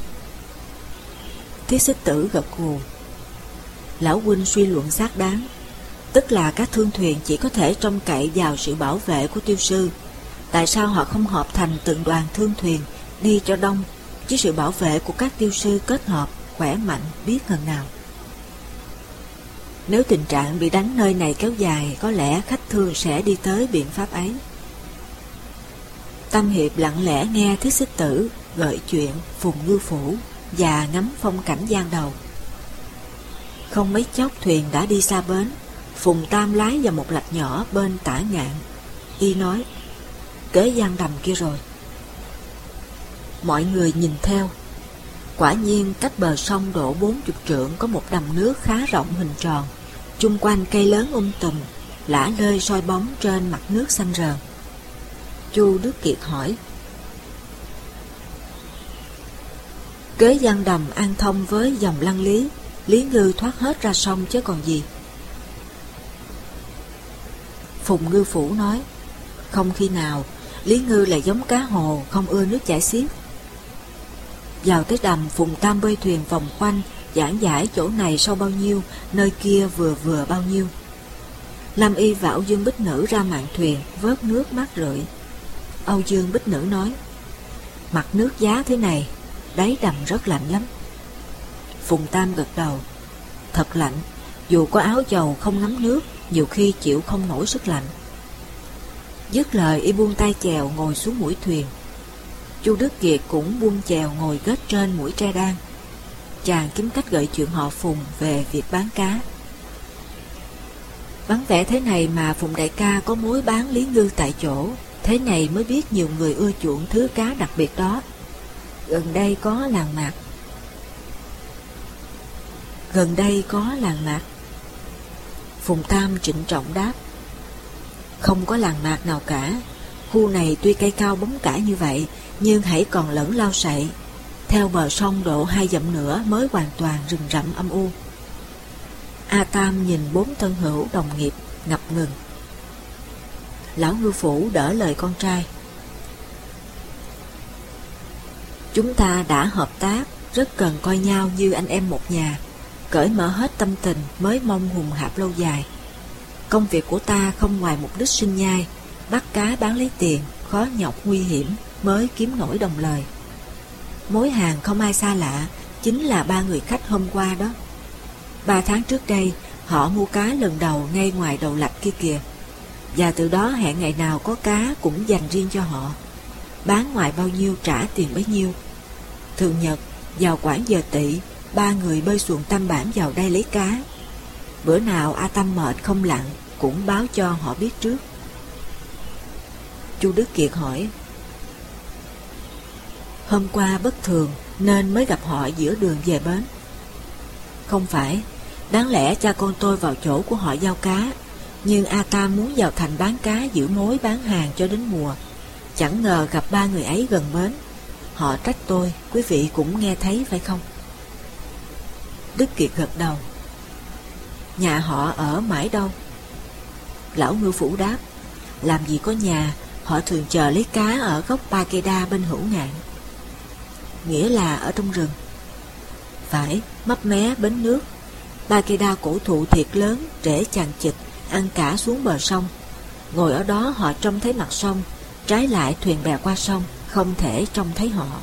Thiết Xích Tử gật gù. Lão huynh suy luận xác đáng, tức là các thương thuyền chỉ có thể trông cậy vào sự bảo vệ của tiêu sư. Tại sao họ không hợp thành từng đoàn thương thuyền đi cho đông, chứ sự bảo vệ của các tiêu sư kết hợp khỏe mạnh biết ngần nào. Nếu tình trạng bị đánh nơi này kéo dài, có lẽ khách thương sẽ đi tới biện pháp ấy. Tâm Hiệp lặng lẽ nghe Thiết Xích Tử gợi chuyện Phùng Ngư Phủ và ngắm phong cảnh giang đầu. Không mấy chốc thuyền đã đi xa bến. Phùng Tam lái vào một lạch nhỏ bên tả ngạn. Y nói, kế giang đầm kia rồi. Mọi người nhìn theo. Quả nhiên cách bờ sông độ 40 trượng có một đầm nước khá rộng hình tròn, chung quanh cây lớn tùm, lả lơi soi bóng trên mặt nước xanh rờn. Chu Đức Kiệt hỏi, kế giang đầm an thông với dòng Lăng Lý, Lý Ngư thoát hết ra sông chứ còn gì. Phùng Ngư Phủ nói, không khi nào, Lý Ngư là giống cá hồ không ưa nước chảy xiết. Vào tới đầm, Phùng Tam bơi thuyền vòng quanh, giảng giải chỗ này sâu bao nhiêu, nơi kia vừa bao nhiêu. Lâm Y và Âu Dương Bích Nữ ra mạn thuyền, vớt nước mát rượi. Âu Dương Bích Nữ nói, mặt nước giá thế này, đáy đầm rất lạnh lắm. Phùng Tam gật đầu, thật lạnh, dù có áo dầu không ngấm nước, nhiều khi chịu không nổi sức lạnh. Dứt lời, y buông tay chèo ngồi xuống mũi thuyền. Chu Đức Kiệt cũng buông chèo ngồi gết trên mũi tre đan. Chàng kiếm cách gợi chuyện họ Phùng về việc bán cá. Vắng vẻ thế này mà Phùng đại ca có mối bán Lý Ngư tại chỗ, thế này mới biết nhiều người ưa chuộng thứ cá đặc biệt đó. Gần đây có làng mạc. Phùng Tam trịnh trọng đáp, Không có làng mạc nào cả. Khu này tuy cây cao bóng cãi như vậy, nhưng hãy còn lẫn lao sậy. Theo bờ sông độ 2 dặm nữa mới hoàn toàn rừng rậm âm u. A Tam nhìn 4 thân hữu đồng nghiệp ngập ngừng. Lão ngư phủ đỡ lời con trai. Chúng ta đã hợp tác, rất cần coi nhau như anh em một nhà, cởi mở hết tâm tình mới mong hùng hạp lâu dài. Công việc của ta không ngoài mục đích sinh nhai, bắt cá bán lấy tiền, khó nhọc nguy hiểm mới kiếm nổi đồng lời. Mối hàng không ai xa lạ, chính là 3 người khách hôm qua đó. 3 tháng trước đây, họ mua cá lần đầu ngay ngoài đầu lạch kia kìa, và từ đó hẹn ngày nào có cá cũng dành riêng cho họ. Bán ngoài bao nhiêu trả tiền bấy nhiêu. Thường nhật, vào khoảng giờ tỵ, 3 người bơi xuồng Tam Bản vào đây lấy cá. Bữa nào A Tâm mệt không lặn cũng báo cho họ biết trước. Chu Đức Kiệt hỏi: Hôm qua bất thường nên mới gặp họ giữa đường về bến? Không phải, đáng lẽ cha con tôi vào chỗ của họ giao cá, nhưng A Tam muốn vào thành bán cá giữ mối bán hàng cho đến mùa. Chẳng ngờ gặp 3 người ấy gần bến. Họ trách tôi, quý vị cũng nghe thấy phải không? Đức Kiệt gật đầu. Nhà họ ở mãi đâu? Lão ngư phủ đáp: Làm gì có nhà, họ thường chờ lấy cá ở gốc ba cây đa bên hữu ngạn. Nghĩa là ở trong rừng? Phải, mấp mé bến nước. Ba cây đa cổ thụ thiệt lớn, rễ chằng chịt, ăn cả xuống bờ sông. Ngồi ở đó họ trông thấy mặt sông, trái lại thuyền bè qua sông, không thể trông thấy họ.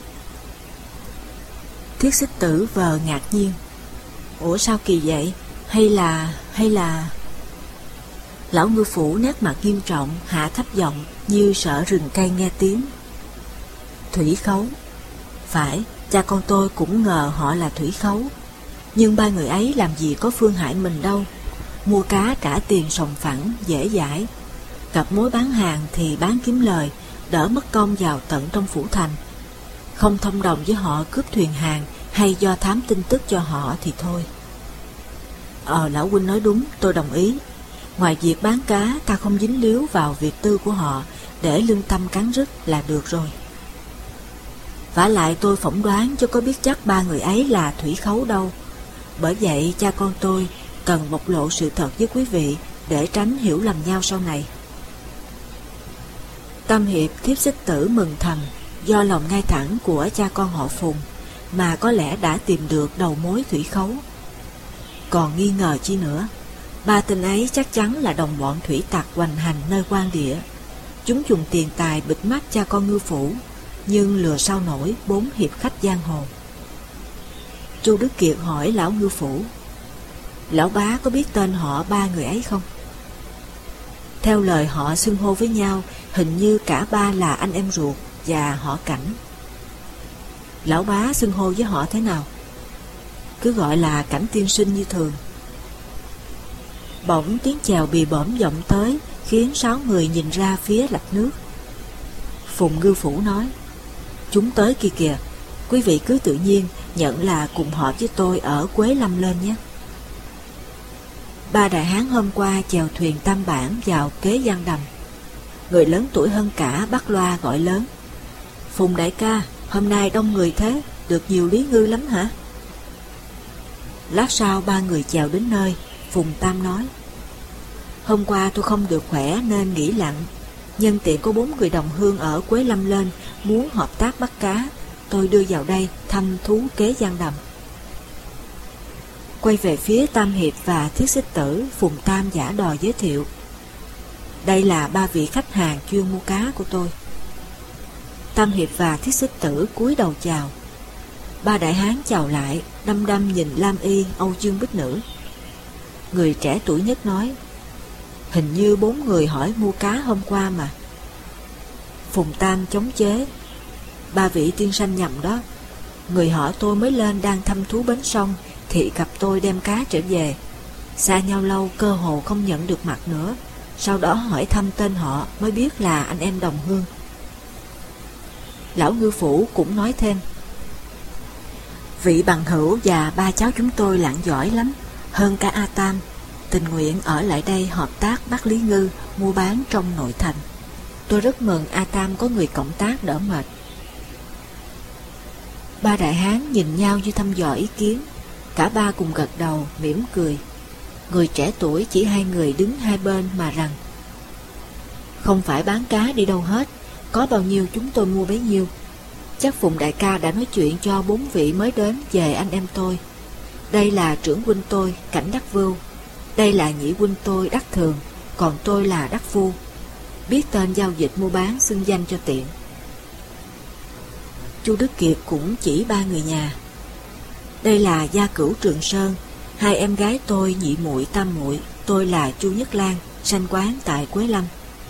Thiết Xích Tử vờ ngạc nhiên. Ủa sao kỳ vậy? Hay là... Lão ngư phủ nét mặt nghiêm trọng, hạ thấp giọng như sợ rừng cây nghe tiếng. Thủy khấu. Phải, cha con tôi cũng ngờ họ là thủy khấu. Nhưng 3 người ấy làm gì có phương hại mình đâu. Mua cá trả tiền sòng phẳng, dễ dãi. Gặp mối bán hàng thì bán kiếm lời, đỡ mất công vào tận trong phủ thành. Không thông đồng với họ cướp thuyền hàng hay do thám tin tức cho họ thì thôi. Lão huynh nói đúng, tôi đồng ý. Ngoài việc bán cá, ta không dính líu vào việc tư của họ, để lương tâm cắn rứt là được rồi. Vả lại tôi phỏng đoán chứ có biết chắc 3 người ấy là thủy khấu đâu. Bởi vậy cha con tôi cần bộc lộ sự thật với quý vị để tránh hiểu lầm nhau sau này. Tam Hiệp Thiếp Xích Tử mừng thầm, do lòng ngay thẳng của cha con họ Phùng mà có lẽ đã tìm được đầu mối thủy khấu. Còn nghi ngờ chi nữa, 3 tên ấy chắc chắn là đồng bọn thủy tặc hoành hành nơi quan địa. Chúng dùng tiền tài bịt mắt cha con ngư phủ, nhưng lừa sao nổi 4 hiệp khách giang hồ. Chu Đức Kiệt hỏi lão ngư phủ: Lão bá có biết tên họ 3 người ấy không? Theo lời họ xưng hô với nhau, hình như cả 3 là anh em ruột và họ Cảnh. Lão bá xưng hô với họ thế nào? Cứ gọi là Cảnh tiên sinh như thường. Bỗng tiếng chèo bì bõm vọng tới, khiến 6 người nhìn ra phía lạch nước. Phùng ngư phủ nói: Chúng tới kia kìa, quý vị cứ tự nhiên nhận là cùng họ với tôi ở Quế Lâm lên nhé. 3 đại hán hôm qua chèo thuyền Tam Bản vào kế Giang Đầm. Người lớn tuổi hơn cả bắt loa gọi lớn: Phùng đại ca, hôm nay đông người thế, được nhiều lý ngư lắm hả? Lát sau 3 người chèo đến nơi, Phùng Tam nói: Hôm qua tôi không được khỏe nên nghỉ lặn. Nhân tiện có 4 người đồng hương ở Quế Lâm lên muốn hợp tác bắt cá, tôi đưa vào đây thăm thú kế Giang Đầm. Quay về phía Tam Hiệp và Thiết Xích Tử, Phùng Tam giả đò giới thiệu: Đây là 3 vị khách hàng chuyên mua cá của tôi. Tam Hiệp và Thiết Xích Tử cúi đầu chào. 3 đại hán chào lại, đăm đăm nhìn Lam Y, Âu Dương Bích Nữ. Người trẻ tuổi nhất nói: Hình như 4 người hỏi mua cá hôm qua mà. Phùng Tam chống chế: 3 vị tiên sanh nhầm đó. Người họ tôi mới lên đang thăm thú bến sông thì gặp tôi đem cá trở về. Xa nhau lâu cơ hồ không nhận được mặt nữa. Sau đó hỏi thăm tên họ mới biết là anh em đồng hương. Lão ngư phủ cũng nói thêm: Vị bằng hữu và 3 cháu chúng tôi lặn giỏi lắm, hơn cả A Tam, tình nguyện ở lại đây hợp tác bắt lý ngư mua bán trong nội thành. Tôi rất mừng A Tam có người cộng tác đỡ mệt. Ba đại hán nhìn nhau như thăm dò ý kiến. Cả ba cùng gật đầu, mỉm cười. Người trẻ tuổi chỉ hai người đứng hai bên mà rằng: không phải bán cá đi đâu hết, có bao nhiêu chúng tôi mua bấy nhiêu. Chắc Phùng đại ca đã nói chuyện cho 4 vị mới đến về anh em tôi. Đây là trưởng huynh tôi, Cảnh Đắc Vưu. Đây là nhị huynh tôi, Đắc Thường. Còn tôi là Đắc Phu. Biết tên giao dịch mua bán xưng danh cho tiện. Chu Đức Kiệt cũng chỉ ba người nhà. Đây là gia cửu Trường Sơn, hai em gái tôi nhị muội tam muội. Tôi là Chu Nhất Lan, sanh quán tại Quế Lâm.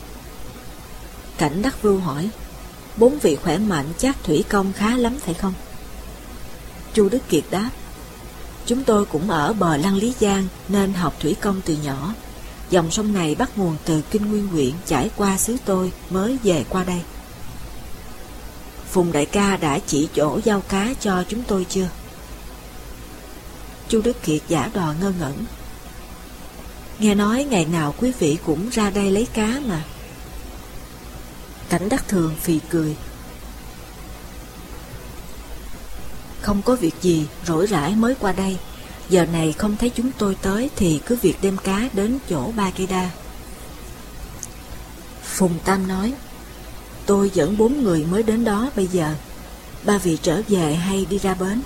Cảnh Đắc Vưu hỏi: 4 vị khỏe mạnh chắc thủy công khá lắm phải không? Chu Đức Kiệt đáp: chúng tôi cũng ở bờ Lăng Lý Giang nên học thủy công từ nhỏ. Dòng sông này bắt nguồn từ Kinh Nguyên huyện, chảy qua xứ tôi mới về qua đây. Phùng đại ca đã chỉ chỗ giao cá cho chúng tôi chưa? Chu Đức Kiệt giả đò ngơ ngẩn. Nghe nói ngày nào quý vị cũng ra đây lấy cá mà. Cảnh Đắc Thường phì cười. Không có việc gì, rỗi rãi mới qua đây. Giờ này không thấy chúng tôi tới thì cứ việc đem cá đến chỗ Ba Cây Đa. Phùng Tam nói: tôi dẫn 4 người mới đến đó bây giờ. 3 vị trở về hay đi ra bến?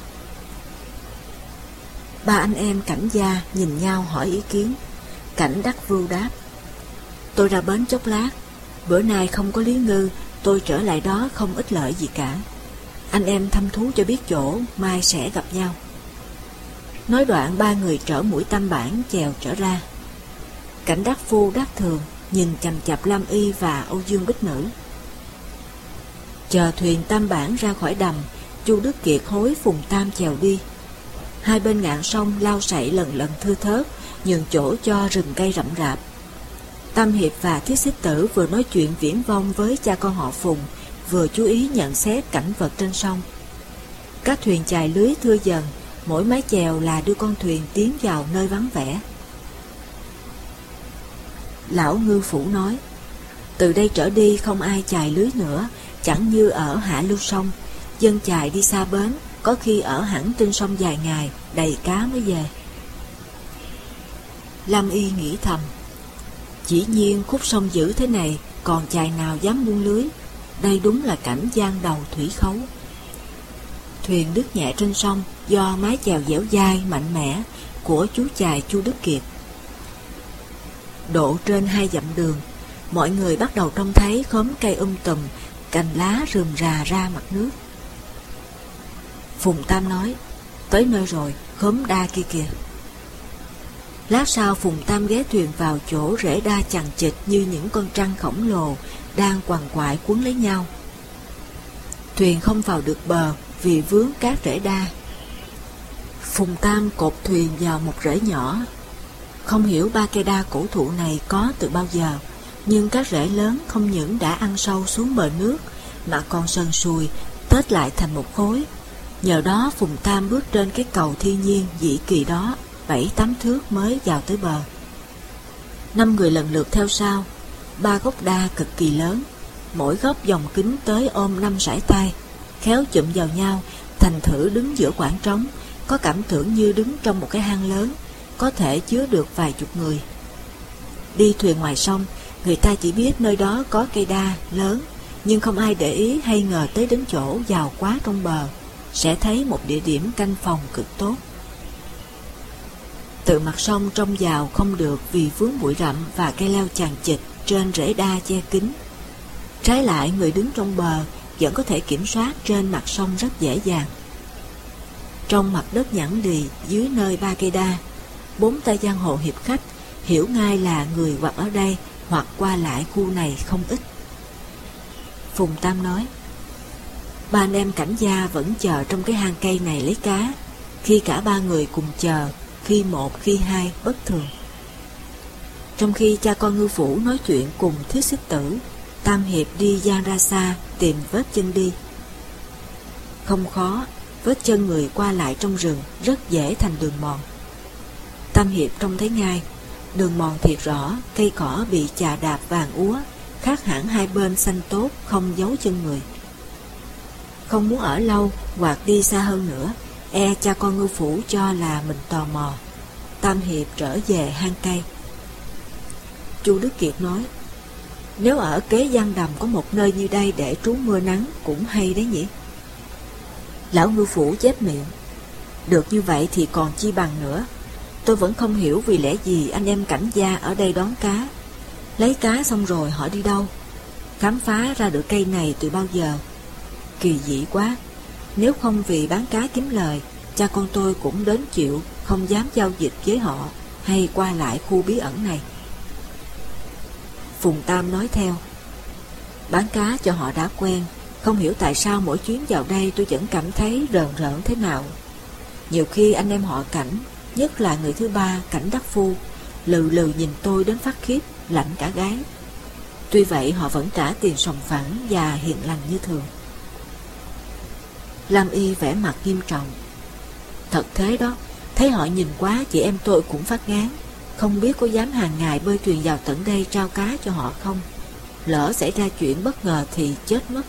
Ba anh em Cảnh gia nhìn nhau hỏi ý kiến. Cảnh Đắc Vưu đáp: tôi ra bến chốc lát. Bữa nay không có Lý Ngư, tôi trở lại đó không ích lợi gì cả. Anh em thăm thú cho biết chỗ, mai sẽ gặp nhau. Nói đoạn 3 người trở mũi Tam Bản chèo trở ra. Cảnh Đắc Phu, Đắc Thường nhìn chằm chặp Lam Y và Âu Dương Bích Nữ. Chờ thuyền Tam Bản ra khỏi đầm, Chu Đức Kiệt hối Phùng Tam chèo đi. Hai bên ngạn sông lao sậy lần lần thưa thớt, nhường chỗ cho rừng cây rậm rạp. Tam Hiệp và Thiết Xích Tử vừa nói chuyện viển vông với cha con họ Phùng, vừa chú ý nhận xét cảnh vật trên sông. Các thuyền chài lưới thưa dần, mỗi mái chèo là đưa con thuyền tiến vào nơi vắng vẻ. Lão ngư phủ nói: từ đây trở đi không ai chài lưới nữa, chẳng như ở hạ lưu sông. Dân chài đi xa bến, có khi ở hẳn trên sông vài ngày, đầy cá mới về. Lam Y nghĩ thầm: chỉ nhiên khúc sông dữ thế này, còn chài nào dám buông lưới. Đây đúng là cảnh giang đầu thủy khấu. Thuyền đứt nhẹ trên sông do mái chèo dẻo dai mạnh mẽ của chú chài Chu Đức Kiệt. Độ trên 2 dặm đường, mọi người bắt đầu trông thấy khóm cây tùm, cành lá rườm rà ra mặt nước. Phùng Tam nói: tới nơi rồi, khóm đa kia kìa. Lát sau Phùng Tam ghé thuyền vào chỗ rễ đa chằng chịt như những con trăng khổng lồ đang quằn quại quấn lấy nhau. Thuyền không vào được bờ vì vướng các rễ đa. Phùng Tam cột thuyền vào một rễ nhỏ. Không hiểu Ba Cây Đa cổ thụ này có từ bao giờ, nhưng các rễ lớn không những đã ăn sâu xuống bờ nước mà còn sần sùi tết lại thành một khối. Nhờ đó Phùng Tam bước trên cái cầu thiên nhiên dị kỳ đó 7-8 thước mới vào tới bờ. 5 người lần lượt theo sau. 3 gốc đa cực kỳ lớn, mỗi gốc vòng kính tới ôm 5 sải tay, khéo chụm vào nhau, thành thử đứng giữa khoảng trống, có cảm tưởng như đứng trong một cái hang lớn, có thể chứa được vài chục người. Đi thuyền ngoài sông, người ta chỉ biết nơi đó có cây đa lớn, nhưng không ai để ý hay ngờ tới đến chỗ vào quá trong bờ sẽ thấy một địa điểm canh phòng cực tốt. Từ mặt sông trông vào không được vì vướng bụi rậm và cây leo chằng chịt trên rễ đa che kín. Trái lại, người đứng trong bờ vẫn có thể kiểm soát trên mặt sông rất dễ dàng. Trong mặt đất nhẵn đì dưới nơi Ba Cây Đa, 4 tay giang hồ hiệp khách hiểu ngay là người hoặc ở đây hoặc qua lại khu này không ít. Phùng Tam nói: 3 anh em Cảnh gia vẫn chờ trong cái hang cây này lấy cá. Khi cả 3 người cùng chờ, khi một khi hai bất thường. Trong khi cha con ngư phủ nói chuyện cùng Thiết Xích Tử, Tam Hiệp đi giang ra xa tìm vết chân đi. Không khó, vết chân người qua lại trong rừng rất dễ thành đường mòn. Tam Hiệp trông thấy ngay, Đường mòn thiệt rõ, cây cỏ bị chà đạp vàng úa, khác hẳn hai bên xanh tốt, không giấu chân người. Không muốn ở lâu hoặc đi xa hơn nữa, e cha con ngư phủ cho là mình tò mò. Tam Hiệp trở về hang cây. Chu Đức Kiệt nói, nếu ở kế giăng đầm có một nơi như đây để trú mưa nắng cũng hay đấy nhỉ. Lão ngư phủ chép miệng, được như vậy thì còn chi bằng nữa. Tôi vẫn không hiểu vì lẽ gì anh em cảnh gia ở đây đón cá. Lấy cá xong rồi họ đi đâu? Khám phá ra được cây này từ bao giờ? Kỳ dị quá. Nếu không vì bán cá kiếm lời, cha con tôi cũng đến chịu, không dám giao dịch với họ hay qua lại khu bí ẩn này. Phùng Tam nói theo, bán cá cho họ đã quen, không hiểu tại sao mỗi chuyến vào đây tôi vẫn cảm thấy rờn rợn thế nào. Nhiều khi anh em họ Cảnh, nhất là người thứ ba Cảnh Đắc Phu, lừ lừ nhìn tôi đến phát khiếp, lạnh cả gáy. Tuy vậy họ vẫn trả tiền sòng phẳng và hiền lành như thường. Lam Y vẻ mặt nghiêm trọng. Thật thế đó, thấy họ nhìn quá chị em tôi cũng phát ngán. Không biết có dám hàng ngày bơi thuyền vào tận đây trao cá cho họ không? Lỡ xảy ra chuyện bất ngờ thì chết mất.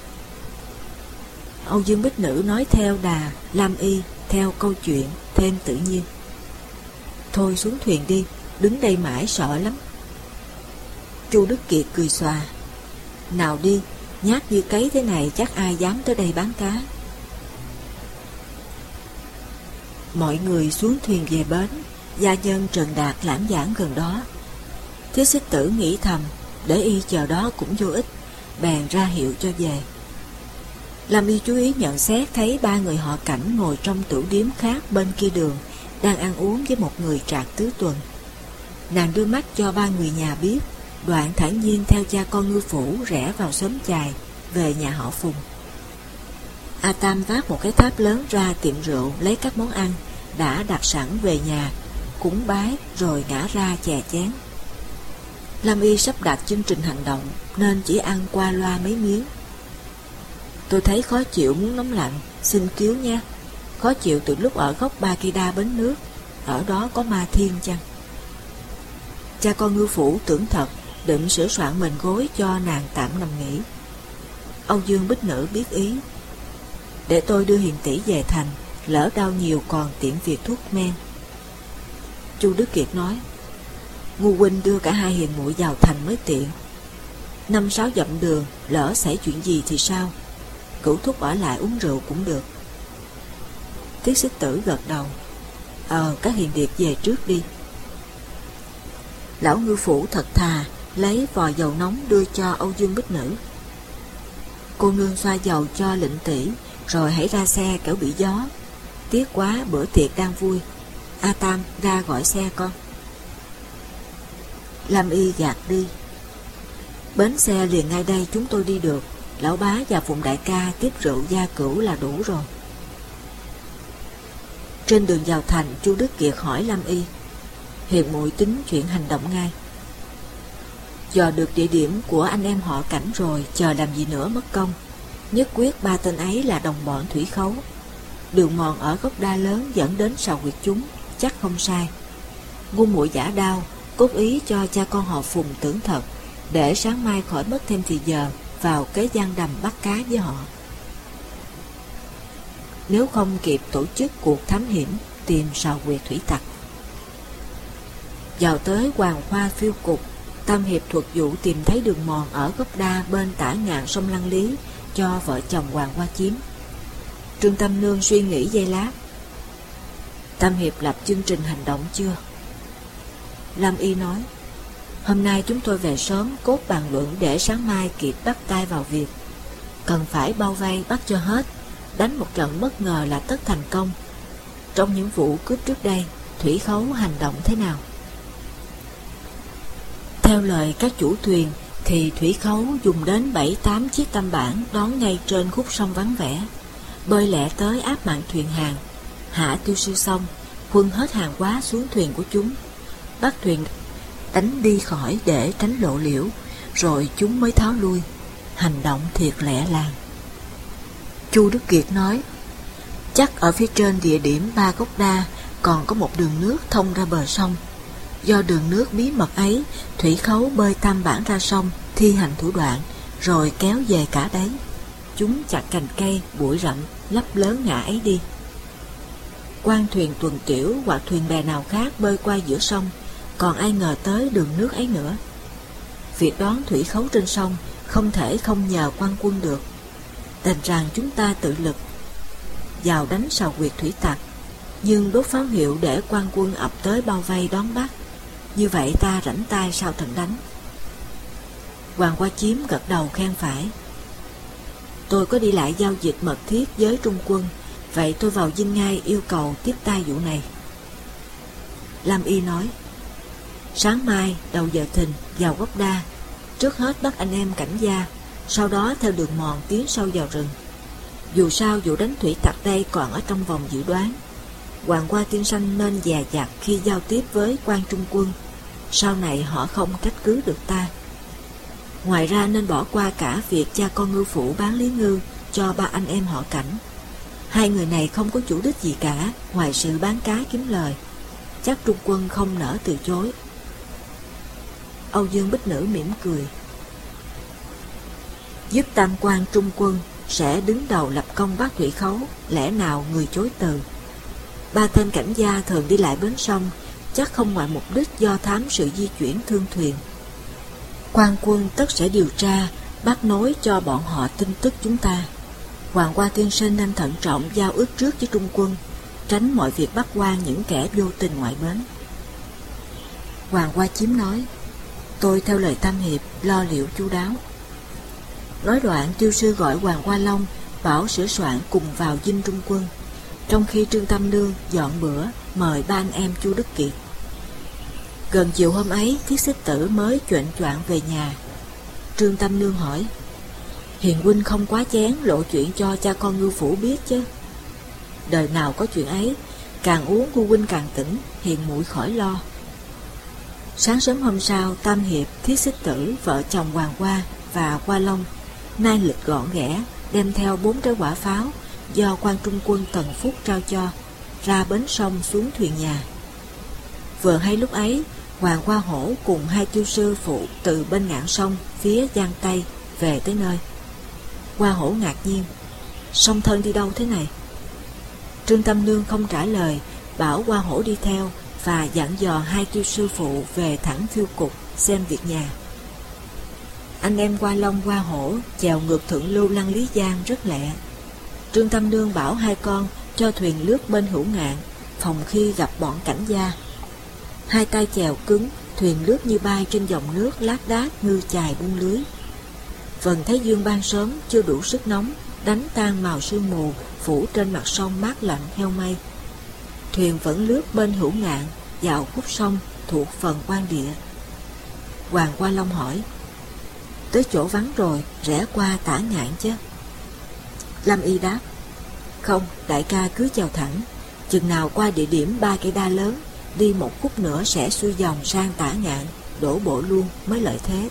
Âu Dương Bích Nữ nói theo đà Lam Y, theo câu chuyện thêm tự nhiên. Thôi xuống thuyền đi, đứng đây mãi sợ lắm. Chu Đức Kiệt cười xòa. Nào đi, nhát như cấy thế này chắc ai dám tới đây bán cá. Mọi người xuống thuyền về bến. Gia nhân Trần Đạt lãng giảng gần đó. Thiết Xích Tử nghĩ thầm, để y chờ đó cũng vô ích, bèn ra hiệu cho về. Lam Y chú ý nhận xét thấy ba người họ Cảnh ngồi trong tửu điếm khác bên kia đường, đang ăn uống với một người trạc tứ tuần. Nàng đưa mắt cho ba người nhà biết, đoạn thản nhiên theo cha con ngư phủ rẽ vào xóm chài, về nhà họ Phùng. A Tam vác một cái tháp lớn ra tiệm rượu lấy các món ăn đã đặt sẵn về nhà, cúng bái rồi ngã ra chè chén. Lam Y sắp đặt chương trình hành động nên chỉ ăn qua loa mấy miếng. Tôi thấy khó chịu muốn nóng lạnh, xin cứu nha. Khó chịu từ lúc ở góc Ba Cây Đa bến nước, ở đó có ma thiên chăng? Cha con ngư phủ tưởng thật, định sửa soạn mền gối cho nàng tạm nằm nghỉ. Âu Dương Bích Nữ biết ý. Để tôi đưa Hiền tỷ về thành, lỡ đau nhiều còn tiện việc thuốc men. Chu Đức Kiệt nói, Ngu huynh đưa cả hai hiền muội vào thành mới tiện. 5-6 dặm đường, lỡ xảy chuyện gì thì sao? Cửu thúc ở lại uống rượu cũng được. Thiết Xích Tử gật đầu. Các hiền điệp về trước đi. Lão ngư phủ thật thà, lấy vò dầu nóng đưa cho Âu Dương Bích Nữ. Cô nương xoa dầu cho Lệnh tỷ, rồi hãy ra xe kẻo bị gió. Tiếc quá bữa tiệc đang vui. A Tam ra gọi xe con. Lam Y gạt đi. Bến xe liền ngay đây chúng tôi đi được. Lão bá và Phụng đại ca tiếp rượu gia cửu là đủ rồi. Trên đường vào thành, Chu Đức Kiệt hỏi Lam Y, Hiền muội tính chuyện hành động ngay. Dò được địa điểm của anh em họ Cảnh rồi, chờ làm gì nữa mất công. Nhất quyết ba tên ấy là đồng bọn thủy khấu. Đường mòn ở gốc đa lớn dẫn đến Sào Huyệt chúng, chắc không sai. Ngu muội giả đao, cốt ý cho cha con họ Phùng tưởng thật, để sáng mai khỏi mất thêm thì giờ vào kế giăng đầm bắt cá với họ. Nếu không kịp tổ chức cuộc thám hiểm tìm Sào Huyệt thủy tặc. Vào tới Hoàng Hoa phiêu cục, Tam Hiệp thuật vụ tìm thấy đường mòn ở gốc đa bên tả ngạn sông Lăng Lý cho vợ chồng Hoàng Hoa chiếm. Trương Tâm Nương suy nghĩ giây lát. Tam Hiệp lập chương trình hành động chưa? Lam Y nói, hôm nay chúng tôi về sớm cốt bàn luận để sáng mai kịp bắt tay vào việc. Cần phải bao vây bắt cho hết, đánh một trận bất ngờ là tất thành công. Trong những vụ cướp trước đây, thủy khấu hành động thế nào? Theo lời các chủ thuyền thì thủy khấu dùng đến 7-8 chiếc tam bản đón ngay trên khúc sông vắng vẻ, bơi lẹ tới áp mạng thuyền hàng, hạ tiêu siêu xong, huân hết hàng hóa xuống thuyền của chúng, bắt thuyền đánh đi khỏi để tránh lộ liễu, rồi chúng mới tháo lui. Hành động thiệt lẹ làng. Chu Đức Kiệt nói, chắc ở phía trên địa điểm Ba Gốc Đa còn có một đường nước thông ra bờ sông. Do đường nước bí mật ấy, thủy khấu bơi tam bản ra sông, thi hành thủ đoạn, rồi kéo về cả đấy. Chúng chặt cành cây, bụi rậm, lấp lớn ngã ấy đi. Quan thuyền tuần tiểu hoặc thuyền bè nào khác bơi qua giữa sông, còn ai ngờ tới đường nước ấy nữa. Việc đón thủy khấu trên sông không thể không nhờ quan quân được. Đành rằng chúng ta tự lực vào đánh sào quyệt thủy tặc, nhưng đốt pháo hiệu để quan quân ập tới bao vây đón bắt. Như vậy ta rảnh tay sao trận đánh. Hoàng Hoa Chiếm gật đầu khen phải. Tôi có đi lại giao dịch mật thiết với Trung quân, vậy tôi vào dinh ngay yêu cầu tiếp tay vụ này. Lam Y nói, sáng mai đầu giờ thìn vào Gốc Đa, trước hết bắt anh em Cảnh Gia, sau đó theo đường mòn tiến sâu vào rừng. Dù sao vụ đánh thủy tặc đây còn ở trong vòng dự đoán. Hoàng Hoa tiên sinh nên dè dặt khi giao tiếp với quan Trung quân, sau này họ không trách cứ được ta. Ngoài ra nên bỏ qua cả việc cha con ngư phủ bán lý ngư cho ba anh em họ Cảnh. Hai người này không có chủ đích gì cả ngoài sự bán cá kiếm lời. Chắc Trung quân không nỡ từ chối. Âu Dương Bích Nữ mỉm cười. Giúp tam quan Trung quân sẽ đứng đầu lập công bắt thủy khấu, lẽ nào người chối từ. Ba tên Cảnh Gia thường đi lại bến sông, chắc không ngoài mục đích do thám sự di chuyển thương thuyền. Quan quân tất sẽ điều tra, bắt nối cho bọn họ tin tức chúng ta. Hoàng Hoa tiên sinh nên thận trọng giao ước trước với Trung quân, tránh mọi việc bắt quan những kẻ vô tình ngoại bến. Hoàng Hoa Chiếm nói, tôi theo lời Tam Hiệp lo liệu chu đáo. Nói đoạn, Tiêu sư gọi Hoàng Hoa Long bảo sửa soạn cùng vào dinh Trung quân, trong khi Trương Tam Nương dọn bữa mời ba anh em Chu Đức Kiệt. Gần chiều hôm ấy, Thiết Xích Tử mới choạng choạng về nhà. Trương Tam Nương hỏi, Hiền huynh không quá chén lộ chuyện cho cha con ngư phủ biết chứ? Đời nào có chuyện ấy, càng uống cô huynh càng tỉnh, Hiền muội khỏi lo. Sáng sớm hôm sau, Tam Hiệp, Thiết Xích Tử, vợ chồng Hoàng Hoa và Hoa Long, nai lịch gọn ghẽ, đem theo 4 trái quả pháo do quan Trung quân Tần Phúc trao cho, ra bến sông xuống thuyền nhà. Vừa hay lúc ấy, Hoàng Hoa Hổ cùng 2 tiêu sư phụ từ bên ngạn sông phía giang Tây về tới nơi. Hoa Hổ ngạc nhiên, song thân đi đâu thế này? Trương Tam Nương không trả lời, bảo Hoa Hổ đi theo và dặn dò 2 tiêu sư phụ về thẳng phiêu cục xem việc nhà. Anh em Hoa Long Hoa Hổ chèo ngược thượng lưu Lăng Lý Giang rất lẹ. Trương Tam Nương bảo 2 con cho thuyền lướt bên hữu ngạn, phòng khi gặp bọn Cảnh Gia. 2 tay chèo cứng, thuyền lướt như bay trên dòng nước lác đác ngư chài buông lưới. Vầng thái dương ban sớm chưa đủ sức nóng, đánh tan màu sương mù phủ trên mặt sông mát lạnh heo mây. Thuyền vẫn lướt bên hữu ngạn, vào khúc sông thuộc phần quan địa. Hoàng Hoa Long hỏi, tới chỗ vắng rồi, rẽ qua Tả Ngạn chứ? Lâm Y đáp, không, đại ca cứ chèo thẳng, chừng nào qua địa điểm 3 cây đa lớn, đi một khúc nữa sẽ xuôi dòng sang Tả Ngạn, đổ bộ luôn mới lợi thế.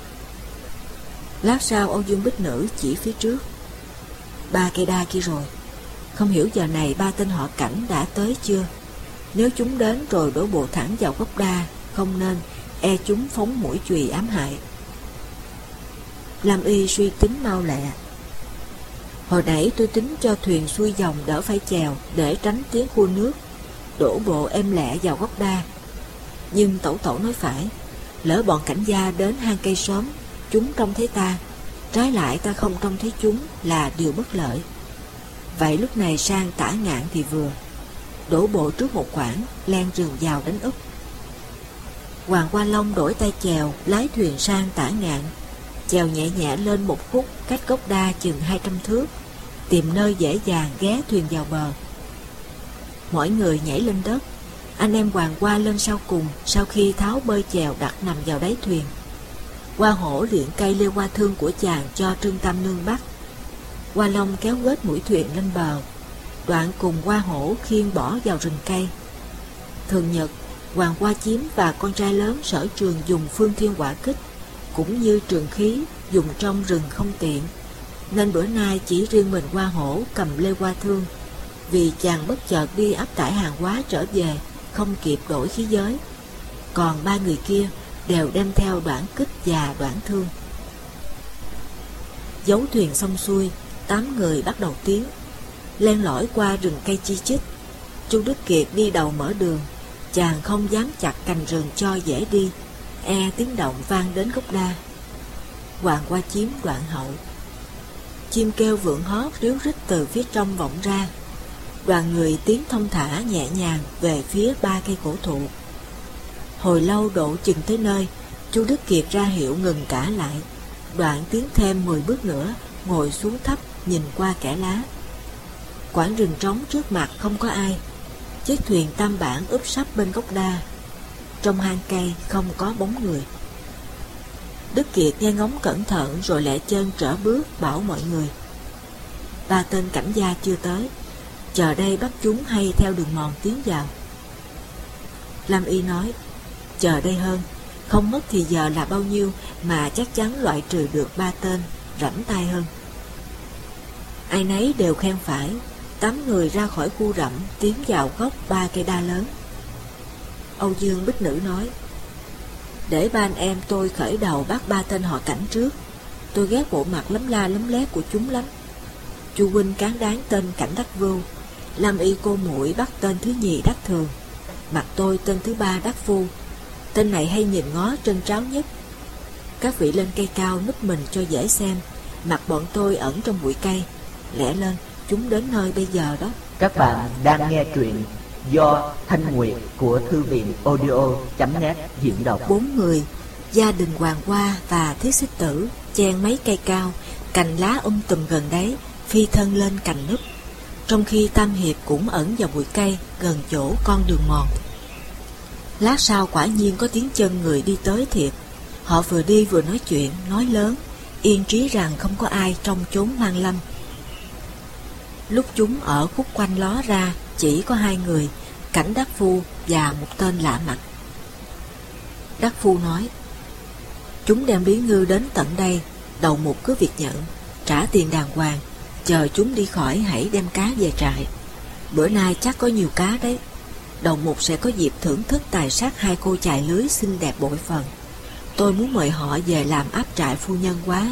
Lát sau Âu Dương Bích Nữ chỉ phía trước, 3 cây đa kia rồi. Không hiểu giờ này 3 tên họ Cảnh đã tới chưa? Nếu chúng đến rồi đổ bộ thẳng vào Gốc Đa, không nên, e chúng phóng mũi chùy ám hại. Lam Y suy tính mau lẹ, hồi nãy tôi tính cho thuyền xuôi dòng đỡ phải chèo để tránh tiếng khua nước, đổ bộ êm lẹ vào Gốc Đa. Nhưng Tẩu Tẩu nói phải, lỡ bọn Cảnh Gia đến hang cây sớm, chúng trông thấy ta, trái lại ta không trông thấy chúng là điều bất lợi. Vậy lúc này sang Tả Ngạn thì vừa, đổ bộ trước một quãng, len rừng vào đánh úp. Hoàng Hoa Long đổi tay chèo, lái thuyền sang Tả Ngạn, chèo nhẹ nhẹ lên một khúc cách Gốc Đa chừng 200 thước, tìm nơi dễ dàng ghé thuyền vào bờ. Mỗi người nhảy lên đất, anh em Hoàng Hoa lên sau cùng, sau khi tháo bơi chèo đặt nằm vào đáy thuyền. Hoa Hổ luyện cây lê hoa thương của chàng cho Trương Tam Nương bắt. Hoa Long kéo gết mũi thuyền lên bờ, đoạn cùng Hoa Hổ khiêng bỏ vào rừng cây. Thường nhật, Hoàng Hoa Chiếm và con trai lớn Sở Trường dùng phương thiên hỏa kích, cũng như trường khí dùng trong rừng không tiện, nên bữa nay chỉ riêng mình Hoa Hổ cầm lê hoa thương, vì chàng bất chợt đi áp tải hàng hóa trở về, không kịp đổi khí giới. còn 3 người kia đều đem theo đoản kích và đoản thương. Giấu thuyền xong xuôi, 8 người bắt đầu tiến, len lỏi qua rừng cây chi chít. Chu Đức Kiệt đi đầu mở đường, chàng không dám chặt cành rừng cho dễ đi, e tiếng động vang đến gốc đa. Hoàng qua chiếm đoạn hậu. Chim kêu vượng hót ríu rít từ phía trong vọng ra. Đoàn người tiến thong thả nhẹ nhàng về phía 3 cây cổ thụ. Hồi lâu độ chừng tới nơi, Chu Đức Kiệt ra hiệu ngừng cả lại. Đoạn tiến thêm 10 bước nữa, ngồi xuống thấp nhìn qua kẽ lá. Quảng rừng trống trước mặt không có ai. Chiếc thuyền tam bản úp sấp bên gốc đa. Trong hang cây không có bóng người. Đức Kiệt nghe ngóng cẩn thận rồi lẹ chân trở bước bảo mọi người: 3 tên cảnh gia chưa tới, chờ đây bắt chúng hay theo đường mòn tiến vào. Lam Y nói: chờ đây hơn, không mất thì giờ là bao nhiêu mà chắc chắn loại trừ được 3 tên, rảnh tay hơn. Ai nấy đều khen phải. 8 người ra khỏi khu rậm tiến vào gốc 3 cây đa lớn. Âu Dương Bích Nữ nói: để 3 anh em tôi khởi đầu bắt 3 tên họ Cảnh trước. Tôi ghét bộ mặt lấm la lấm lét của chúng lắm. Chu huynh cán đáng tên Cảnh Đắc Vô, Lam Y cô muội bắt tên thứ nhì Đắc Thường, mặt tôi tên thứ 3 Đắc Phu. Tên này hay nhìn ngó trân tráo nhất. Các vị lên cây cao núp mình cho dễ xem, mặt bọn tôi ẩn trong bụi cây. Lẹ lên, chúng đến nơi bây giờ đó. Các bạn đang nghe truyện do Thanh Nguyệt của Thư viện audio.net diễn đọc. 4 người, gia đình Hoàng Hoa và Thiết Xích Tử chen mấy cây cao, cành lá tùm gần đấy, phi thân lên cành núp. Trong khi Tam Hiệp cũng ẩn vào bụi cây gần chỗ con đường mòn. Lát sau quả nhiên có tiếng chân người đi tới thiệt. Họ vừa đi vừa nói chuyện, nói lớn, yên trí rằng không có ai trong chốn hoang lâm. Lúc chúng ở khúc quanh ló ra, chỉ có 2 người, Cảnh Đắc Phu và một tên lạ mặt. Đắc Phu nói: chúng đem bí ngư đến tận đây, đầu mục cứ việc nhận, trả tiền đàng hoàng, chờ chúng đi khỏi hãy đem cá về trại. Bữa nay chắc có nhiều cá đấy. Đầu mục sẽ có dịp thưởng thức tài sắc 2 cô chài lưới xinh đẹp bội phần. Tôi muốn mời họ về làm áp trại phu nhân quá.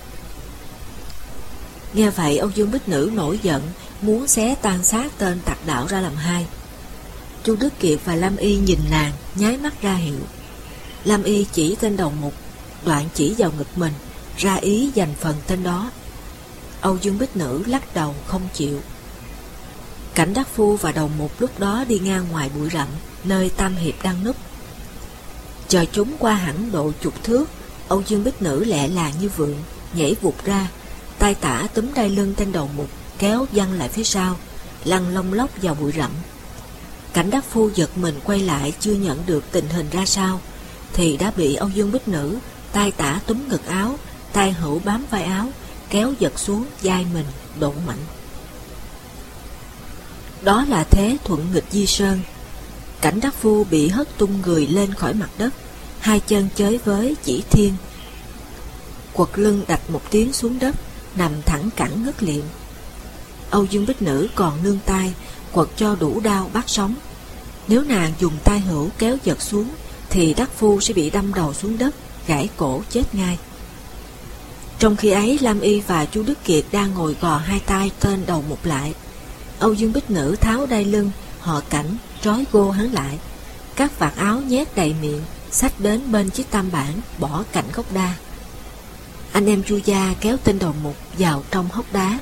Nghe vậy Âu Dương Bích Nữ nổi giận, muốn xé tan xác tên tặc đạo ra làm 2. Chu Đức Kiệt và Lam Y nhìn nàng, nháy mắt ra hiệu. Lam Y chỉ tên đầu mục, đoạn chỉ vào ngực mình, ra ý giành phần tên đó. Âu Dương Bích Nữ lắc đầu không chịu. Cảnh Đắc Phu và đầu mục lúc đó đi ngang ngoài bụi rậm, nơi Tam Hiệp đang núp. Chờ chúng qua hẳn độ chục thước, Âu Dương Bích Nữ lẹ làng như vượn, nhảy vụt ra, tay tả túm đai lưng tên đầu mục, kéo văng lại phía sau, lăn lông lốc vào bụi rậm. Cảnh Đắc Phu giật mình quay lại, chưa nhận được tình hình ra sao, thì đã bị Âu Dương Bích Nữ tay tả túm ngực áo, tay hữu bám vai áo, kéo giật xuống vai mình, độ mạnh. Đó là thế thuận nghịch di sơn. Cảnh Đắc Phu bị hất tung người lên khỏi mặt đất, 2 chân chới với chỉ thiên, quật lưng đạch một tiếng xuống đất, nằm thẳng cẳng ngất liệm. Âu Dương Bích Nữ còn nương tay, quật cho đủ đau bắt sống. Nếu nàng dùng tay hữu kéo giật xuống, thì Đắc Phu sẽ bị đâm đầu xuống đất, gãy cổ chết ngay. Trong khi ấy, Lam Y và Chu Đức Kiệt đang ngồi gò 2 tay tên đầu mục lại. Âu Dương Bích Nữ tháo đai lưng họ Cảnh, trói gô hắn lại, các vạt áo nhét đầy miệng, xách đến bên chiếc tam bản, bỏ cạnh gốc đa. Anh em Chu gia kéo tên đầu mục vào trong hốc đá.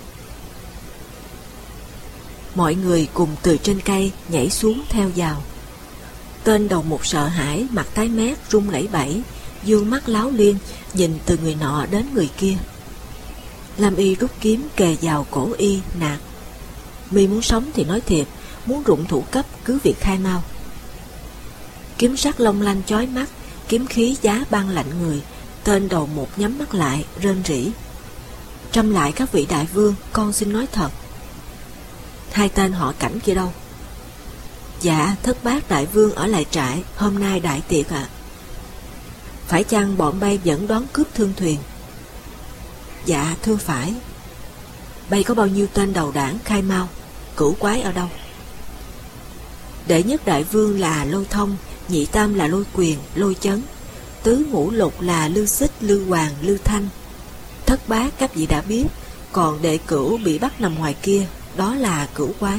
Mọi người cùng từ trên cây nhảy xuống theo vào. Tên đầu mục sợ hãi, mặt tái mét, run lẩy bẩy, dương mắt láo liên, nhìn từ người nọ đến người kia. Lam Y rút kiếm kề vào cổ y, nạt: mi muốn sống thì nói thiệt, muốn rụng thủ cấp cứ việc khai mau. Kiếm sắc long lanh chói mắt, kiếm khí giá băng lạnh người. Tên đầu mục nhắm mắt lại, rên rỉ: Trâm lại các vị đại vương, con xin nói thật. 2 tên họ Cảnh kia đâu? Dạ, thất bát đại vương ở lại trại, hôm nay đại tiệc ạ. Phải chăng bọn bay vẫn đoán cướp thương thuyền? Dạ, thưa phải. Bay có bao nhiêu tên đầu đảng, khai mau, cửu quái ở đâu? Đệ nhất đại vương là Lôi Thông, nhị tam là Lôi Quyền, Lôi Chấn, tứ ngũ lục là Lư Xích, Lư Hoàng, Lư Thanh. Thất bát các vị đã biết, còn đệ cửu bị bắt nằm ngoài kia, đó là Cửu Quái.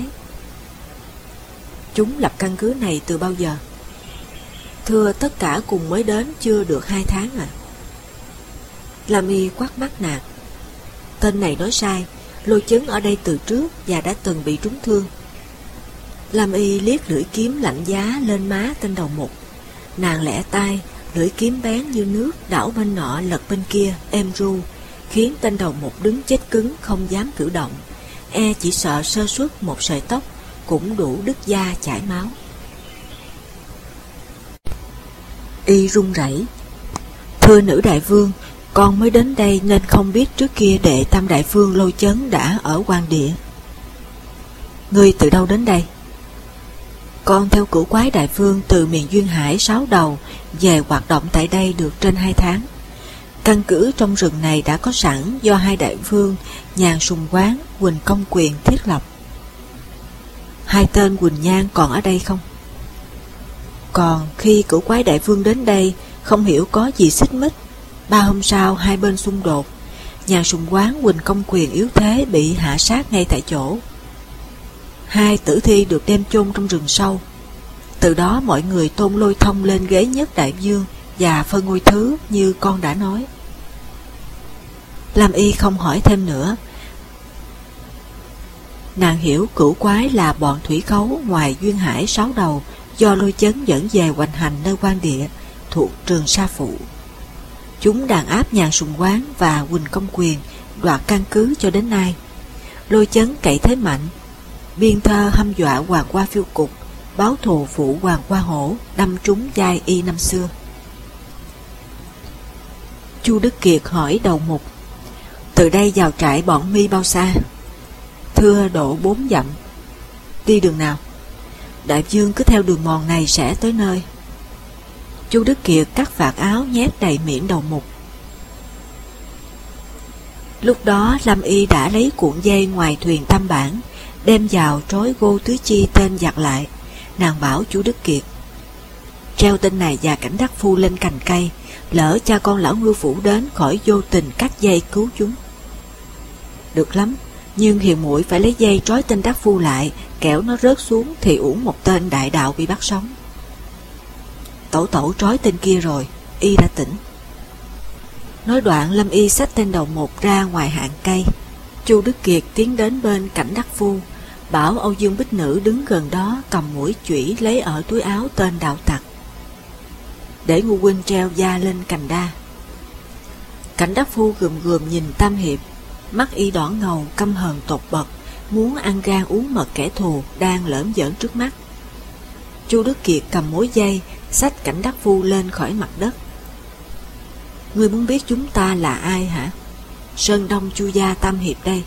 Chúng lập căn cứ này từ bao giờ? Thưa, tất cả cùng mới đến chưa được 2 tháng à. Lam Y quát mắt nàng. Tên này nói sai, Lôi Chấn ở đây từ trước và đã từng bị trúng thương. Lam Y liếc lưỡi kiếm lạnh giá lên má tên đầu mục. Nàng lẻ tai, lưỡi kiếm bén như nước đảo bên nọ lật bên kia, êm ru, khiến tên đầu mục đứng chết cứng không dám cử động. Chỉ sợ sơ suất một sợi tóc cũng đủ đứt da chảy máu. Y run rẩy. Thưa nữ đại vương, con mới đến đây nên không biết trước kia đệ tam đại vương Lôi Chấn đã ở Quan Địa. Ngươi từ đâu đến đây? Con theo Cửu Quái đại vương từ miền Duyên Hải 6 đầu về hoạt động tại đây được trên 2 tháng. Căn cứ trong rừng này đã có sẵn do 2 đại vương Nhàn Sùng Quán, Huỳnh Công Quyền thiết lập. 2 tên Huỳnh Nhan còn ở đây không? Còn khi Cửu Quái đại vương đến đây, không hiểu có gì xích mích. 3 hôm sau 2 bên xung đột, Nhàn Sùng Quán, Huỳnh Công Quyền yếu thế bị hạ sát ngay tại chỗ. 2 tử thi được đem chôn trong rừng sâu. Từ đó mọi người tôn Lôi Thông lên ghế nhất đại vương và phân ngôi thứ như con đã nói. Lam Y không hỏi thêm nữa. Nàng hiểu Cửu Quái là bọn thủy khấu ngoài Duyên Hải 6 đầu do Lôi Chấn dẫn về hoành hành nơi Quan Địa thuộc Trường Sa Phụ. Chúng đàn áp Nhàn Sùng Quán và Huỳnh Công Quyền đoạt căn cứ cho đến nay. Lôi Chấn cậy thế mạnh, biên thơ hăm dọa Hoàng Hoa Phiêu Cục, báo thù phụ Hoàng Hoa Hổ đâm trúng vai y năm xưa. Chu Đức Kiệt hỏi đầu mục: từ đây vào trại bọn mi bao xa? Thưa, độ 4 dặm. Đi đường nào? Đại vương cứ theo đường mòn này sẽ tới nơi. Chu Đức Kiệt cắt vạt áo nhét đầy miệng đầu mục. Lúc đó Lam Y đã lấy cuộn dây ngoài thuyền Tam Bản, đem vào trói Gô Tứ Chi tên giặc lại. Nàng bảo Chu Đức Kiệt: treo tên này và Cảnh Đắc Phu lên cành cây, lỡ cha con lão ngư phủ đến khỏi vô tình cắt dây cứu chúng. Được lắm, nhưng hiền muội phải lấy dây trói tên Đắc Phu lại, kẻo nó rớt xuống thì uổng một tên đại đạo bị bắt sống. Tẩu trói tên kia rồi, y đã tỉnh. Nói đoạn Lâm Y xách tên đầu mục ra ngoài hạng cây. Chu Đức Kiệt tiến đến bên Cảnh Đắc Phu, bảo Âu Dương Bích Nữ đứng gần đó cầm mũi chủy lấy ở túi áo tên đạo tặc, để ngu huynh treo da lên cành đa. Cảnh Đắc Phu gườm nhìn Tam Hiệp, mắt y đỏ ngầu căm hờn tột bậc, muốn ăn gan uống mật kẻ thù đang lởm giởn trước mắt. Chu Đức Kiệt cầm mối dây xách Cảnh Đắc Phu lên khỏi mặt đất. Ngươi muốn biết chúng ta là ai hả? Sơn Đông Chu gia Tam Hiệp đây.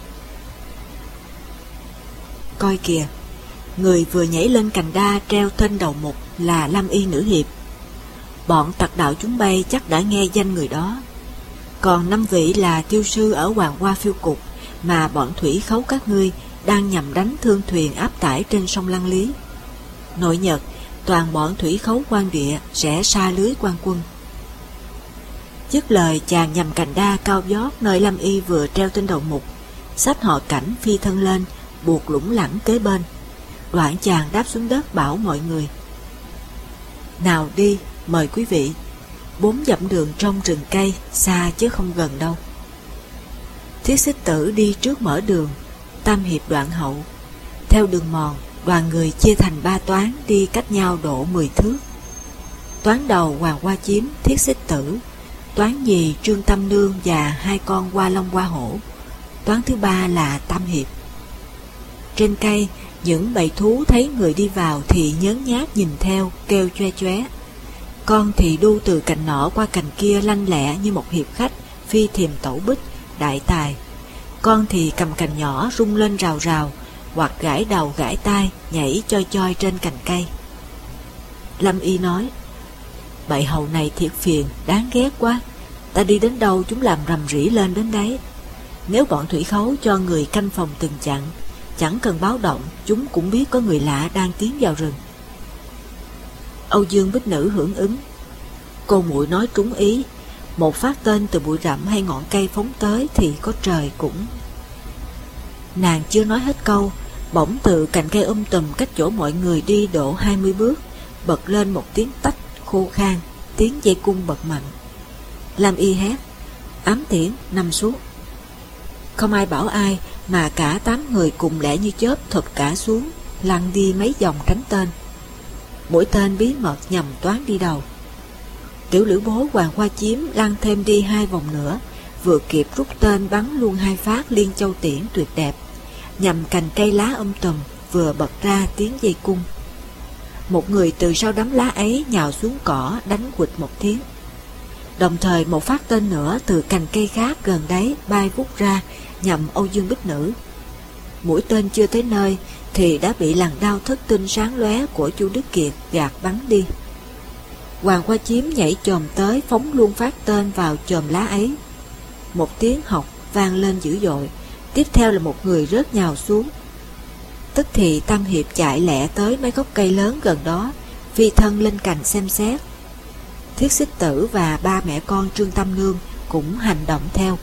Coi kìa, người vừa nhảy lên cành đa treo tên đầu mục là Lam Y nữ hiệp. Bọn tặc đạo chúng bay chắc đã nghe danh người đó. Còn 5 vị là tiêu sư ở Hoàng Hoa Phiêu Cục mà bọn thủy khấu các ngươi đang nhằm đánh thương thuyền áp tải trên sông Lăng Lý. Nội Nhật, toàn bọn thủy khấu Quan Địa sẽ sa lưới quan quân. Dứt lời, chàng nhằm cành đa cao vót nơi Lam Y vừa treo tên đầu mục, xách họ Cảnh phi thân lên, buộc lủng lẳng kế bên. Đoạn chàng đáp xuống đất bảo mọi người: nào đi, mời quý vị. 4 dặm đường trong rừng cây, xa chứ không gần đâu. Thiết Xích Tử đi trước mở đường, Tam Hiệp đoạn hậu. Theo đường mòn, đoàn người chia thành 3 toán đi cách nhau độ 10 thước. Toán đầu Hoàng Hoa Chiếm, Thiết Xích Tử. Toán nhì Trương Tam Nương và 2 con Hoa Long Hoa Hổ. Toán thứ 3 là Tam Hiệp. Trên cây, những bầy thú thấy người đi vào thì nhớn nhác nhìn theo, kêu choe choé. Con thì đu từ cành nọ qua cành kia lanh lẹ như một hiệp khách phi thiềm tẩu bích, đại tài. Con thì cầm cành nhỏ rung lên rào rào, hoặc gãi đầu gãi tai, nhảy choi choi trên cành cây. Lâm Y nói: bậy hầu này thiệt phiền, đáng ghét quá. Ta đi đến đâu chúng làm rầm rĩ lên đến đấy. Nếu bọn thủy khấu cho người canh phòng từng chặn, chẳng cần báo động, chúng cũng biết có người lạ đang tiến vào rừng. Âu Dương Bích Nữ hưởng ứng. Cô muội nói trúng ý. Một phát tên từ bụi rậm hay ngọn cây phóng tới thì có trời cũng... Nàng chưa nói hết câu, bỗng từ cành cây tùm cách chỗ mọi người đi độ 20 bước, bật lên một tiếng tách khô khan, tiếng dây cung bật mạnh. Lam Y hét: ám tiễn, nằm xuống. Không ai bảo ai mà cả 8 người cùng lẻ như chớp thụp cả xuống, lăn đi mấy vòng tránh tên. Mũi tên bí mật nhằm toán đi đầu. Tiểu Lữ Bố Hoàng Hoa Chiếm lăn thêm đi 2 vòng nữa, vừa kịp rút tên bắn luôn 2 phát liên châu tiễn tuyệt đẹp, nhằm cành cây lá tùm, vừa bật ra tiếng dây cung. Một người từ sau đám lá ấy nhào xuống cỏ đánh quịch một tiếng. Đồng thời một phát tên nữa từ cành cây khác gần đấy bay vút ra nhằm Âu Dương Bích Nữ. Mũi tên chưa tới nơi thì đã bị làn đao thất tinh sáng lóe của Chu Đức Kiệt gạt bắn đi. Hoàng Hoa Chiếm nhảy chồm tới phóng luôn phát tên vào chòm lá ấy. Một tiếng học vang lên dữ dội, tiếp theo là một người rớt nhào xuống. Tức thì Tam Hiệp chạy lẹ tới mấy gốc cây lớn gần đó, phi thân lên cành xem xét. Thiết Xích Tử và ba mẹ con Trương Tam Nương cũng hành động theo.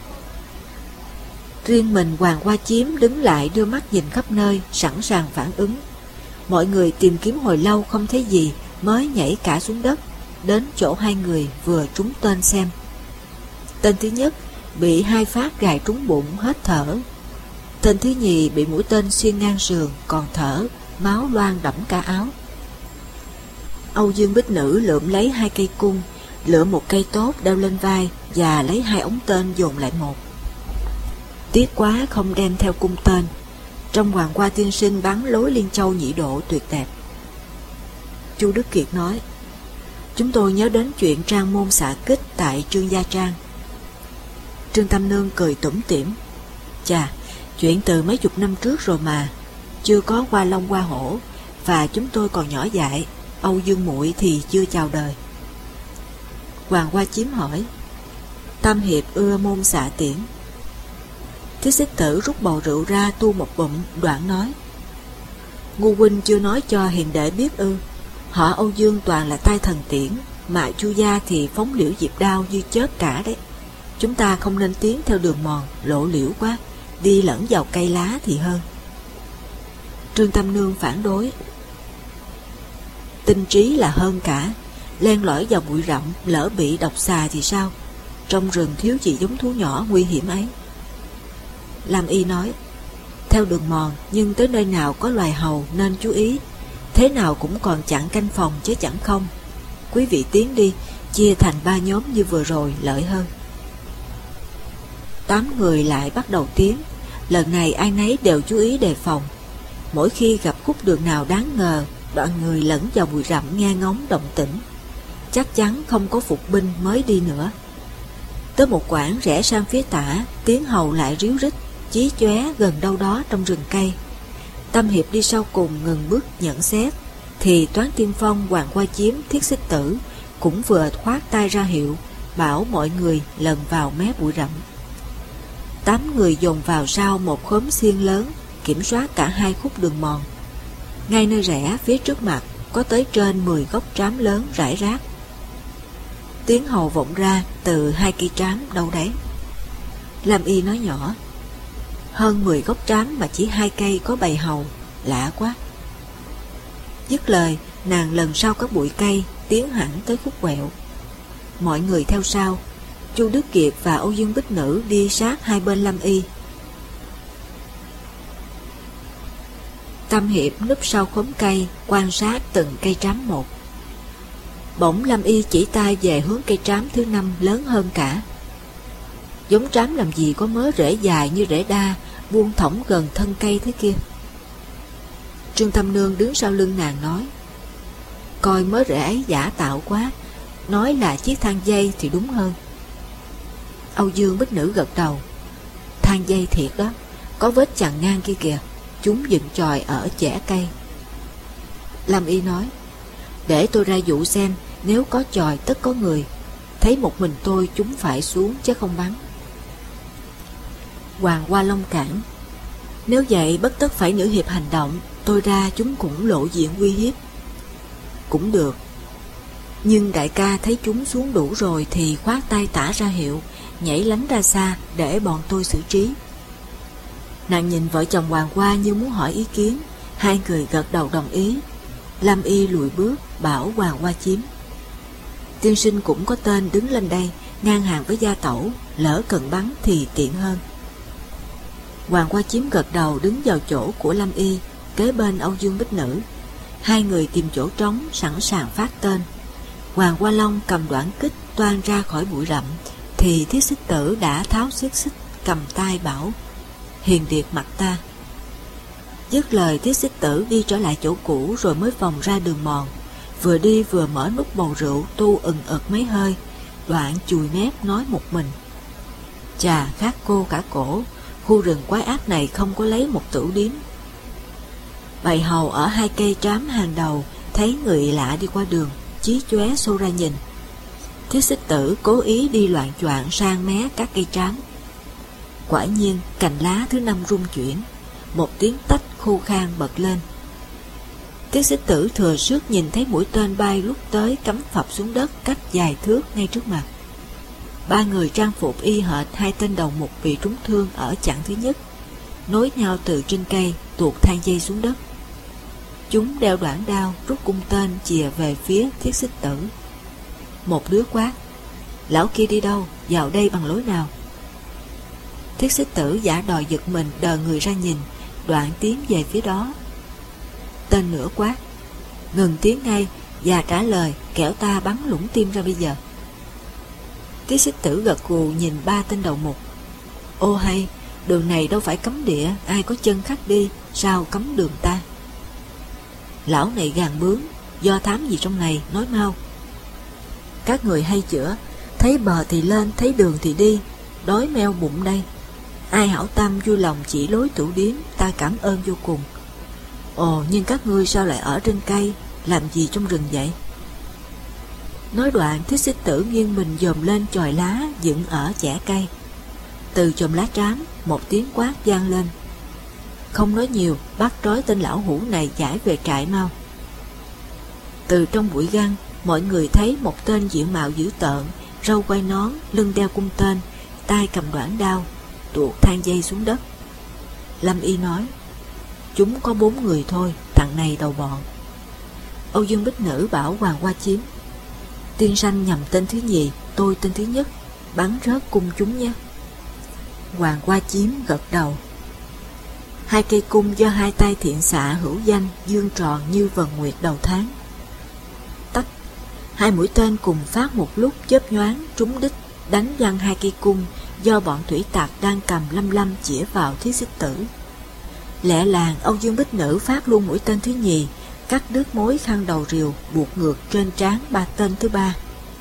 Riêng mình Hoàng Hoa Chiếm đứng lại đưa mắt nhìn khắp nơi, sẵn sàng phản ứng. Mọi người tìm kiếm hồi lâu không thấy gì, mới nhảy cả xuống đất, đến chỗ 2 người vừa trúng tên xem. Tên thứ nhất bị 2 phát gài trúng bụng hết thở. Tên thứ nhì bị mũi tên xuyên ngang sườn còn thở, máu loang đẫm cả áo. Âu Dương Bích Nữ lượm lấy 2 cây cung, lượm một cây tốt đeo lên vai và lấy 2 ống tên dồn lại một. Tiếc quá không đem theo cung tên. Trong Hoàng Hoa Tiên Sinh bắn lối liên châu nhị độ tuyệt đẹp. Chu Đức Kiệt nói: chúng tôi nhớ đến chuyện trang môn xạ kích tại Trương Gia Trang. Trương Tam Nương cười tủm tỉm: chà, chuyện từ mấy chục năm trước rồi mà, chưa có qua long qua hổ, và chúng tôi còn nhỏ dại. Âu Dương muội thì chưa chào đời. Hoàng Hoa Chiếm hỏi: Tam Hiệp ưa môn xạ tiễn? Thiết Xích Tử rút bầu rượu ra tu một bụng, đoạn nói: Ngu huynh chưa nói cho hiền đệ biết ư? Họ Âu Dương toàn là tai thần tiễn, mà Chu gia thì phóng liễu diệp đao như chớp cả đấy. Chúng ta không nên tiến theo đường mòn lộ liễu quá, đi lẫn vào cây lá thì hơn. Trương Tam Nương phản đối: tinh trí là hơn cả, len lỏi vào bụi rậm lỡ bị độc xà thì sao? Trong rừng thiếu gì giống thú nhỏ nguy hiểm ấy. Lam Y nói: theo đường mòn, nhưng tới nơi nào có loài hầu nên chú ý. Thế nào cũng còn chặn canh phòng chứ chẳng không. Quý vị tiến đi, chia thành 3 nhóm như vừa rồi lợi hơn. 8 người lại bắt đầu tiến. Lần này ai nấy đều chú ý đề phòng. Mỗi khi gặp khúc đường nào đáng ngờ, đoạn người lẫn vào bụi rậm nghe ngóng động tĩnh. Chắc chắn không có phục binh mới đi nữa. Tới một quãng rẽ sang phía tả, tiếng hầu lại ríu rít, chí chóe gần đâu đó trong rừng cây. Tam Hiệp đi sau cùng ngừng bước nhận xét, thì Toán Tiên Phong, Hoàng Hoa Chiếm, Thiết Xích Tử cũng vừa khoát tay ra hiệu, bảo mọi người lần vào mé bụi rậm. 8 người dồn vào sau một khóm xiên lớn, kiểm soát cả 2 khúc đường mòn. Ngay nơi rẽ phía trước mặt có tới trên 10 gốc trám lớn rải rác. Tiếng hầu vọng ra từ 2 cây trám đâu đấy. Lam Y nói nhỏ: hơn 10 gốc trám mà chỉ 2 cây có bầy hầu, lạ quá. Dứt lời, nàng lần sau các bụi cây tiến hẳn tới khúc quẹo. Mọi người theo sau. Chu Đức Kiệt và Âu Dương Bích Nữ đi sát hai bên Lam Y. Tam Hiệp núp sau khóm cây quan sát từng cây trám một. Bỗng Lam Y chỉ tay về hướng cây trám thứ 5 lớn hơn cả. Giống trám làm gì có mớ rễ dài như rễ đa buông thõng gần thân cây thế kia. Trương Tam Nương đứng sau lưng nàng nói: coi mớ rễ ấy giả tạo quá, nói là chiếc thang dây thì đúng hơn. Âu Dương Bích Nữ gật đầu: thang dây thiệt đó, có vết chằng ngang kia kìa, chúng dựng chòi ở chẻ cây. Lam Y nói: để tôi ra dụ xem, nếu có chòi tất có người, thấy một mình tôi chúng phải xuống chứ không bắn. Hoàng Hoa Long cản: nếu vậy bất tất phải nữ hiệp hành động, tôi ra chúng cũng lộ diện uy hiếp. cũng được. Nhưng đại ca thấy chúng xuống đủ rồi thì khoát tay tả ra hiệu, nhảy lánh ra xa để bọn tôi xử trí. Nàng nhìn vợ chồng Hoàng Hoa như muốn hỏi ý kiến. Hai người gật đầu đồng ý. Lâm Y lùi bước bảo Hoàng Hoa Chiếm: tiên sinh cũng có tên đứng lên đây, ngang hàng với gia tẩu, lỡ cần bắn thì tiện hơn. Hoàng Hoa Chiếm gật đầu đứng vào chỗ của Lâm Y, kế bên Âu Dương Bích Nữ. Hai người tìm chỗ trống sẵn sàng phát tên. Hoàng Hoa Long cầm đoạn kích toan ra khỏi bụi rậm thì Thiết Xích Tử đã tháo xiết xích cầm tay bảo: hiền điệt mặt ta. Dứt lời, Thiết Xích Tử đi trở lại chỗ cũ rồi mới vòng ra đường mòn. Vừa đi vừa mở nút bầu rượu tu ực mấy hơi, đoạn chùi mép nói một mình: chà, khát cô cả cổ, khu rừng quái ác này không có lấy một tửu điếm. Bầy hầu ở hai cây trám hàng đầu thấy người lạ đi qua đường, chí chóe xô ra nhìn. Thiết Xích Tử cố ý đi loạng choạng sang mé các cây trám. Quả nhiên cành lá thứ 5 rung chuyển, một tiếng tách khô khan bật lên. Thiết Xích Tử thừa sức nhìn thấy mũi tên bay lúc tới cắm phập xuống đất cách vài thước ngay trước mặt. Ba người trang phục y hệt hai tên đầu mục bị trúng thương ở chặng thứ nhất, nối nhau từ trên cây tuột thang dây xuống đất. Chúng đeo đoạn đao rút cung tên chìa về phía Thiết Xích Tử. Một đứa quát: lão kia đi đâu, vào đây bằng lối nào? Thiết Xích Tử giả đòi giật mình đờ người ra nhìn, đoạn tiến về phía đó. Tên nữa quát: ngừng tiếng ngay và trả lời, kẻo ta bắn lũng tim ra bây giờ. Thiết Xích Tử gật gù nhìn ba tên đầu mục. Ô hay, đường này đâu phải cấm địa, ai có chân khách đi, sao cấm đường ta? Lão này gàn bướng, do thám gì trong này, nói mau. Các người hay chữa, thấy bờ thì lên, thấy đường thì đi, đói meo bụng đây. Ai hảo tâm vui lòng chỉ lối tửu điếm, ta cảm ơn vô cùng. Ồ, nhưng các ngươi sao lại ở trên cây, làm gì trong rừng vậy? Nói đoạn, Thiết Xích Tử nghiêng mình dòm lên chòi lá dựng ở chẻ cây. Từ chòm lá trám, một tiếng quát vang lên: không nói nhiều, bắt trói tên lão hủ này giải về trại mau. Từ trong bụi găng, mọi người thấy một tên diện mạo dữ tợn, râu quai nón, lưng đeo cung tên, tay cầm đoạn đao, tuột thang dây xuống đất. Lâm Y nói: chúng có 4 người thôi, thằng này đầu bọn. Âu Dương Bích Nữ bảo Hoàng Hoa Chiếm: tiên sanh nhầm tên thứ nhì, tôi tên thứ nhất, bắn rớt cung chúng nhé. Hoàng Hoa Chiếm gật đầu. Hai cây cung do hai tay thiện xạ hữu danh dương tròn như vầng nguyệt đầu tháng. Tách, hai mũi tên cùng phát một lúc chớp nhoáng trúng đích, đánh văng hai cây cung do bọn thủy tặc đang cầm lăm chĩa vào Thiết Xích Tử. Lẹ làng, Âu Dương Bích Nữ phát luôn mũi tên thứ nhì, cắt đứt mối khăn đầu rìu buộc ngược trên trán ba tên thứ ba.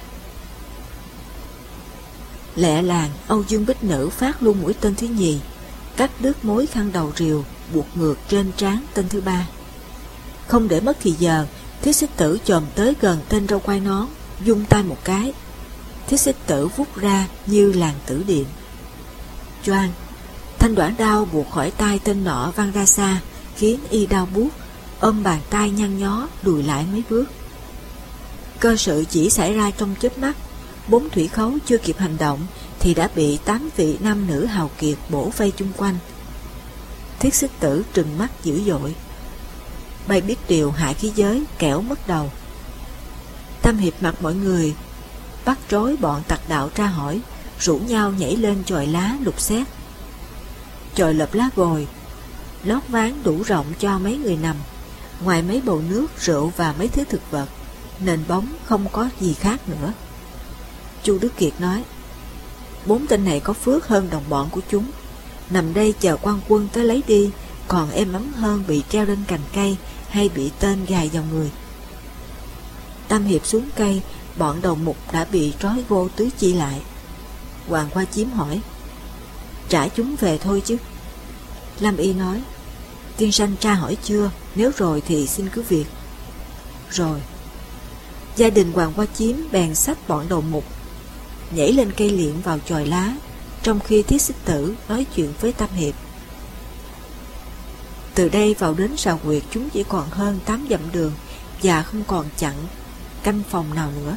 Lẹ làng, Âu Dương Bích Nữ phát luôn mũi tên thứ nhì, cắt đứt mối khăn đầu rìu buộc ngược trên trán tên thứ ba. Không để mất thì giờ, Thiết Xích Tử chồm tới gần tên râu quai nón, vung tay một cái. Thiết Xích Tử vút ra như làn tử điện. Choang, thanh đoạn đao buộc khỏi tay tên nọ văng ra xa, khiến y đau buốt, ôm bàn tay nhăn nhó lùi lại mấy bước. Cơ sự chỉ xảy ra trong chớp mắt. 4 thủy khấu chưa kịp hành động thì đã bị 8 vị nam nữ hào kiệt bổ vây chung quanh. Thiết Xích Tử trừng mắt dữ dội: bay biết điều hại khí giới, kẻo mất đầu. Tam Hiệp mặt mọi người bắt trối bọn tặc đạo tra hỏi, rủ nhau nhảy lên chòi lá lục xét. Chòi lợp lá gồi, lót ván đủ rộng cho mấy người nằm. Ngoài mấy bầu nước, rượu và mấy thứ thực vật, nền bóng không có gì khác nữa. Chu Đức Kiệt nói: 4 tên này có phước hơn đồng bọn của chúng, nằm đây chờ quan quân tới lấy đi, còn êm ấm hơn bị treo lên cành cây hay bị tên gài vào người. Tam Hiệp xuống cây, bọn đầu mục đã bị trói gô tứ chi lại. Hoàng Hoa Chiếm hỏi: trả chúng về thôi chứ? Lâm Y nói: tiên sanh tra hỏi chưa, nếu rồi thì xin cứ việc. Rồi. Gia đình Hoàng Hoa Chiếm bèn xách bọn đầu mục nhảy lên cây liệng vào chòi lá, trong khi Thiết Xích Tử nói chuyện với Tam Hiệp. Từ đây vào đến Sào Quyệt chúng chỉ còn hơn 8 dặm đường, và không còn chặn canh phòng nào nữa.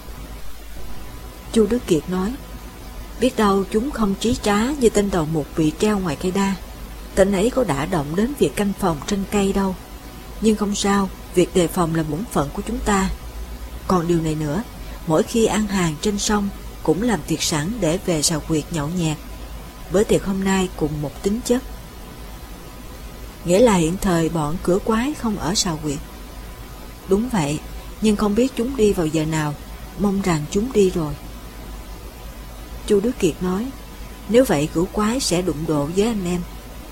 Chu Đức Kiệt nói, biết đâu chúng không trí trá như tên đầu mục bị treo ngoài cây đa. Tên ấy có đả động đến việc canh phòng trên cây đâu. Nhưng không sao, việc đề phòng là bổn phận của chúng ta. Còn điều này nữa, mỗi khi ăn hàng trên sông cũng làm tiệc sẵn để về Sào Quyệt nhậu nhẹt. Bữa tiệc hôm nay cùng một tính chất. Nghĩa là hiện thời bọn cửa quái không ở Sào Quyệt. Đúng vậy, nhưng không biết chúng đi vào giờ nào. Mong rằng chúng đi rồi. Chu Đức Kiệt nói, nếu vậy cửa quái sẽ đụng độ với anh em,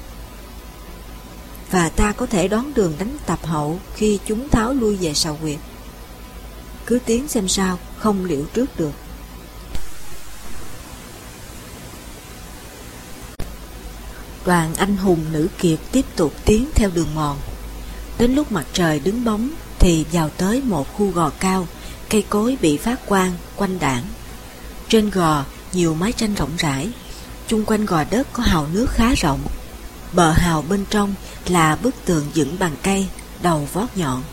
và ta có thể đón đường đánh tập hậu khi chúng tháo lui về Sào Quyệt. Cứ tiến xem sao, không liệu trước được. Đoàn anh hùng nữ kiệt tiếp tục tiến theo đường mòn. Đến lúc mặt trời đứng bóng thì vào tới một khu gò cao, cây cối bị phát quang quanh đảng. Trên gò nhiều mái tranh rộng rãi, chung quanh gò đất có hào nước khá rộng. Bờ hào bên trong là bức tường dựng bằng cây, đầu vót nhọn.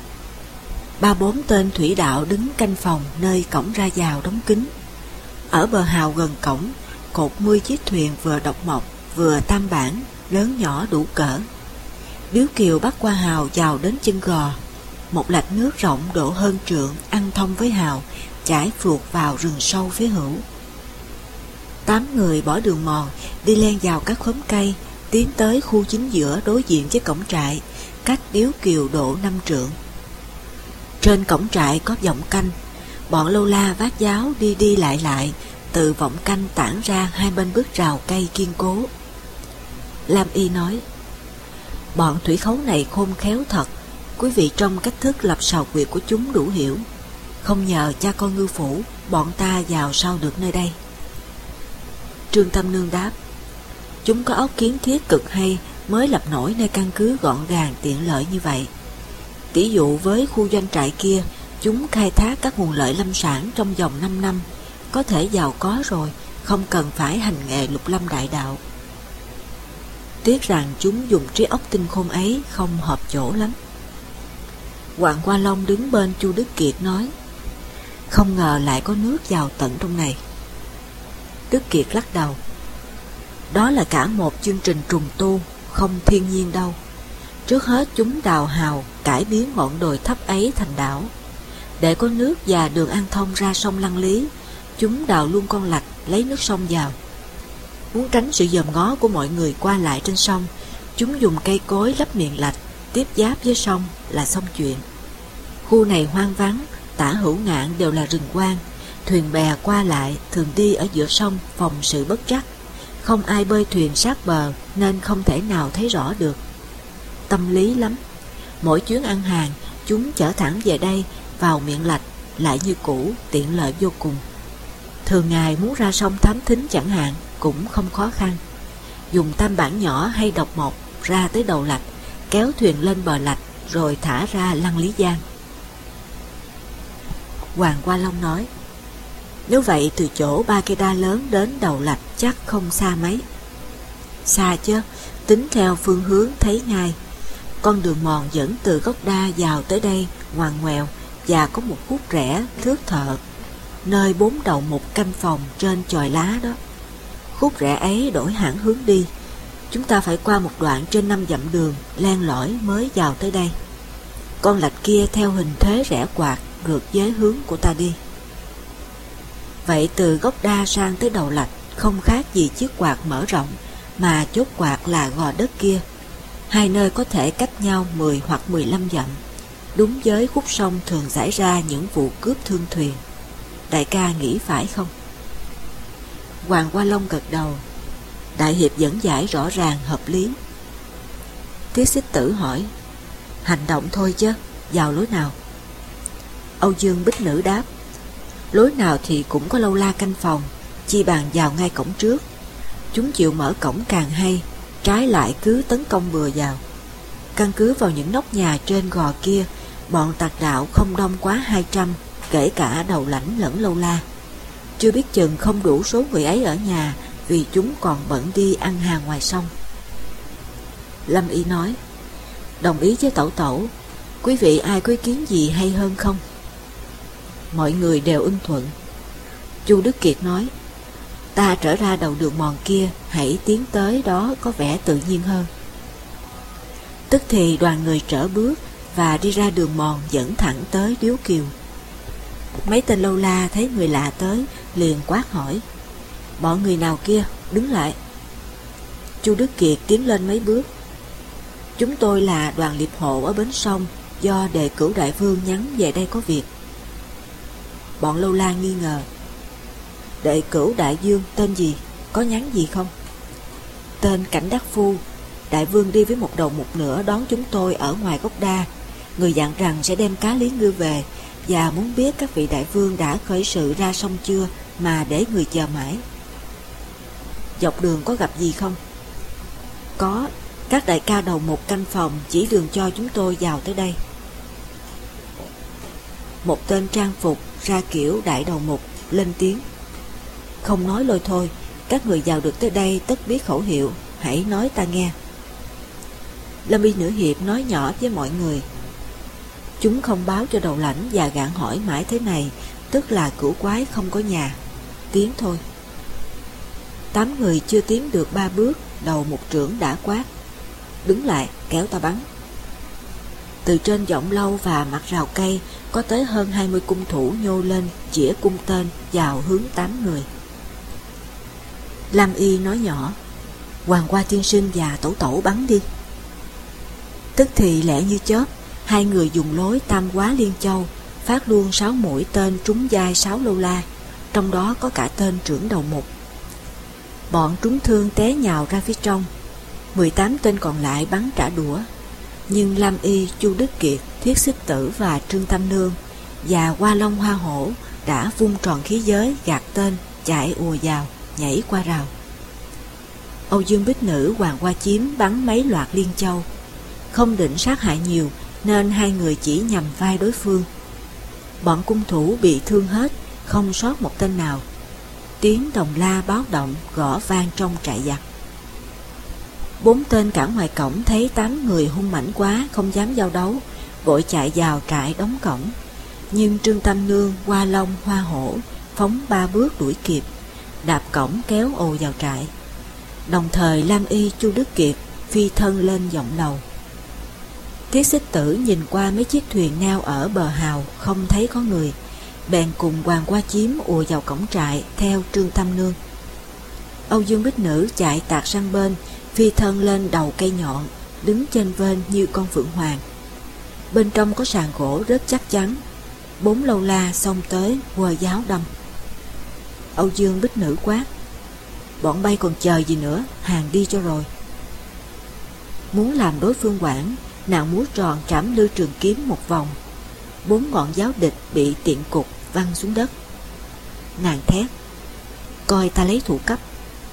3-4 tên thủy đạo đứng canh phòng nơi cổng ra vào đóng kín. Ở bờ hào gần cổng, cột 10 chiếc thuyền vừa độc mộc vừa tam bản, lớn nhỏ đủ cỡ. Điếu kiều bắt qua hào vào đến chân gò. Một lạch nước rộng độ hơn trượng ăn thông với hào, chảy phượt vào rừng sâu phía hữu. 8 người bỏ đường mòn, đi len vào các khóm cây, tiến tới khu chính giữa đối diện với cổng trại, cách điếu kiều độ 5 trượng. Trên cổng trại có vọng canh, bọn lâu la vác giáo đi đi lại, từ vọng canh tản ra hai bên bức rào cây kiên cố. Lam Y nói, bọn thủy khấu này khôn khéo thật, quý vị trong cách thức lập Sào Quyệt của chúng đủ hiểu. Không nhờ cha con ngư phủ, bọn ta vào sao được nơi đây. Trương Tâm Nương đáp, chúng có óc kiến thiết cực hay mới lập nổi nơi căn cứ gọn gàng tiện lợi như vậy. Tỷ dụ với khu doanh trại kia, chúng khai thác các nguồn lợi lâm sản trong vòng 5 năm, có thể giàu có rồi, không cần phải hành nghề lục lâm đại đạo. Tiếc rằng chúng dùng trí óc tinh khôn ấy không hợp chỗ lắm. Hoàng Hoa Long đứng bên Chu Đức Kiệt nói, không ngờ lại có nước vào tận trong này. Đức Kiệt lắc đầu, đó là cả một chương trình trùng tu, không thiên nhiên đâu. Trước hết chúng đào hào, cải biến ngọn đồi thấp ấy thành đảo. Để có nước và đường an thông ra sông Lăng Lý, chúng đào luôn con lạch lấy nước sông vào. Muốn tránh sự dòm ngó của mọi người qua lại trên sông, chúng dùng cây cối lấp miệng lạch, tiếp giáp với sông là xong chuyện. Khu này hoang vắng, tả hữu ngạn đều là rừng quang, thuyền bè qua lại thường đi ở giữa sông phòng sự bất trắc. Không ai bơi thuyền sát bờ nên không thể nào thấy rõ được. Tâm lý lắm. Mỗi chuyến ăn hàng, chúng chở thẳng về đây, vào miệng lạch, lại như cũ, tiện lợi vô cùng. Thường ngày muốn ra sông thám thính chẳng hạn, cũng không khó khăn. Dùng tam bản nhỏ hay độc mộc ra tới đầu lạch, kéo thuyền lên bờ lạch, rồi thả ra Lăng Lý Giang. Hoàng Hoa Long nói, nếu vậy từ chỗ ba cây đa lớn đến đầu lạch chắc không xa mấy. Xa chứ, tính theo phương hướng thấy ngay. Con đường mòn dẫn từ gốc đa vào tới đây ngoằn ngoèo, và có một khúc rẽ thước thợ, nơi 4 đầu một canh phòng trên chòi lá đó. Khúc rẽ ấy đổi hẳn hướng đi, chúng ta phải qua một đoạn trên 5 dặm đường len lỏi mới vào tới đây. Con lạch kia theo hình thế rẽ quạt ngược với hướng của ta đi. Vậy từ gốc đa sang tới đầu lạch không khác gì chiếc quạt mở rộng, mà chốt quạt là gò đất kia. Hai nơi có thể cách nhau 10 hoặc 15 dặm, đúng với khúc sông thường xảy ra những vụ cướp thương thuyền. Đại ca nghĩ phải không? Hoàng Hoa Long gật đầu. Đại hiệp dẫn giải rõ ràng hợp lý. Tiết Xích Tử hỏi, hành động thôi chứ, vào lối nào? Âu Dương Bích Nữ đáp, lối nào thì cũng có lâu la canh phòng, chi bàn vào ngay cổng trước. Chúng chịu mở cổng càng hay, trái lại cứ tấn công bừa vào. Căn cứ vào những nóc nhà trên gò kia, bọn tạc đạo không đông quá 200, kể cả đầu lãnh lẫn lâu la. Chưa biết chừng không đủ số người ấy ở nhà, vì chúng còn bận đi ăn hàng ngoài sông. Lâm Y nói, đồng ý với Tẩu Tẩu, Quý vị ai có ý kiến gì hay hơn không? Mọi người đều ưng thuận. Chu Đức Kiệt nói, ta trở ra đầu đường mòn kia, hãy tiến tới đó có vẻ tự nhiên hơn. Tức thì đoàn người trở bước và đi ra đường mòn dẫn thẳng tới Điếu Kiều. Mấy tên lâu la thấy người lạ tới liền quát hỏi, bọn người nào kia, đứng lại. Chu Đức Kiệt tiến lên mấy bước. Chúng tôi là đoàn liệp hộ ở bến sông, do Đệ Cửu Đại Vương nhắn về đây có việc. Bọn lâu la nghi ngờ, Đệ Cửu Đại Vương tên gì, có nhắn gì không? Tên Cảnh Đắc Phu. Đại Vương đi với một đầu một nửa đón chúng tôi ở ngoài gốc đa. Người dặn rằng sẽ đem cá Lý Ngư về, và muốn biết các vị đại vương đã khởi sự ra sông chưa mà để người chờ mãi. Dọc đường có gặp gì không? Có, các đại ca đầu một canh phòng chỉ đường cho chúng tôi vào tới đây. Một tên trang phục ra kiểu đại đầu mục lên tiếng, không nói lôi thôi, các người vào được tới đây tất biết khẩu hiệu, hãy nói ta nghe. Lâm Y Nữ Hiệp nói nhỏ với mọi người, chúng không báo cho đầu lãnh và gạn hỏi mãi thế này, tức là cửu quái không có nhà. Tiến thôi. 8 người chưa tiến được 3 bước, đầu một trưởng đã quát, đứng lại, kéo ta bắn. Từ trên võng lâu và mặt rào cây có tới hơn 20 cung thủ nhô lên chĩa cung tên vào hướng 8 người. Lam Y nói nhỏ, Hoàng Hoa Tiên Sinh và Tẩu Tẩu bắn đi. Tức thì lẹ như chớp, hai người dùng lối Tam Hóa Liên Châu phát luôn 6 mũi tên trúng vai 6 lâu la, trong đó có cả tên trưởng đầu mục. Bọn trúng thương té nhào ra phía trong. 18 tên còn lại bắn trả đũa, nhưng Lam Y, Chu Đức Kiệt, Thiết Xích Tử và Trương Tam Nương và Hoa Long Hoa Hổ đã vung tròn khí giới gạt tên, chạy ùa vào, nhảy qua rào. Âu Dương Bích Nữ, Hoàng Hoa Chiếm bắn mấy loạt liên châu, không định sát hại nhiều nên hai người chỉ nhằm vai đối phương. Bọn cung thủ bị thương hết, không sót một tên nào. Tiếng đồng la báo động gõ vang trong trại giặc. 4 tên cản ngoài cổng thấy 8 người hung mãnh quá, không dám giao đấu, vội chạy vào trại đóng cổng. Nhưng Trương Tam Nương, Hoa Long, Hoa Hổ phóng 3 bước đuổi kịp, đạp cổng kéo ồ vào trại. Đồng thời Lam Y, Chu Đức Kiệt phi thân lên giọng lầu. Thiết Xích Tử nhìn qua mấy chiếc thuyền neo ở bờ hào, không thấy có người, bèn cùng Hoàng Hoa Chiếm ùa vào cổng trại theo Trương Tam Nương. Âu Dương Bích Nữ chạy tạt sang bên, phi thân lên đầu cây nhọn, đứng trên vênh như con phượng hoàng. Bên trong có sàn gỗ rất chắc chắn. 4 lâu la xông tới quơ giáo đâm. Âu Dương Bích Nữ quát, bọn bay còn chờ gì nữa, hàng đi cho rồi. Muốn làm đối phương quản, nàng múa tròn trảm lư trường kiếm một vòng. 4 ngọn giáo địch bị tiện cục văng xuống đất. Nàng thét, coi ta lấy thủ cấp.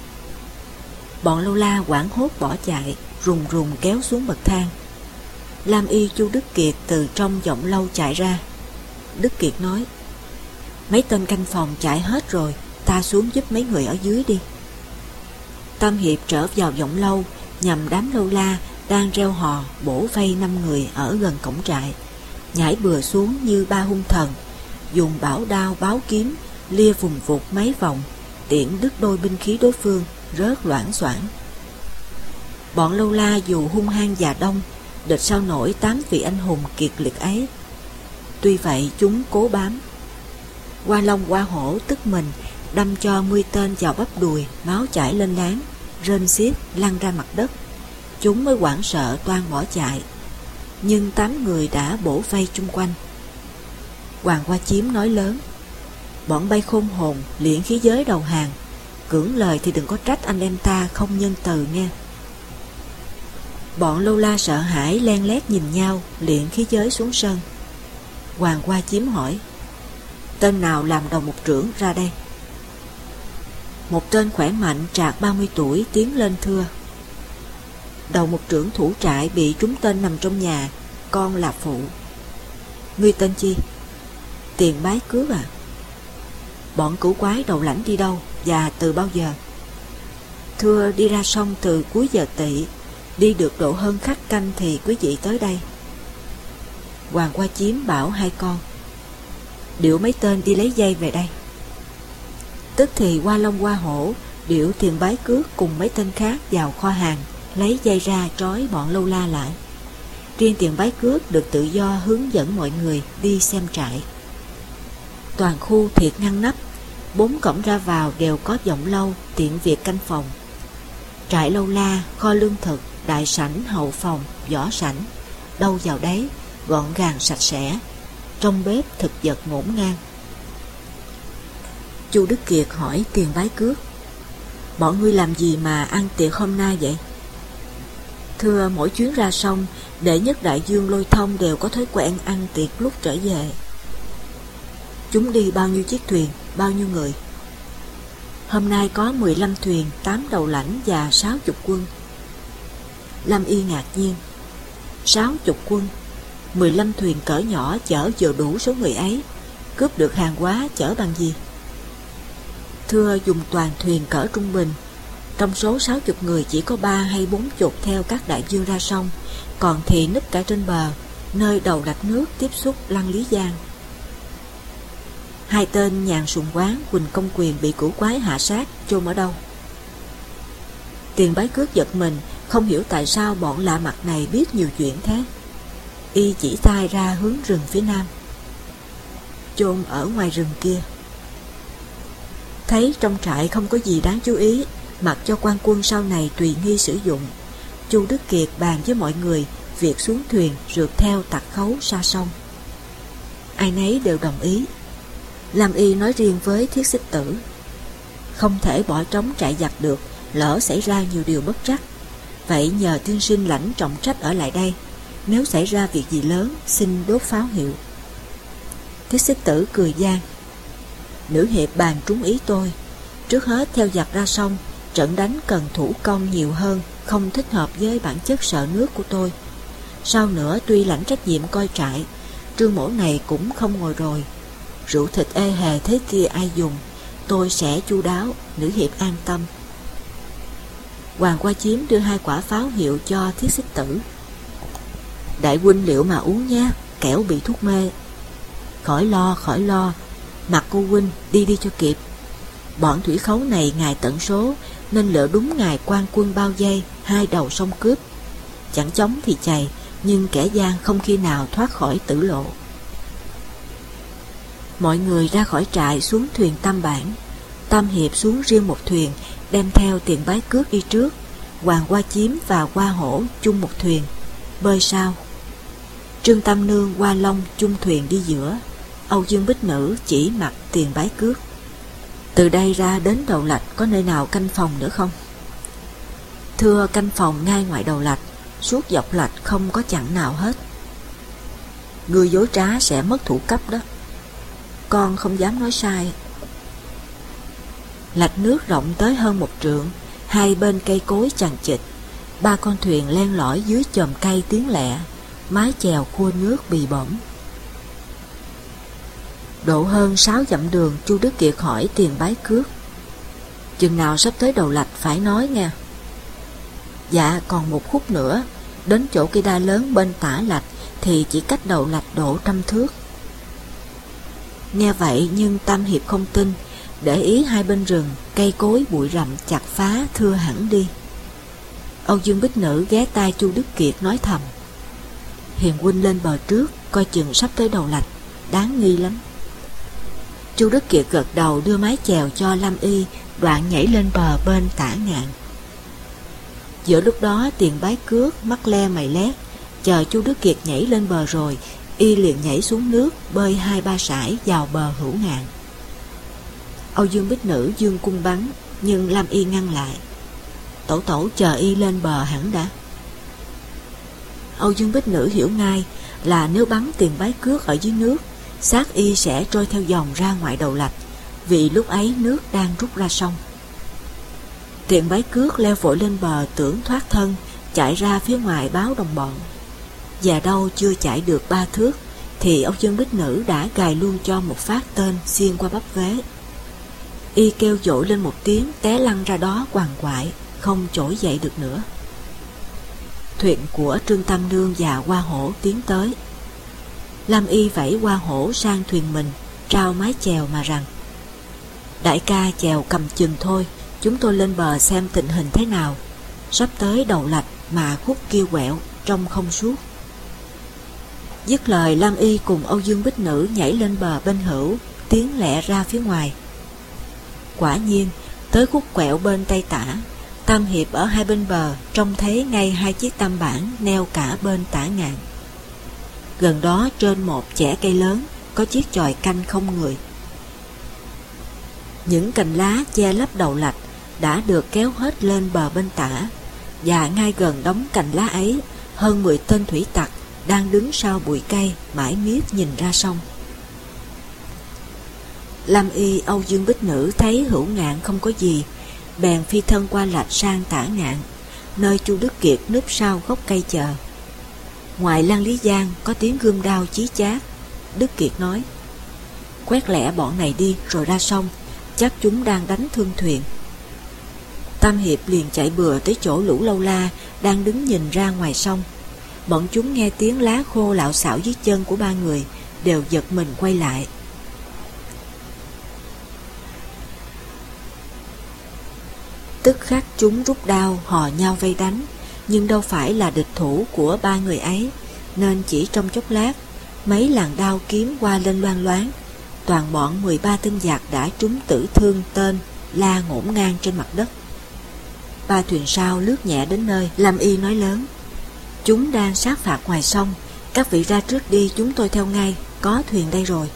Bọn lâu la hoảng hốt bỏ chạy, rùng rùng kéo xuống bậc thang. Lam Y, Chu Đức Kiệt từ trong giọng lâu chạy ra. Đức Kiệt nói, mấy tên canh phòng chạy hết rồi, ta xuống giúp mấy người ở dưới đi. Tam Hiệp trở vào giọng lâu, nhằm đám lâu la đang reo hò bổ vây 5 người ở gần cổng trại, nhảy bừa xuống như 3 hung thần, dùng bảo đao báo kiếm lia vùng vụt mấy vòng, tiễn đứt đôi binh khí đối phương, rớt loảng xoảng. Bọn lâu la dù hung hăng và đông, địch sao nổi 8 vị anh hùng kiệt liệt ấy. Tuy vậy chúng cố bám. Hoa Long Hoa Hổ tức mình đâm cho 10 tên vào bắp đùi, máu chảy lên láng, rên xiết lăn ra mặt đất. Chúng mới hoảng sợ toan bỏ chạy, nhưng 8 người đã bổ vây chung quanh. Hoàng Hoa Chiếm nói lớn, bọn bay khôn hồn luyện khí giới đầu hàng, cưỡng lời thì đừng có trách anh em ta không nhân từ nghe. Bọn lâu la sợ hãi len lét nhìn nhau, luyện khí giới xuống sân. Hoàng Hoa Chiếm hỏi, tên nào làm đầu một trưởng ra đây? Một tên khỏe mạnh trạc 30 tuổi tiến lên thưa, đầu một trưởng thủ trại bị trúng tên nằm trong nhà, con là phụ. Ngươi tên chi? Tiền Bái Cước à? Bọn cửu quái đầu lãnh đi đâu và từ bao giờ? Thưa đi ra sông từ cuối giờ Tỵ, đi được độ hơn khách canh thì quý vị tới đây. Hoàng Hoa Chiếm bảo hai con: điệu mấy tên đi lấy dây về đây. Tức thì Hoa Long Hoa Hổ điệu Tiền Bái Cước cùng mấy tên khác vào kho hàng lấy dây ra trói bọn Lâu La lại. Riêng Tiền Bái Cước được tự do hướng dẫn mọi người đi xem trại. Toàn khu thiệt ngăn nắp, 4 cổng ra vào đều có vọng lâu tiện việc canh phòng. Trại Lâu La, kho lương thực, đại sảnh, hậu phòng, võ sảnh, đâu vào đấy, gọn gàng sạch sẽ. Trong bếp thực vật ngổn ngang. Chu Đức Kiệt hỏi Tiền Bái Cước: bọn ngươi làm gì mà ăn tiệc hôm nay vậy? Thưa, mỗi chuyến ra sông, đệ nhất đại dương Lôi Thông đều có thói quen ăn tiệc lúc trở về. Chúng đi bao nhiêu chiếc thuyền, bao nhiêu người? Hôm nay có 15 thuyền, 8 đầu lãnh và 60 quân. Lâm Y ngạc nhiên: 60 quân, 15 thuyền cỡ nhỏ chở vừa đủ số người ấy, cướp được hàng hóa chở bằng gì? Thưa, dùng toàn thuyền cỡ trung bình. Trong số 60 người chỉ có 3 hay 40 theo các đại dương ra sông, còn thì núp cả trên bờ, nơi đầu rạch nước tiếp xúc Lăng Lý Giang. Hai tên Nhàn Sùng Quán, Quỳnh Công Quyền bị cửu quái hạ sát, chôn ở đâu? Tiền Bái Cước giật mình, không hiểu tại sao bọn lạ mặt này biết nhiều chuyện thế. Y chỉ tay ra hướng rừng phía nam: chôn ở ngoài rừng kia. Thấy trong trại không có gì đáng chú ý, mặc cho quan quân sau này tùy nghi sử dụng, Chu Đức Kiệt bàn với mọi người việc xuống thuyền rượt theo tặc khấu xa sông. Ai nấy đều đồng ý. Lam Y nói riêng với Thiết Xích Tử: không thể bỏ trống trại giặc được, lỡ xảy ra nhiều điều bất trắc. Vậy nhờ tiên sinh lãnh trọng trách ở lại đây, nếu xảy ra việc gì lớn xin đốt pháo hiệu. Thiết Xích Tử cười gian: nữ hiệp bàn trúng ý tôi. Trước hết theo giặc ra sông, trận đánh cần thủ công nhiều hơn, không thích hợp với bản chất sợ nước của tôi. Sau nữa tuy lãnh trách nhiệm coi trại, Trương Mỗ này cũng không ngồi rồi. Rượu thịt ê hề thế kia ai dùng, tôi sẽ chu đáo, nữ hiệp an tâm. Hoàng Hoa Chiếm đưa 2 quả pháo hiệu cho Thiết Xích Tử: đại huynh liệu mà uống nha, kẻo bị thuốc mê. Khỏi lo, mặc cô huynh đi cho kịp. Bọn thủy khấu này ngày tận số, nên lựa đúng ngày quan quân bao vây 2 đầu sông cướp. Chẳng chống thì chày, nhưng kẻ gian không khi nào thoát khỏi tử lộ. Mọi người ra khỏi trại xuống thuyền Tam Bản. Tam Hiệp xuống riêng một thuyền, đem theo Tiền Bái Cước đi trước. Hoàng Hoa Chiếm và Hoa Hổ chung một thuyền, bơi sau. Trương Tam Nương, Hoa Long chung thuyền đi giữa. Âu Dương Bích Nữ chỉ mặc Tiền Bái Cước: từ đây ra đến đầu lạch có nơi nào canh phòng nữa không? Thưa, canh phòng ngay ngoài đầu lạch, suốt dọc lạch không có chặn nào hết. Ngươi dối trá sẽ mất thủ cấp đó. Con không dám nói sai. Lạch nước rộng tới hơn 1 trượng, 2 bên cây cối chằng chịt. 3 con thuyền len lỏi dưới chòm cây tiếng lẹ, mái chèo khua nước bì bõm. Độ hơn 6 dặm đường, Chu Đức Kiệt hỏi Tiền Bái Cước: chừng nào sắp tới đầu lạch phải nói nha. Dạ, còn 1 khúc nữa, đến chỗ cây đa lớn bên tả lạch thì chỉ cách đầu lạch độ 100 thước. Nghe vậy nhưng Tam Hiệp không tin, để ý 2 bên rừng, cây cối bụi rậm chặt phá thưa hẳn đi. Âu Dương Bích Nữ ghé tai Chu Đức Kiệt nói thầm: hiền huynh lên bờ trước, coi chừng sắp tới đầu lạch, đáng nghi lắm. Chu Đức Kiệt gật đầu, đưa mái chèo cho Lam Y, đoạn nhảy lên bờ bên tả ngạn. Giữa lúc đó Tiền Bái Cước mắt le mày lét, chờ Chu Đức Kiệt nhảy lên bờ rồi, y liền nhảy xuống nước, bơi 2-3 sải vào bờ hữu ngạn. Âu Dương Bích Nữ dương cung bắn, nhưng Lam Y ngăn lại: tổ chờ y lên bờ hẳn đã. Âu Dương Bích Nữ hiểu ngay là nếu bắn Tiền Bái Cước ở dưới nước, xác y sẽ trôi theo dòng ra ngoài đầu lạch, vì lúc ấy nước đang rút ra sông. Tiền Bái Cước leo vội lên bờ tưởng thoát thân, chạy ra phía ngoài báo đồng bọn. Và đâu chưa chạy được 3 thước thì Âu Dương Bích Nữ đã gài luôn cho một phát tên xuyên qua bắp vế. Y kêu dội lên một tiếng, té lăn ra đó quằn quại, không trỗi dậy được nữa. Thuyền của Trương Tam Nương và Hoa Hổ tiến tới. Lam Y vẫy qua hổ sang thuyền mình, trao mái chèo mà rằng: đại ca chèo cầm chừng thôi, chúng tôi lên bờ xem tình hình thế nào. Sắp tới đầu lạch mà khúc kia quẹo, trông không suốt. Dứt lời, Lam Y cùng Âu Dương Bích Nữ nhảy lên bờ bên hữu, tiến lẹ ra phía ngoài. Quả nhiên, tới khúc quẹo bên tay tả, Tam Hiệp ở hai bên bờ trông thấy ngay hai chiếc tam bản neo cả bên tả ngạn. Gần đó trên một chẻ cây lớn có chiếc chòi canh không người. Những cành lá che lấp đầu lạch đã được kéo hết lên bờ bên tả, và ngay gần đống cành lá ấy, hơn 10 tên thủy tặc đang đứng sau bụi cây mãi miết nhìn ra sông. Lam Y, Âu Dương Bích Nữ thấy hữu ngạn không có gì, bèn phi thân qua lạch sang tả ngạn, nơi Chu Đức Kiệt núp sau gốc cây chờ. Ngoài Lan Lý Giang có tiếng gươm đao chí chát. Đức Kiệt nói: quét lẹ bọn này đi rồi ra sông, chắc chúng đang đánh thương thuyền. Tam Hiệp liền chạy bừa tới chỗ lũ lâu la đang đứng nhìn ra ngoài sông. Bọn chúng nghe tiếng lá khô lạo xạo dưới chân của ba người, đều giật mình quay lại. Tức khắc chúng rút đao hò nhau vây đánh, nhưng đâu phải là địch thủ của ba người ấy, nên chỉ trong chốc lát, mấy làn đao kiếm qua lên loang loáng. Toàn bọn 13 tên giặc đã trúng tử thương tên la ngổn ngang trên mặt đất. Ba thuyền sau lướt nhẹ đến nơi, Lam Y nói lớn: chúng đang sát phạt ngoài sông, các vị ra trước đi, chúng tôi theo ngay, có thuyền đây rồi.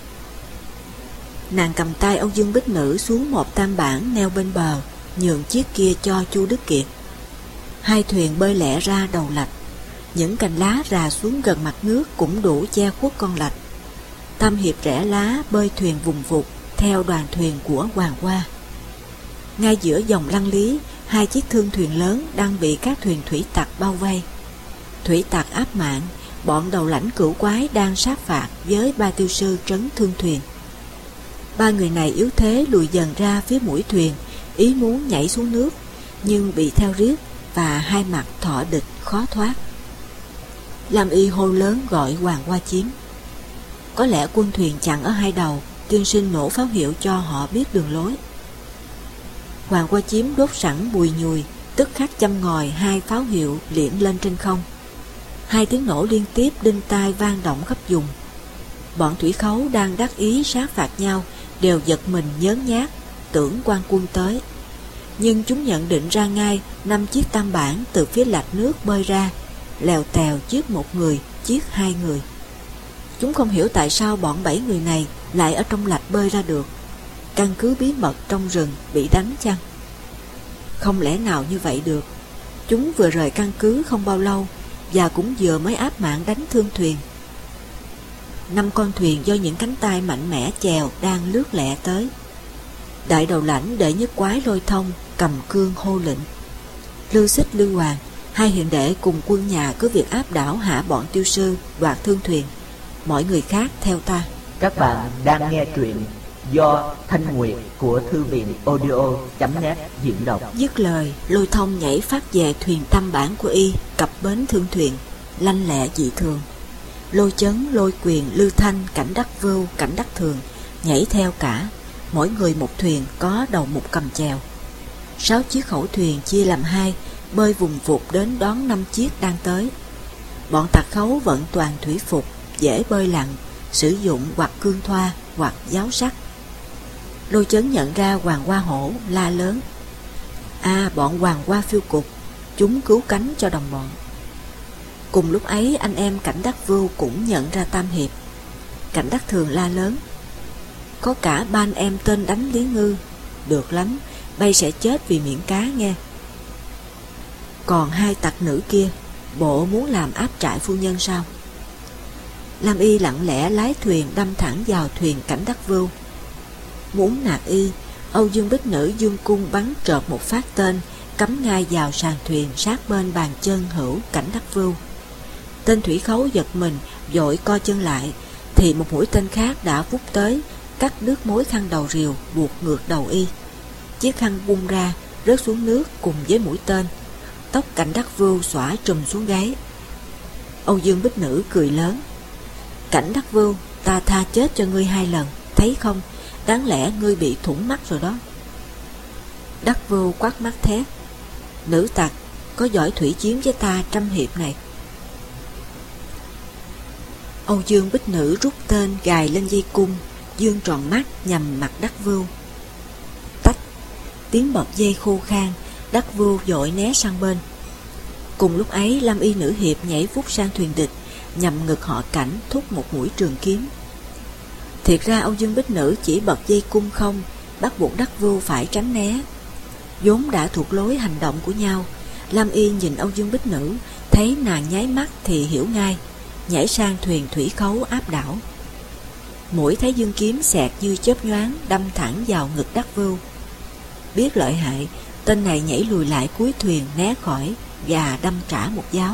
Nàng cầm tay Âu Dương Bích Nữ xuống một tam bản neo bên bờ, nhường chiếc kia cho Chu Đức Kiệt. Hai thuyền bơi lẹ ra đầu lạch, những cành lá rà xuống gần mặt nước cũng đủ che khuất con lạch. Tam Hiệp rẽ lá bơi thuyền vùng vụt theo đoàn thuyền của Hoàng Hoa. Ngay giữa dòng Lăng Lý, hai chiếc thương thuyền lớn đang bị các thuyền thủy tặc bao vây. Thủy tặc áp mạng, bọn đầu lãnh cửu quái đang sát phạt với ba tiêu sư trấn thương thuyền. Ba người này yếu thế lùi dần ra phía mũi thuyền, ý muốn nhảy xuống nước, nhưng bị theo riết và hai mặt thọ địch khó thoát. Lam Y hô lớn gọi Hoàng Hoa Chiếm. Có lẽ quân thuyền chặn ở hai đầu, tiên sinh nổ pháo hiệu cho họ biết đường lối. Hoàng Hoa Chiếm đốt sẵn bùi nhùi, tức khắc châm ngòi hai pháo hiệu liệng lên trên không. Hai tiếng nổ liên tiếp đinh tai vang động khắp vùng. Bọn thủy khấu đang đắc ý sát phạt nhau đều giật mình nhớn nhác, tưởng quan quân tới. Nhưng chúng nhận định ra ngay 5 chiếc tam bản từ phía lạch nước bơi ra, lèo tèo chiếc một người, chiếc hai người. Chúng không hiểu tại sao bọn 7 người này lại ở trong lạch bơi ra được. Căn cứ bí mật trong rừng bị đánh chăng? Không lẽ nào như vậy được. Chúng vừa rời căn cứ không bao lâu, và cũng vừa mới áp mạng đánh thương thuyền. 5 con thuyền do những cánh tay mạnh mẽ chèo đang lướt lẹ tới. Đại đầu lãnh Đệ Nhất Quái Lôi Thông cầm cương hô lệnh. Lưu Xích, Lưu Hoàng, hai hiền đệ cùng quân nhà cứ việc áp đảo hạ bọn tiêu sư, đoạt thương thuyền. Mọi người khác theo ta. Các bạn đang nghe truyện do Thanh Nguyệt của Thư viện audio.net diễn đọc. Dứt lời, Lôi Thông nhảy phát về thuyền tam bản của y, cập bến thương thuyền, lanh lẹ dị thường. Lôi Chấn, Lôi Quyền, Lưu Thanh, Cảnh Đắc Vưu, Cảnh Đắc Thường nhảy theo cả, mỗi người một thuyền có đầu mục cầm chèo. 6 chiếc khẩu thuyền chia làm hai, bơi vùng vụt đến đón 5 chiếc đang tới. Bọn tặc khấu vận toàn thủy phục, dễ bơi lặn, sử dụng hoặc cương thoa hoặc giáo sắt. Lôi Chấn nhận ra Hoàng Hoa Hổ, la lớn: bọn Hoàng Hoa phiêu cục, chúng cứu cánh cho đồng bọn. Cùng lúc ấy anh em Cảnh Đắc Vưu cũng nhận ra Tam Hiệp. Cảnh Đắc Thường la lớn: có cả ba anh em tên đánh Lý Ngư, được lắm, bay sẽ chết vì miệng cá nghe. Còn hai tặc nữ kia, bộ muốn làm áp trại phu nhân sao? Lam Y lặng lẽ lái thuyền đâm thẳng vào thuyền Cảnh Đắc Vưu. Muốn nạt y, Âu Dương Bích Nữ dương cung bắn trợt một phát tên, cắm ngay vào sàn thuyền sát bên bàn chân hữu Cảnh Đắc Vưu. Tên thủy khấu giật mình, vội co chân lại, thì một mũi tên khác đã vút tới, cắt đứt mối khăn đầu rìu buộc ngược đầu y. Chiếc khăn bung ra, rớt xuống nước cùng với mũi tên. Tóc Cảnh Đắc Vưu xõa trùm xuống gáy. Âu Dương Bích Nữ cười lớn: Cảnh Đắc Vưu, ta tha chết cho ngươi 2 lần, thấy không? Đáng lẽ ngươi bị thủng mắt rồi đó. Đắc Vưu quát mắt thét: Nữ tặc, có giỏi thủy chiến với ta 100 hiệp này. Âu Dương Bích Nữ rút tên gài lên dây cung, dương tròn mắt nhằm mặt Đắc Vưu. Tách, tiếng bật dây khô khan, Đắc Vưu vội né sang bên. Cùng lúc ấy, Lâm Y nữ hiệp nhảy vút sang thuyền địch, nhằm ngực họ Cảnh thúc một mũi trường kiếm. Thiệt ra Âu Dương Bích Nữ chỉ bật dây cung không, bắt buộc Đắc Vưu phải tránh né. Vốn đã thuộc lối hành động của nhau, Lâm Y nhìn Âu Dương Bích Nữ, thấy nàng nháy mắt thì hiểu ngay, nhảy sang thuyền thủy khấu áp đảo. Mũi Thái Dương kiếm xẹt như chớp nhoáng đâm thẳng vào ngực Đắc Vưu. Biết lợi hại, tên này nhảy lùi lại cuối thuyền né khỏi và đâm trả một giáo.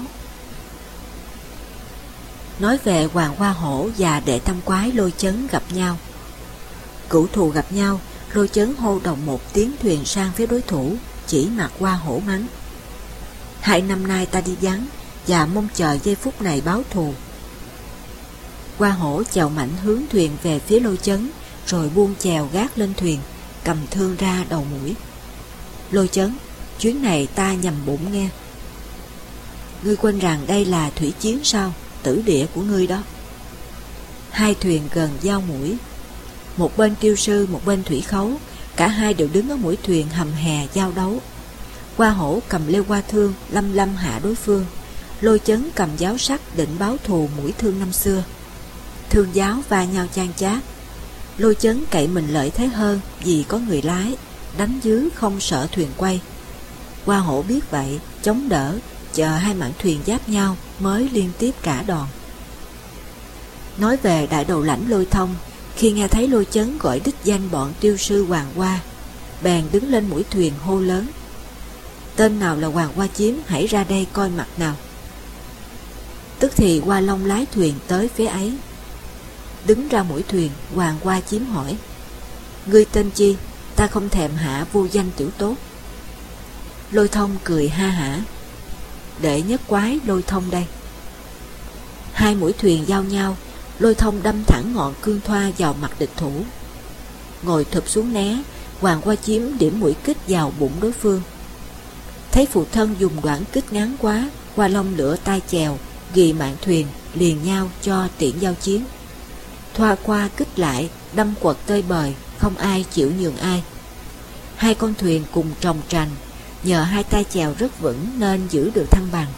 Nói về Hoàng Hoa Hổ và Đệ Tam Quái Lôi Chấn gặp nhau. Cửu thù gặp nhau, Lôi Chấn hô đồng một tiếng thuyền sang phía đối thủ, chỉ mặt Hoa Hổ mắng: 2 năm nay ta đi vắng và mong chờ giây phút này báo thù. Hoa Hổ chèo mạnh hướng thuyền về phía Lôi Chấn, rồi buông chèo gác lên thuyền, cầm thương ra đầu mũi. Lôi Chấn, chuyến này ta nhằm bụng nghe. Ngươi quên rằng đây là thủy chiến sao? Tử địa của ngươi đó. 2 thuyền gần giao mũi, một bên Tiêu Sư, một bên thủy khấu, cả hai đều đứng ở mũi thuyền hầm hè giao đấu. Hoa Hổ cầm lêu hoa thương lâm hạ đối phương, Lôi Chấn cầm giáo sắc định báo thù mũi thương năm xưa. Thương giáo va nhau chan chát. Lôi Chấn cậy mình lợi thế hơn vì có người lái, đánh dưới không sợ thuyền quay. Hoa Hổ biết vậy, chống đỡ, chờ 2 mạn thuyền giáp nhau mới liên tiếp trả đòn. Nói về đại đầu lãnh Lôi Thông, khi nghe thấy Lôi Chấn gọi đích danh bọn Tiêu Sư Hoàng Hoa, bèn đứng lên mũi thuyền hô lớn: Tên nào là Hoàng Hoa Chiếm, hãy ra đây coi mặt nào. Tức thì Hoa Long lái thuyền tới phía ấy. Đứng ra mũi thuyền, Hoàng Hoa Chiếm hỏi: Ngươi tên chi? Ta không thèm hạ vô danh tiểu tốt. Lôi Thông cười ha hả: Đệ nhất quái Lôi Thông đây. 2 mũi thuyền giao nhau, Lôi Thông đâm thẳng ngọn cương thoa vào mặt địch thủ. Ngồi thụp xuống né, Hoàng Hoa Chiếm điểm mũi kích vào bụng đối phương. Thấy phụ thân dùng đoạn kích ngắn quá, Hoa Long lửa tay chèo, ghi mạn thuyền liền nhau cho tiện giao chiến. Thoa qua kích lại, đâm quật tơi bời, không ai chịu nhường ai. 2 con thuyền cùng trồng trành, nhờ 2 tay chèo rất vững nên giữ được thăng bằng.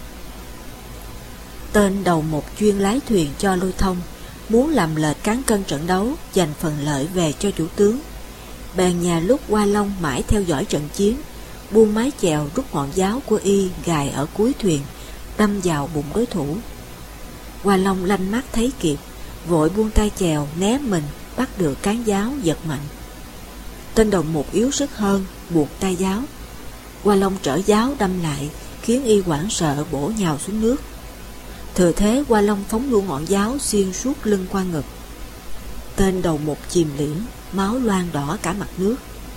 Tên đầu một chuyên lái thuyền cho Lôi Thông, muốn làm lệch cán cân trận đấu, giành phần lợi về cho chủ tướng. Bèn nhà lúc Hoa Long mãi theo dõi trận chiến, buông mái chèo rút ngọn giáo của y gài ở cuối thuyền, đâm vào bụng đối thủ. Hoa Long lanh mắt thấy kịp, vội buông tay chèo né mình, bắt được cán giáo giật mạnh. Tên đầu một yếu sức hơn, buộc tay giáo. Hoa Long trở giáo đâm lại, khiến y hoảng sợ bổ nhào xuống nước. Thừa thế Hoa Long phóng luôn ngọn giáo xuyên suốt lưng qua ngực. Tên đầu một chìm liễm, máu loang đỏ cả mặt nước.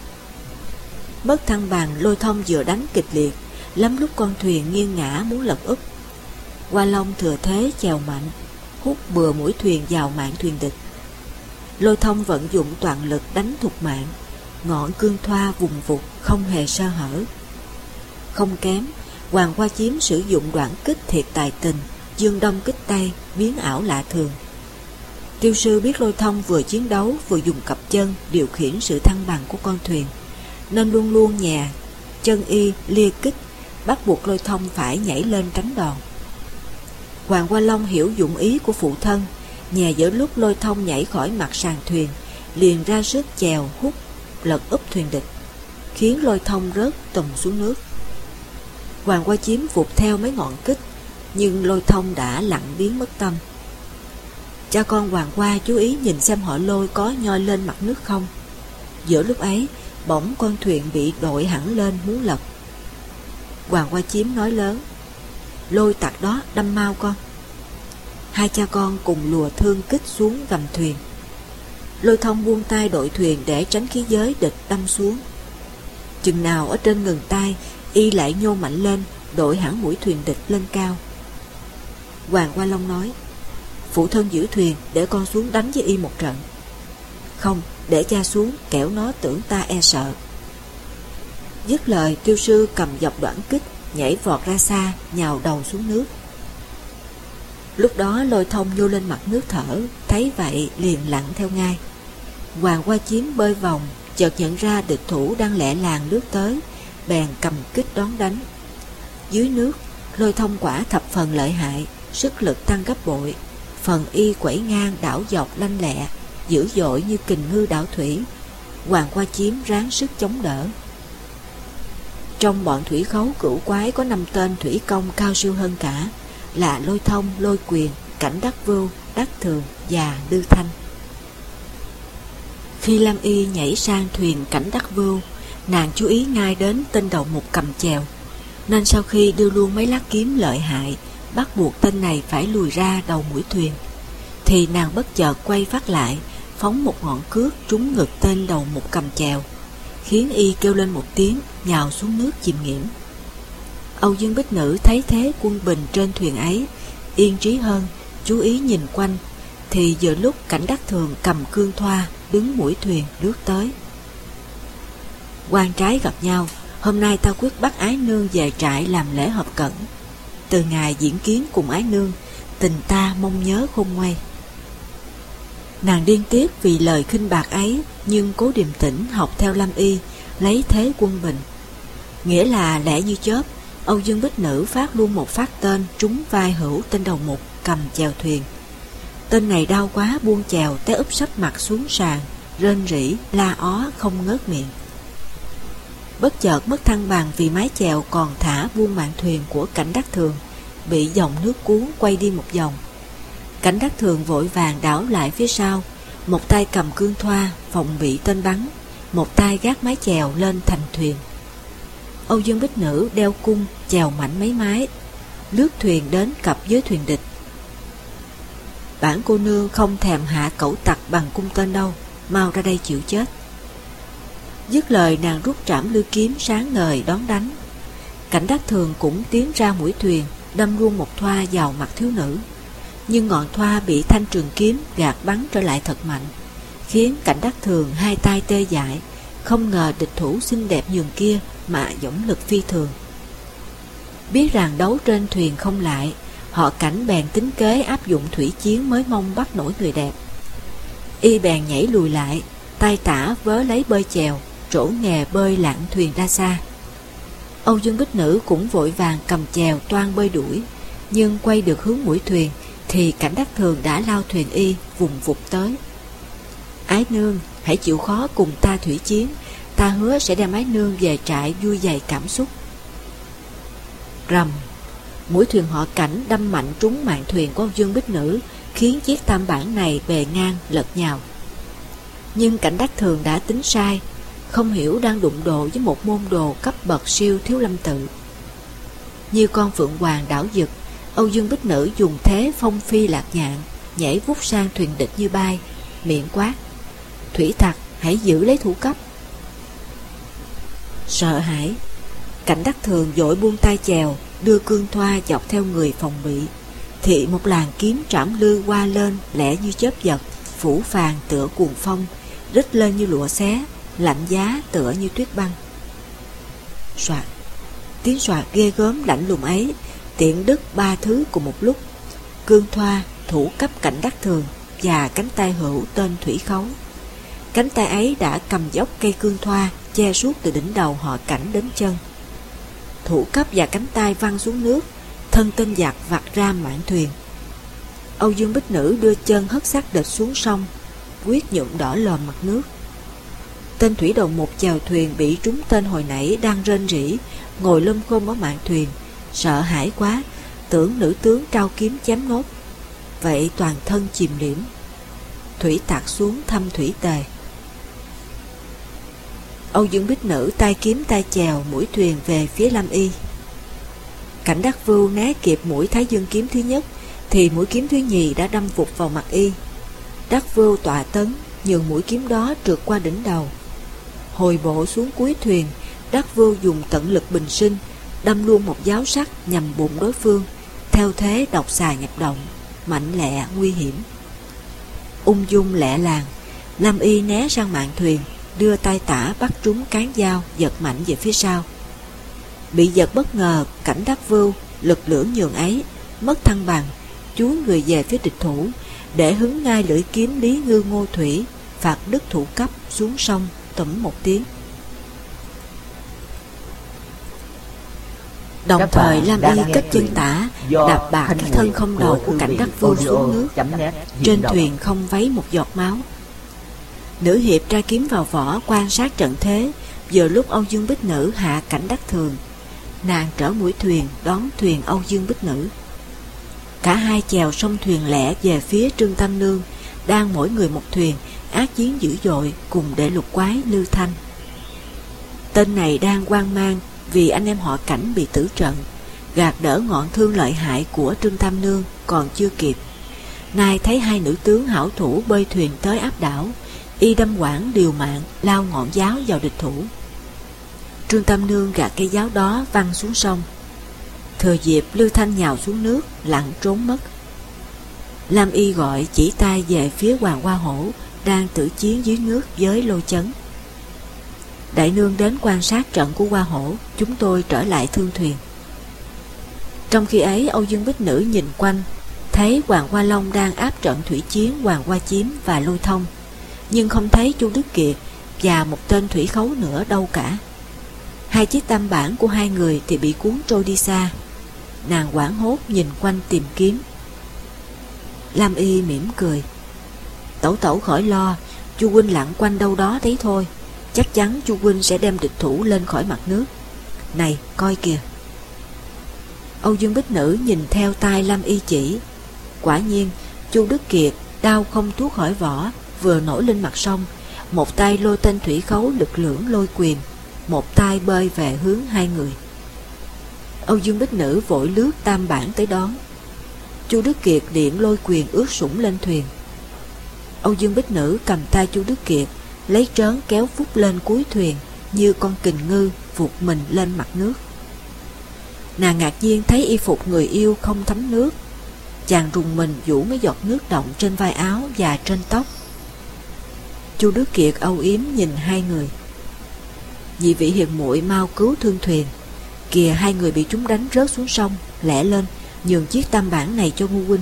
Bất thăng bằng, Lôi Thông vừa đánh kịch liệt, lắm lúc con thuyền nghiêng ngã muốn lật úp. Hoa Long thừa thế chèo mạnh, hút bừa mũi thuyền vào mạn thuyền địch. Lôi Thông vận dụng toàn lực đánh thục mạng, ngọn cương thoa vùng vụt không hề sơ hở. Không kém, Hoàng Hoa Chiếm sử dụng đoạn kích thiệt tài tình, dương đông kích tây, biến ảo lạ thường. Tiêu Sư biết Lôi Thông vừa chiến đấu vừa dùng cặp chân điều khiển sự thăng bằng của con thuyền, nên luôn luôn nhè chân y lia kích, bắt buộc Lôi Thông phải nhảy lên tránh đòn. Hoàng Hoa Long hiểu dụng ý của phụ thân, nhè giữa lúc Lôi Thông nhảy khỏi mặt sàn thuyền, liền ra sức chèo hút lật úp thuyền địch, khiến Lôi Thông rớt tùng xuống nước. Hoàng Hoa Chiếm vụt theo mấy ngọn kích, nhưng Lôi Thông đã lặng biến mất tâm. Cha con Hoàng Hoa chú ý nhìn xem họ Lôi có nhoi lên mặt nước không. Giữa lúc ấy, bỗng con thuyền bị đội hẳn lên muốn lật. Hoàng Hoa Chiếm nói lớn: Lôi tặc đó, đâm mau con. 2 cha con cùng lùa thương kích xuống gầm thuyền. Lôi Thông buông tay đội thuyền để tránh khí giới địch đâm xuống. Chừng nào ở trên ngừng tay, y lại nhô mạnh lên, đội hẳn mũi thuyền địch lên cao. Hoàng Hoa Long nói: phụ thân giữ thuyền, để con xuống đánh với y một trận. Không, để cha xuống, kẻo nó tưởng ta e sợ. Dứt lời, Tiêu sư cầm dọc đoạn kích, nhảy vọt ra xa, nhào đầu xuống nước. Lúc đó Lôi Thông vô lên mặt nước thở, thấy vậy liền lặn theo ngay. Hoàng Hoa Chiếm bơi vòng, chợt nhận ra địch thủ đang lẹ làng lướt tới, bèn cầm kích đón đánh. Dưới nước, Lôi Thông quả thập phần lợi hại, sức lực tăng gấp bội. Phần y quẩy ngang đảo dọc lanh lẹ, dữ dội như kình ngư đảo thủy. Hoàng Hoa Chiếm ráng sức chống đỡ. Trong bọn thủy khấu cửu quái có 5 tên thủy công cao siêu hơn cả, là Lôi Thông, Lôi Quyền, Cảnh Đắc Vưu, Đắc Thường và Lư Thanh. Khi Lam Y nhảy sang thuyền Cảnh Đắc Vưu, nàng chú ý ngay đến tên đầu mục cầm chèo, nên sau khi đưa luôn mấy lát kiếm lợi hại, bắt buộc tên này phải lùi ra đầu mũi thuyền, thì nàng bất chợt quay phát lại, phóng một ngọn cước trúng ngực tên đầu mục cầm chèo, khiến y kêu lên một tiếng, nhào xuống nước chìm nghiễm. Âu Dương Bích Nữ thấy thế quân bình trên thuyền ấy, yên trí hơn, chú ý nhìn quanh, thì giữa lúc Cảnh Đắc Thường cầm cương thoa đứng mũi thuyền lướt tới. Quan trái gặp nhau, hôm nay ta quyết bắt ái nương về trại làm lễ hợp cẩn. Từ ngày diễn kiến cùng ái nương, tình ta mong nhớ khôn nguôi. Nàng điên tiếc vì lời khinh bạc ấy, nhưng cố điềm tĩnh học theo Lam Y, lấy thế quân bình. Nghĩa là lẽ như chớp, Âu Dương Bích Nữ phát luôn một phát tên trúng vai hữu tên đầu mục cầm chèo thuyền. Tên này đau quá buông chèo té úp sấp mặt xuống sàn, rên rỉ la ó không ngớt miệng. Bất chợt mất thăng bằng vì mái chèo còn thả buông mạn thuyền của Cảnh Đắc Thường, bị dòng nước cuốn quay đi một vòng. Cảnh Đắc Thường vội vàng đảo lại phía sau, một tay cầm cương thoa phòng bị tên bắn, một tay gác mái chèo lên thành thuyền. Âu Dương Bích Nữ đeo cung chèo mạnh mấy mái, lướt thuyền đến cặp với thuyền địch. Bản cô nương không thèm hạ cẩu tặc bằng cung tên đâu, mau ra đây chịu chết. Dứt lời, nàng rút trảm lư kiếm sáng ngời đón đánh. Cảnh Đắc Thường cũng tiến ra mũi thuyền, đâm luôn một thoa vào mặt thiếu nữ, nhưng ngọn thoa bị thanh trường kiếm gạt bắn trở lại thật mạnh, khiến Cảnh Đắc Thường hai tay tê dại. Không ngờ địch thủ xinh đẹp nhường kia mà dũng lực phi thường. Biết rằng đấu trên thuyền không lại, họ Cảnh bèn tính kế áp dụng thủy chiến mới mong bắt nổi người đẹp. Y bèn nhảy lùi lại, tay tả vớ lấy bơi chèo, trổ nghề bơi lặn thuyền ra xa. Âu Dương Bích Nữ cũng vội vàng cầm chèo toan bơi đuổi, nhưng quay được hướng mũi thuyền thì Cảnh Đắc Thường đã lao thuyền y vùng vụt tới. Ái nương, hãy chịu khó cùng ta thủy chiến, ta hứa sẽ đem ái nương về trại vui dày cảm xúc. Rầm, mũi thuyền họ Cảnh đâm mạnh trúng mạn thuyền của Âu Dương Bích Nữ, khiến chiếc tam bản này bề ngang lật nhào. Nhưng Cảnh Đắc Thường đã tính sai, không hiểu đang đụng độ với một môn đồ cấp bậc siêu thiếu lâm tự. Như con phượng hoàng đảo dực, Âu Dương Bích Nữ dùng thế phong phi lạc nhạn, nhảy vút sang thuyền địch như bay, miệng quát: Thủy Tặc, hãy giữ lấy thủ cấp. Sợ hãi, Cảnh Đắc Thường vội buông tay chèo, đưa cương thoa dọc theo người phòng bị, thì một làn kiếm trảm lư qua lên lẻ như chớp giật, phủ phàng tựa cuồng phong, rít lên như lụa xé, lạnh giá tựa như tuyết băng. Soạt, tiếng soạt ghê gớm lạnh lùng ấy tiện đứt ba thứ cùng một lúc: cương thoa, thủ cấp Cảnh Đắc Thường và cánh tay hữu tên Thủy Khấu. Cánh tay ấy đã cầm dốc cây cương thoa che suốt từ đỉnh đầu họ Cảnh đến chân. Thủ cấp và cánh tay văng xuống nước, thân tên giặc vặt ra mạn thuyền. Âu Dương Bích Nữ đưa chân hất xác địch xuống sông, quyết nhuộm đỏ lòm mặt nước. Tên thủy đầu một chèo thuyền bị trúng tên hồi nãy đang rên rỉ, ngồi lum khum ở mạn thuyền, sợ hãi quá, tưởng nữ tướng trao kiếm chém nốt. Vậy toàn thân chìm liễm. Thủy Tặc xuống thăm thủy tề. Âu Dương Bích Nữ tay kiếm tay chèo mũi thuyền về phía Lam Y. Cảnh Đắc Vưu né kịp mũi Thái Dương kiếm thứ nhất, thì mũi kiếm thứ nhì đã đâm vụt vào mặt y. Đắc Vưu tọa tấn, nhường mũi kiếm đó trượt qua đỉnh đầu. Hồi bộ xuống cuối thuyền, Đắc Vưu dùng tận lực bình sinh, đâm luôn một giáo sắc nhằm bụng đối phương, theo thế độc xà nhập động, mạnh lẹ, nguy hiểm. Ung dung lẹ làng, Lâm Y né sang mạn thuyền, đưa tay tả bắt trúng cán dao, giật mạnh về phía sau. Bị giật bất ngờ, Cảnh Đắc Vưu lực lưỡng nhường ấy, mất thăng bằng, chúi người về phía địch thủ, để hứng ngay lưỡi kiếm Lý Ngư Ngô Thủy, phạt đứt thủ cấp xuống sông, tủm một tiếng. Đồng thời Lam Y cất chân tả, đạp bạc cái thân không đầu của Cảnh Đắc Vưu xuống nước. Trên thuyền không vấy một giọt máu. Nữ hiệp tra kiếm vào vỏ, quan sát trận thế. Vừa lúc Âu Dương Bích Nữ hạ Cảnh Đắc Thường, nàng trở mũi thuyền đón thuyền Âu Dương Bích Nữ. Cả hai chèo sông thuyền lẻ về phía Trương Tam Nương, đang mỗi người một thuyền, ác chiến dữ dội cùng đệ lục quái Lưu Thanh. Tên này đang hoang mang vì anh em họ Cảnh bị tử trận, gạt đỡ ngọn thương lợi hại của Trương Tam Nương còn chưa kịp. Nay thấy hai nữ tướng hảo thủ bơi thuyền tới áp đảo, y đâm quảng điều mạng, lao ngọn giáo vào địch thủ. Trương Tam Nương gạt cây giáo đó văng xuống sông. Thừa dịp Lưu Thanh nhào xuống nước, lặn trốn mất. Lam Y gọi chỉ tay về phía Hoàng Hoa Hổ đang tử chiến dưới nước với Lôi Chấn. Đại nương đến quan sát trận của Hoa Hổ, chúng tôi trở lại thương thuyền. Trong khi ấy, Âu Dương Bích Nữ nhìn quanh, thấy Hoàng Hoa Long đang áp trận thủy chiến Hoàng Hoa Chiếm và Lôi Thông, nhưng không thấy Chu Đức Kiệt và một tên thủy khấu nữa đâu cả. Hai chiếc tam bản của hai người thì bị cuốn trôi đi xa. Nàng hoảng hốt nhìn quanh tìm kiếm. Lam Y mỉm cười. Tẩu tẩu khỏi lo, Chu huynh lặn quanh đâu đó đấy thôi. Chắc chắn Chu huynh sẽ đem địch thủ lên khỏi mặt nước. Này, coi kìa. Âu Dương Bích Nữ nhìn theo tay Lam Y chỉ. Quả nhiên, Chu Đức Kiệt đao không tuốt khỏi vỏ, vừa nổi lên mặt sông, một tay lôi tên thủy khấu lực lưỡng Lôi Quyền, một tay bơi về hướng hai người. Âu Dương Bích Nữ vội lướt tam bản tới đón. Chu Đức Kiệt điện Lôi Quyền ướt sũng lên thuyền. Âu Dương Bích Nữ cầm tay Chu Đức Kiệt, lấy trớn kéo vút lên cuối thuyền như con kình ngư vụt mình lên mặt nước. Nàng ngạc nhiên thấy y phục người yêu không thấm nước. Chàng rùng mình vũ mấy giọt nước động trên vai áo và trên tóc. Chu Đức Kiệt âu yếm nhìn hai người. Nhị vị hiền muội mau cứu thương thuyền. Kìa, hai người bị chúng đánh rớt xuống sông, lẹ lên, nhường chiếc tam bản này cho Ngu huynh.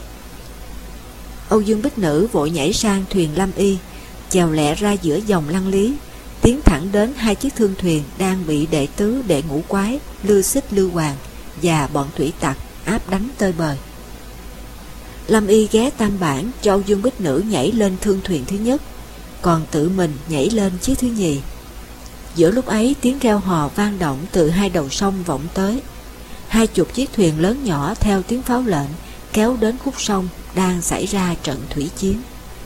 Âu Dương Bích Nữ vội nhảy sang thuyền Lam Y, chèo lẹ ra giữa dòng Lăng Lý, tiến thẳng đến hai chiếc thương thuyền đang bị đệ tứ đệ ngũ quái Lư Xích Lư Hoàng và bọn thủy tặc áp đánh tơi bời. Lam Y ghé tam bản cho Âu Dương Bích Nữ nhảy lên thương thuyền thứ nhất, còn tự mình nhảy lên chiếc thứ nhì. Giữa lúc ấy, tiếng reo hò vang động từ hai đầu sông vọng tới. 20 chiếc thuyền lớn nhỏ theo tiếng pháo lệnh kéo đến khúc sông đang xảy ra trận thủy chiến.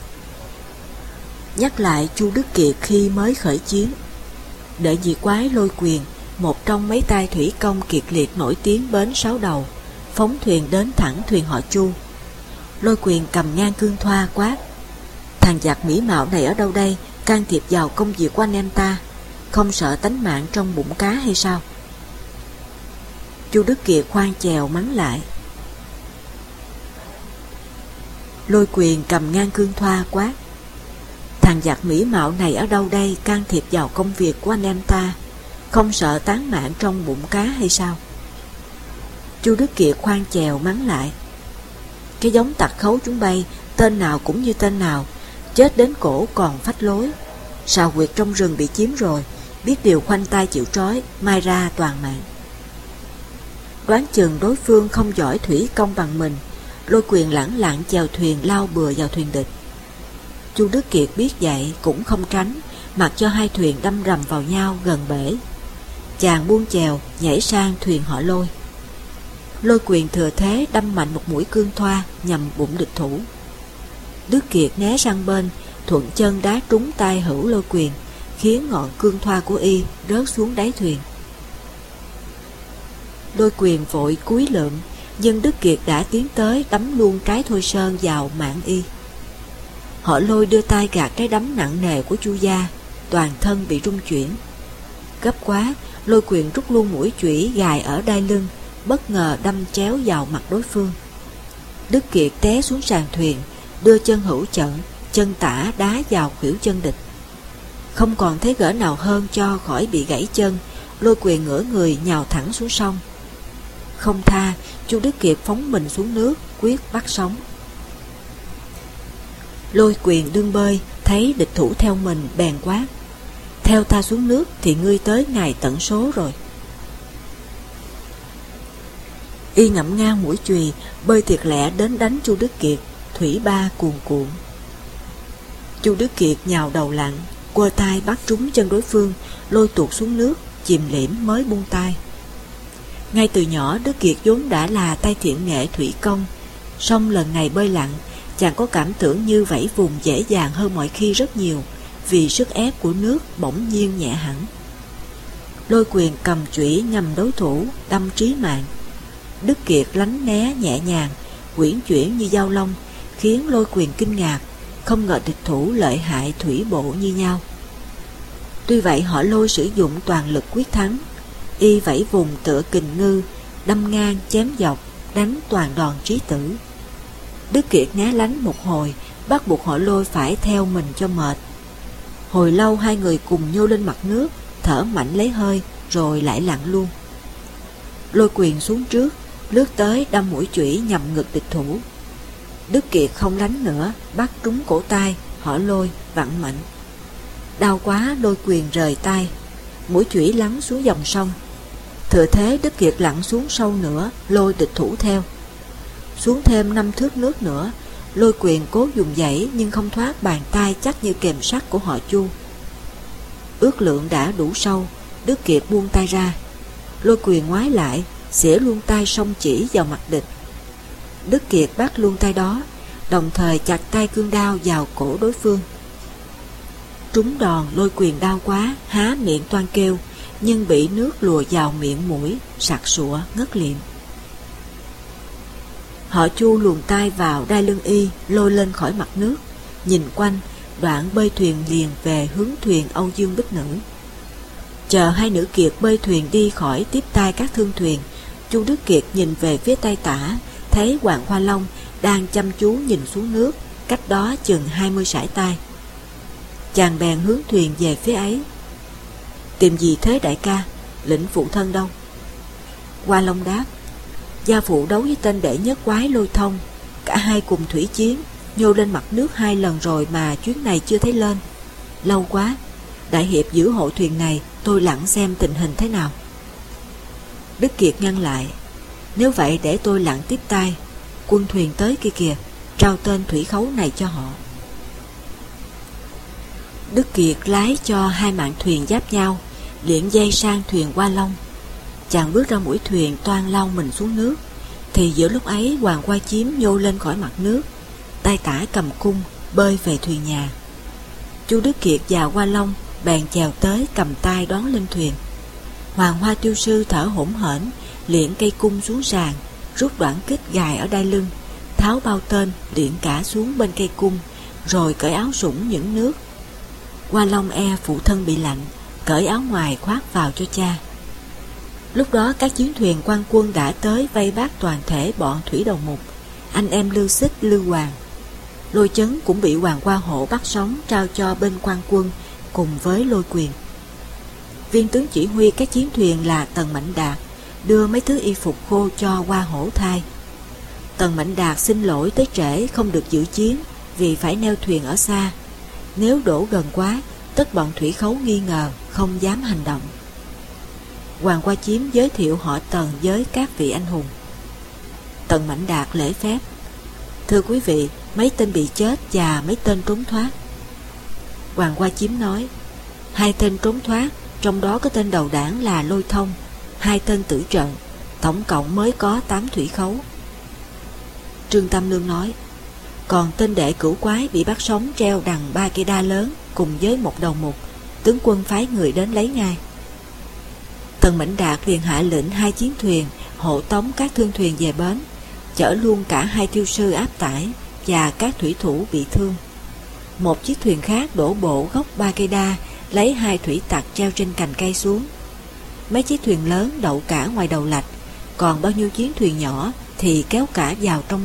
Nhắc lại Chu Đức Kiệt khi mới khởi chiến. Đệ nhị quái Lôi Quyền, một trong mấy tay thủy công kiệt liệt nổi tiếng bến Sáu Đầu, phóng thuyền đến thẳng thuyền họ Chu. Lôi Quyền cầm ngang cương thoa quát: Thằng giặc mỹ mạo này ở đâu đây, can thiệp vào công việc của anh em ta, không sợ tánh mạng trong bụng cá hay sao? Chu Đức Kiệt khoan chèo mắng lại. Lôi Quyền cầm ngang cương thoa quát: Thằng giặc mỹ mạo này ở đâu đây, can thiệp vào công việc của anh em ta, không sợ tán mạng trong bụng cá hay sao? Chu Đức Kiệt khoan chèo mắng lại: Cái giống tặc khấu chúng bay, tên nào cũng như tên nào, chết đến cổ còn phách lối. Sào huyệt trong rừng bị chiếm rồi, biết điều khoanh tay chịu trói, mai ra toàn mạng. Đoán chừng đối phương không giỏi thủy công bằng mình, Lôi Quyền lẳng lặng chèo thuyền lao bừa vào thuyền địch. Chu Đức Kiệt biết vậy cũng không tránh, mặc cho hai thuyền đâm rầm vào nhau gần bể. Chàng buông chèo nhảy sang thuyền họ Lôi. Lôi Quyền thừa thế đâm mạnh một mũi cương thoa nhằm bụng địch thủ. Đức Kiệt né sang bên, thuận chân đá trúng tay hữu Lôi Quyền, khiến ngọn cương thoa của y rớt xuống đáy thuyền. Lôi Quyền vội cúi lượm, nhưng Đức Kiệt đã tiến tới đấm luôn trái Thôi Sơn vào mạng y. Họ Lôi đưa tay gạt cái đấm nặng nề của Chu gia, toàn thân bị rung chuyển. Gấp quá, Lôi Quyền rút luôn mũi chủy gài ở đai lưng, bất ngờ đâm chéo vào mặt đối phương. Đức Kiệt té xuống sàn thuyền, đưa chân hữu chận, chân tả đá vào khuỷu chân địch. Không còn thế gỡ nào hơn cho khỏi bị gãy chân, Lôi Quyền ngửa người nhào thẳng xuống sông. Không tha, Chu Đức Kiệt phóng mình xuống nước, quyết bắt sống. Lôi Quyền đương bơi, thấy địch thủ theo mình, bèn quát: theo ta xuống nước thì ngươi tới ngày tận số rồi. Y ngậm ngang mũi chùy, bơi thiệt lẹ đến đánh Chu Đức Kiệt. Thủy ba cuồn cuộn. Chu Đức Kiệt nhào đầu lặn, quơ tay bắt trúng chân đối phương, lôi tuột xuống nước, chìm liễm mới buông tay. Ngay từ nhỏ, Đức Kiệt vốn đã là tay thiện nghệ thủy công, song lần này bơi lặn, chàng có cảm tưởng như vẫy vùng dễ dàng hơn mọi khi rất nhiều, vì sức ép của nước bỗng nhiên nhẹ hẳn. Lôi Quyền cầm chủy nhằm đối thủ, đâm trí mạng. Đức Kiệt lánh né nhẹ nhàng, uyển chuyển như dao long, khiến Lôi Quyền kinh ngạc, không ngờ địch thủ lợi hại thủy bộ như nhau. Tuy vậy họ Lôi sử dụng toàn lực quyết thắng. Y vẫy vùng tựa kình ngư, đâm ngang chém dọc, đánh toàn đòn trí tử. Đức Kiệt né lánh một hồi, bắt buộc họ Lôi phải theo mình cho mệt. Hồi lâu hai người cùng nhô lên mặt nước, thở mạnh lấy hơi, rồi lại lặn luôn. Lôi Quyền xuống trước, lướt tới đâm mũi chủy nhằm ngực địch thủ. Đức Kiệt không lánh nữa, bắt trúng cổ tay, họ Lôi vặn mạnh. Đau quá, Lôi Quyền rời tay, mũi chủy lắng xuống dòng sông. Thừa thế Đức Kiệt lặn xuống sâu nữa, lôi địch thủ theo. Xuống thêm 5 thước nước nữa, Lôi Quyền cố dùng dãy nhưng không thoát bàn tay chắc như kềm sắt của họ Chu. Ước lượng đã đủ sâu, Đức Kiệt buông tay ra. Lôi Quyền ngoái lại, xỉa luôn tay song chỉ vào mặt địch. Đức Kiệt bắt luôn tay đó, đồng thời chặt tay cương đao vào cổ đối phương. Trúng đòn, Lôi Quyền đau quá, há miệng toan kêu, nhưng bị nước lùa vào miệng mũi, sặc sụa ngất liệm. Họ Chu luồn tay vào đai lưng y, lôi lên khỏi mặt nước, nhìn quanh, đoạn bơi thuyền liền về hướng thuyền Âu Dương Bích Nữ. Chờ hai nữ kiệt bơi thuyền đi khỏi tiếp tay các thương thuyền, Chu Đức Kiệt nhìn về phía tay tả, thấy Hoàng Hoa Long đang chăm chú nhìn xuống nước, cách đó chừng 20 sải tay. Chàng bèn hướng thuyền về phía ấy. Tìm gì thế đại ca, lĩnh phụ thân đâu? Hoa Long đáp: gia phụ đấu với tên đệ nhất quái Lôi Thông, cả hai cùng thủy chiến, nhô lên mặt nước 2 lần rồi mà chuyến này chưa thấy lên. Lâu quá, đại hiệp giữ hộ thuyền này, tôi lặn xem tình hình thế nào. Đức Kiệt ngăn lại: nếu vậy để tôi lặn tiếp tay, quân thuyền tới kia kìa, trao tên thủy khấu này cho họ. Đức Kiệt lái cho hai mạn thuyền giáp nhau, liệng dây sang thuyền Hoa Long. Chàng bước ra mũi thuyền toan lao mình xuống nước, thì giữa lúc ấy Hoàng Hoa Chiếm nhô lên khỏi mặt nước, tay tả cầm cung bơi về thuyền nhà. Chu Đức Kiệt và Hoa Long bèn chèo tới cầm tay đón lên thuyền. Hoàng Hoa Tiêu Sư thở hổn hển, liệng cây cung xuống sàn, rút đoạn kích gài ở đai lưng, tháo bao tên liệng cả xuống bên cây cung, rồi cởi áo sũng những nước. Hoa Long e phụ thân bị lạnh, cởi áo ngoài khoác vào cho cha. Lúc đó các chiến thuyền quan quân đã tới vây bắt toàn thể bọn thủy đầu mục, anh em Lưu Xích, Lưu Hoàng. Lôi Chấn cũng bị Hoàng Hoa Hổ bắt sống trao cho bên quan quân cùng với Lôi Quyền. Viên tướng chỉ huy các chiến thuyền là Tần Mạnh Đạt đưa mấy thứ y phục khô cho Hoa Hổ thay. Tần Mạnh Đạt xin lỗi tới trễ không được dự chiến vì phải neo thuyền ở xa. Nếu đổ gần quá, tất bọn thủy khấu nghi ngờ, không dám hành động. Hoàng Hoa Chiếm giới thiệu họ Tần với các vị anh hùng. Tần Mạnh Đạt lễ phép: thưa quý vị, mấy tên bị chết và mấy tên trốn thoát. Hoàng Hoa Chiếm nói: 2 tên trốn thoát, trong đó có tên đầu đảng là Lôi Thông, 2 tên tử trận, tổng cộng mới có 8 thủy khấu. Trương Tam Lương nói: còn tên đệ cửu quái bị bắt sống treo đằng 3 cây đa lớn cùng với một đầu mục, tướng quân phái người đến lấy ngay. Tần Mạnh Đạt liền hạ lệnh 2 chiến thuyền hộ tống các thương thuyền về bến, chở luôn cả 2 tiêu sư áp tải và các thủy thủ bị thương. Một chiếc thuyền khác đổ bộ gốc 3 cây đa, lấy 2 thủy tặc treo trên cành cây xuống. Mấy chiếc thuyền lớn đậu cả ngoài đầu lạch, còn bao nhiêu chiến thuyền nhỏ thì kéo cả vào trong lạch,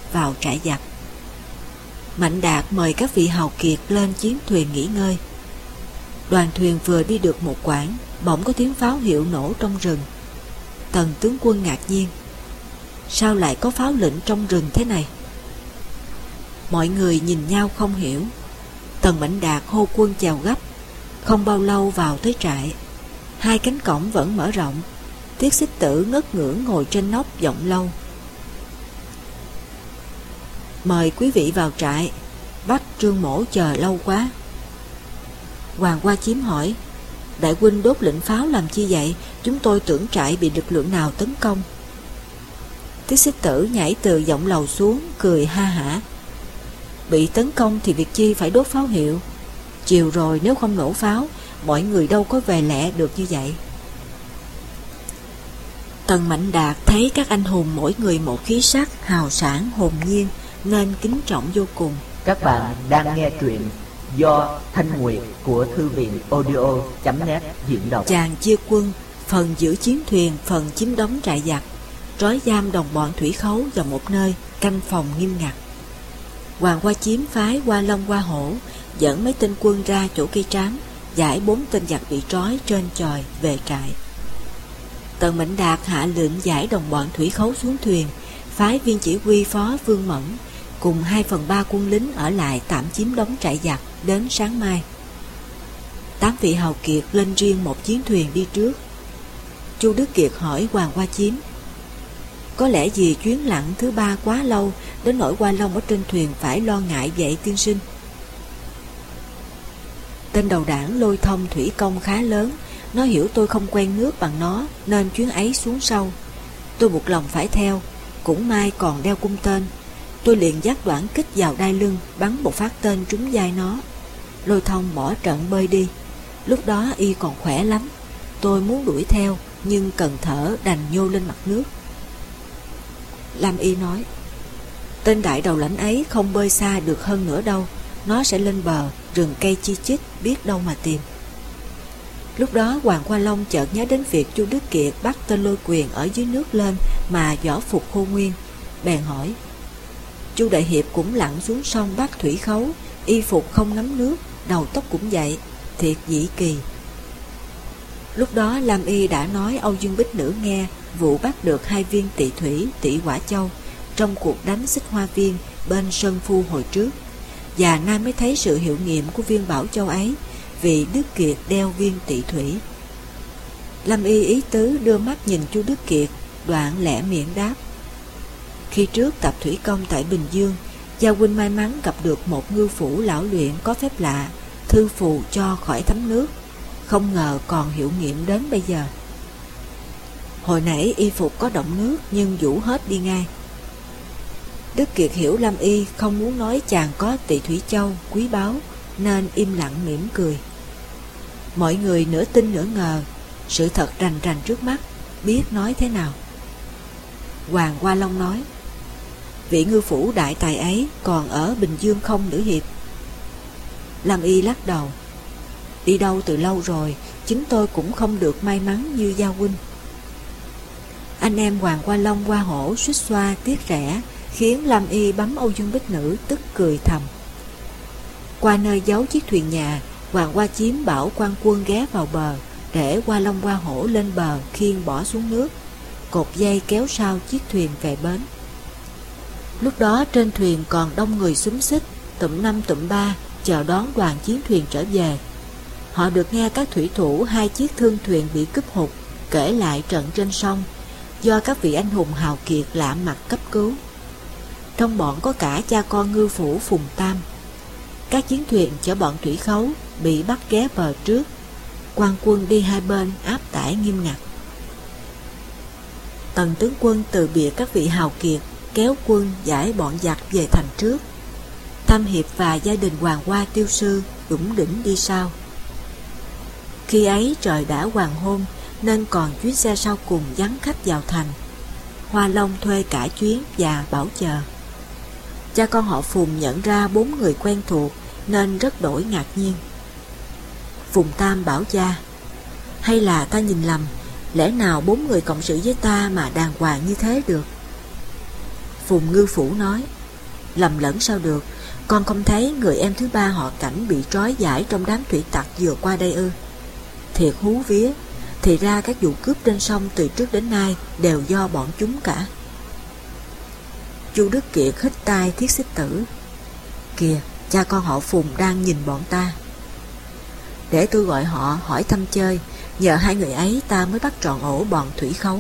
vào trại giặc. Mạnh Đạt mời các vị hào kiệt lên chiến thuyền nghỉ ngơi. Đoàn thuyền vừa đi được một quãng, bỗng có tiếng pháo hiệu nổ trong rừng. Tần tướng quân ngạc nhiên. Sao lại có pháo lệnh trong rừng thế này? Mọi người nhìn nhau không hiểu. Tần Mạnh Đạt hô quân chào gấp. Không bao lâu vào tới trại. Hai cánh cổng vẫn mở rộng. Tiết Xích Tử ngất ngưỡng ngồi trên nóc giọng lâu. Mời quý vị vào trại. Bách Trương Mổ chờ lâu quá. Hoàng Hoa Chiếm hỏi: đại huynh đốt lệnh pháo làm chi vậy? Chúng tôi tưởng trại bị lực lượng nào tấn công. Tiết Xích Tử nhảy từ giọng lầu xuống, cười ha hả: bị tấn công thì việc chi phải đốt pháo hiệu? Chiều rồi nếu không nổ pháo, mọi người đâu có về lẹ được như vậy. Tần Mạnh Đạt thấy các anh hùng mỗi người một khí sắc hào sảng hồn nhiên, nên kính trọng vô cùng. Các bạn đang nghe truyện do Thanh Nguyệt của thư viện audio.net diễn đọc. Chàng chia quân, phần giữ chiến thuyền, phần chiếm đóng trại giặc, trói giam đồng bọn thủy khấu vào một nơi, canh phòng nghiêm ngặt. Hoàng Hoa Chiếm phái Hoa Long Hoa Hổ dẫn mấy tên quân ra chỗ cây trám, giải 4 tên giặc bị trói trên chòi về trại. Tần Mạnh Đạt hạ lệnh giải đồng bọn thủy khấu xuống thuyền, phái viên chỉ huy Phó Vương Mẫn cùng 2/3 quân lính ở lại tạm chiếm đóng trại giặc đến sáng mai. 8 vị hào kiệt lên riêng một chiến thuyền đi trước. Chu Đức Kiệt hỏi Hoàng Hoa Chiếm: có lẽ vì chuyến lặn thứ 3 quá lâu đến nỗi Hoa Long ở trên thuyền phải lo ngại vậy tiên sinh? Tên đầu đảng Lôi Thông thủy công khá lớn, nó hiểu tôi không quen nước bằng nó nên chuyến ấy xuống sâu. Tôi buộc lòng phải theo, cũng may còn đeo cung tên. Tôi liền dắt đoạn kích vào đai lưng, bắn một phát tên trúng vai nó. Lôi Thông bỏ trận bơi đi. Lúc đó y còn khỏe lắm. Tôi muốn đuổi theo nhưng cần thở đành nhô lên mặt nước. Lam Y nói: tên đại đầu lãnh ấy không bơi xa được hơn nữa đâu. Nó sẽ lên bờ, rừng cây chi chít, biết đâu mà tìm. Lúc đó Hoàng Hoa Long chợt nhớ đến việc Chu Đức Kiệt bắt tên Lôi Quyền ở dưới nước lên mà võ phục khô nguyên, bèn hỏi: Chu đại hiệp cũng lặn xuống sông bắt thủy khấu, y phục không ngắm nước, đầu tóc cũng vậy, thiệt dĩ kỳ. Lúc đó Lam Y đã nói Âu Dương Bích Nữ nghe vụ bắt được 2 viên tỵ thủy, tỵ hỏa châu trong cuộc đánh Xích Hoa Viên bên Sơn Phu hồi trước, và nay mới thấy sự hiệu nghiệm của viên bảo châu ấy, vì Đức Kiệt đeo viên tỵ thủy. Lam Y ý tứ đưa mắt nhìn Chu Đức Kiệt, đoạn lẽ miệng đáp: khi trước tập thủy công tại Bình Dương, Gia huynh may mắn gặp được một ngư phủ lão luyện có phép lạ, thư phù cho khỏi thấm nước, không ngờ còn hiệu nghiệm đến bây giờ. Hồi nãy y phục có động nước nhưng vũ hết đi ngay. Đức Kiệt hiểu Lam Y không muốn nói chàng có tỵ thủy châu quý báu, nên im lặng mỉm cười. Mọi người nửa tin nửa ngờ, sự thật rành rành trước mắt, biết nói thế nào. Hoàng Hoa Long nói: vị ngư phủ đại tài ấy còn ở Bình Dương không nữ hiệp? Lam Y lắc đầu: đi đâu từ lâu rồi, chính tôi cũng không được may mắn như Gia huynh. Anh em Hoàng Hoa Long Hoa Hổ suýt xoa tiếc rẻ, khiến Lam Y bấm Âu Dương Bích Nữ tức cười thầm. Qua nơi giấu chiếc thuyền nhà, Hoàng Hoa Chiếm bảo quan quân ghé vào bờ, để Hoa Long Hoa Hổ lên bờ khiêng bỏ xuống nước, cột dây kéo sau chiếc thuyền về bến. Lúc đó trên thuyền còn đông người xúm xít, tụm 5 tụm 3 chờ đón đoàn chiến thuyền trở về. Họ được nghe các thủy thủ 2 chiếc thương thuyền bị cúp hụt kể lại trận trên sông, do các vị anh hùng hào kiệt lạ mặt cấp cứu. Trong bọn có cả cha con ngư phủ Phùng Tam. Các chiến thuyền chở bọn thủy khấu bị bắt ghé bờ trước, quan quân đi hai bên áp tải nghiêm ngặt. Tần tướng quân từ biệt các vị hào kiệt, kéo quân giải bọn giặc về thành trước. Tam hiệp và gia đình Hoàng Hoa Tiêu sư đủng đỉnh đi sau. Khi ấy trời đã hoàng hôn, nên còn chuyến xe sau cùng vắng khách vào thành. Hoa Long thuê cả chuyến và bảo chờ. Cha con họ Phùng nhận ra 4 người quen thuộc nên rất đổi ngạc nhiên. Phùng Tam bảo cha: hay là ta nhìn lầm, lẽ nào 4 người cộng sự với ta mà đàng hoàng như thế được? Phùng ngư phủ nói: Lầm lẫn sao được, con không thấy người em thứ ba họ Cảnh bị trói giải trong đám thủy tặc vừa qua đây ư? Thiệt hú vía, thì ra các vụ cướp trên sông từ trước đến nay đều do bọn chúng cả. Chu Đức Kiệt hít tai Thiết Xích Tử. Kìa, cha con họ Phùng đang nhìn bọn ta. Để tôi gọi họ hỏi thăm chơi, nhờ hai người ấy ta mới bắt trọn ổ bọn thủy khấu.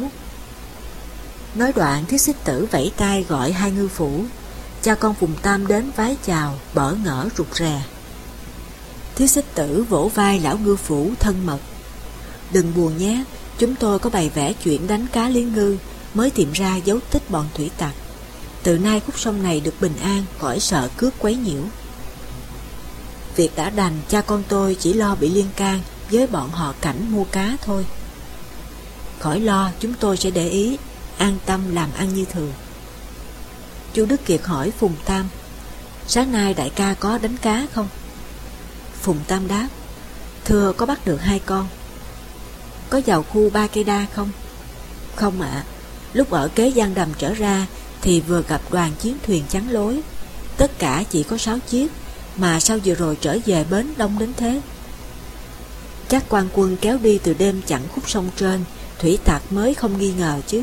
Nói đoạn, Thiết Xích Tử vẫy tay gọi hai ngư phủ. Cha con Phùng Tam đến vái chào, bỡ ngỡ rụt rè. Thiết Xích Tử vỗ vai lão ngư phủ thân mật. Đừng buồn nhé, chúng tôi có bày vẽ chuyện đánh cá liên ngư, mới tìm ra dấu tích bọn thủy tặc. Từ nay khúc sông này được bình an, khỏi sợ cướp quấy nhiễu. Việc đã đành, cha con tôi chỉ lo bị liên can với bọn họ Cảnh mua cá thôi. Khỏi lo, chúng tôi sẽ để ý, an tâm làm ăn như thường. Chu Đức Kiệt hỏi Phùng Tam, sáng nay đại ca có đánh cá không? Phùng Tam đáp, thưa có bắt được 2 con. Có vào khu Ba Cây Đa không? Không ạ. Lúc ở kế Giang Đầm trở ra thì vừa gặp đoàn chiến thuyền chắn lối. Tất cả chỉ có 6 chiếc, mà sao vừa rồi trở về bến đông đến thế? Các quan quân kéo đi từ đêm chặn khúc sông trên, thủy tặc mới không nghi ngờ chứ.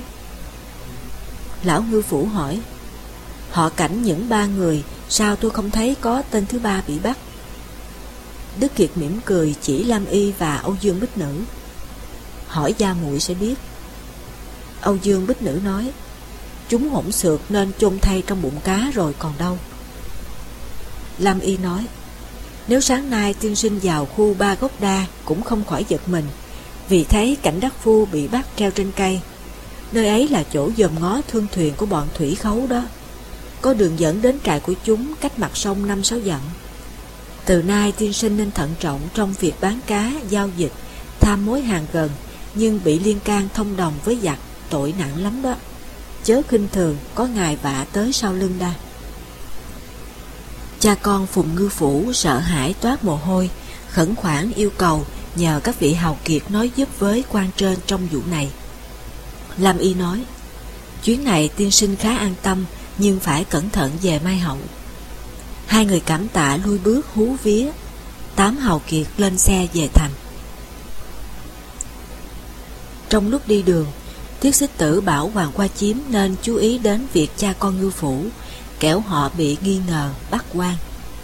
Lão ngư phủ hỏi, họ Cảnh những 3 người, sao tôi không thấy có tên thứ ba bị bắt? Đức Kiệt mỉm cười chỉ Lam Y và Âu Dương Bích Nữ. Hỏi gia muội sẽ biết. Âu Dương Bích Nữ nói, chúng hỗn xược nên chôn thay trong bụng cá rồi còn đâu. Lam Y nói, nếu sáng nay tiên sinh vào khu Ba Gốc Đa cũng không khỏi giật mình, vì thấy Cảnh Đắc Phu bị bắt treo trên cây. Nơi ấy là chỗ dòm ngó thương thuyền của bọn thủy khấu đó. Có đường dẫn đến trại của chúng cách mặt sông 5-6 dặm. Từ nay tiên sinh nên thận trọng trong việc bán cá, giao dịch, tham mối hàng gần, nhưng bị liên can thông đồng với giặc, tội nặng lắm đó. Chớ khinh thường, có ngài vạ tới sau lưng đa. Cha con Phùng ngư phủ sợ hãi toát mồ hôi, khẩn khoản yêu cầu nhờ các vị hào kiệt nói giúp với quan trên trong vụ này. Lam Y nói, chuyến này tiên sinh khá an tâm, nhưng phải cẩn thận về Mai Hậu. Hai người cảm tạ lui bước hú vía. 8 hào kiệt lên xe về thành. Trong lúc đi đường, Thiết Xích Tử bảo Hoàng Qua Chiếm nên chú ý đến việc cha con ngư phủ, kẻo họ bị nghi ngờ bắt quan.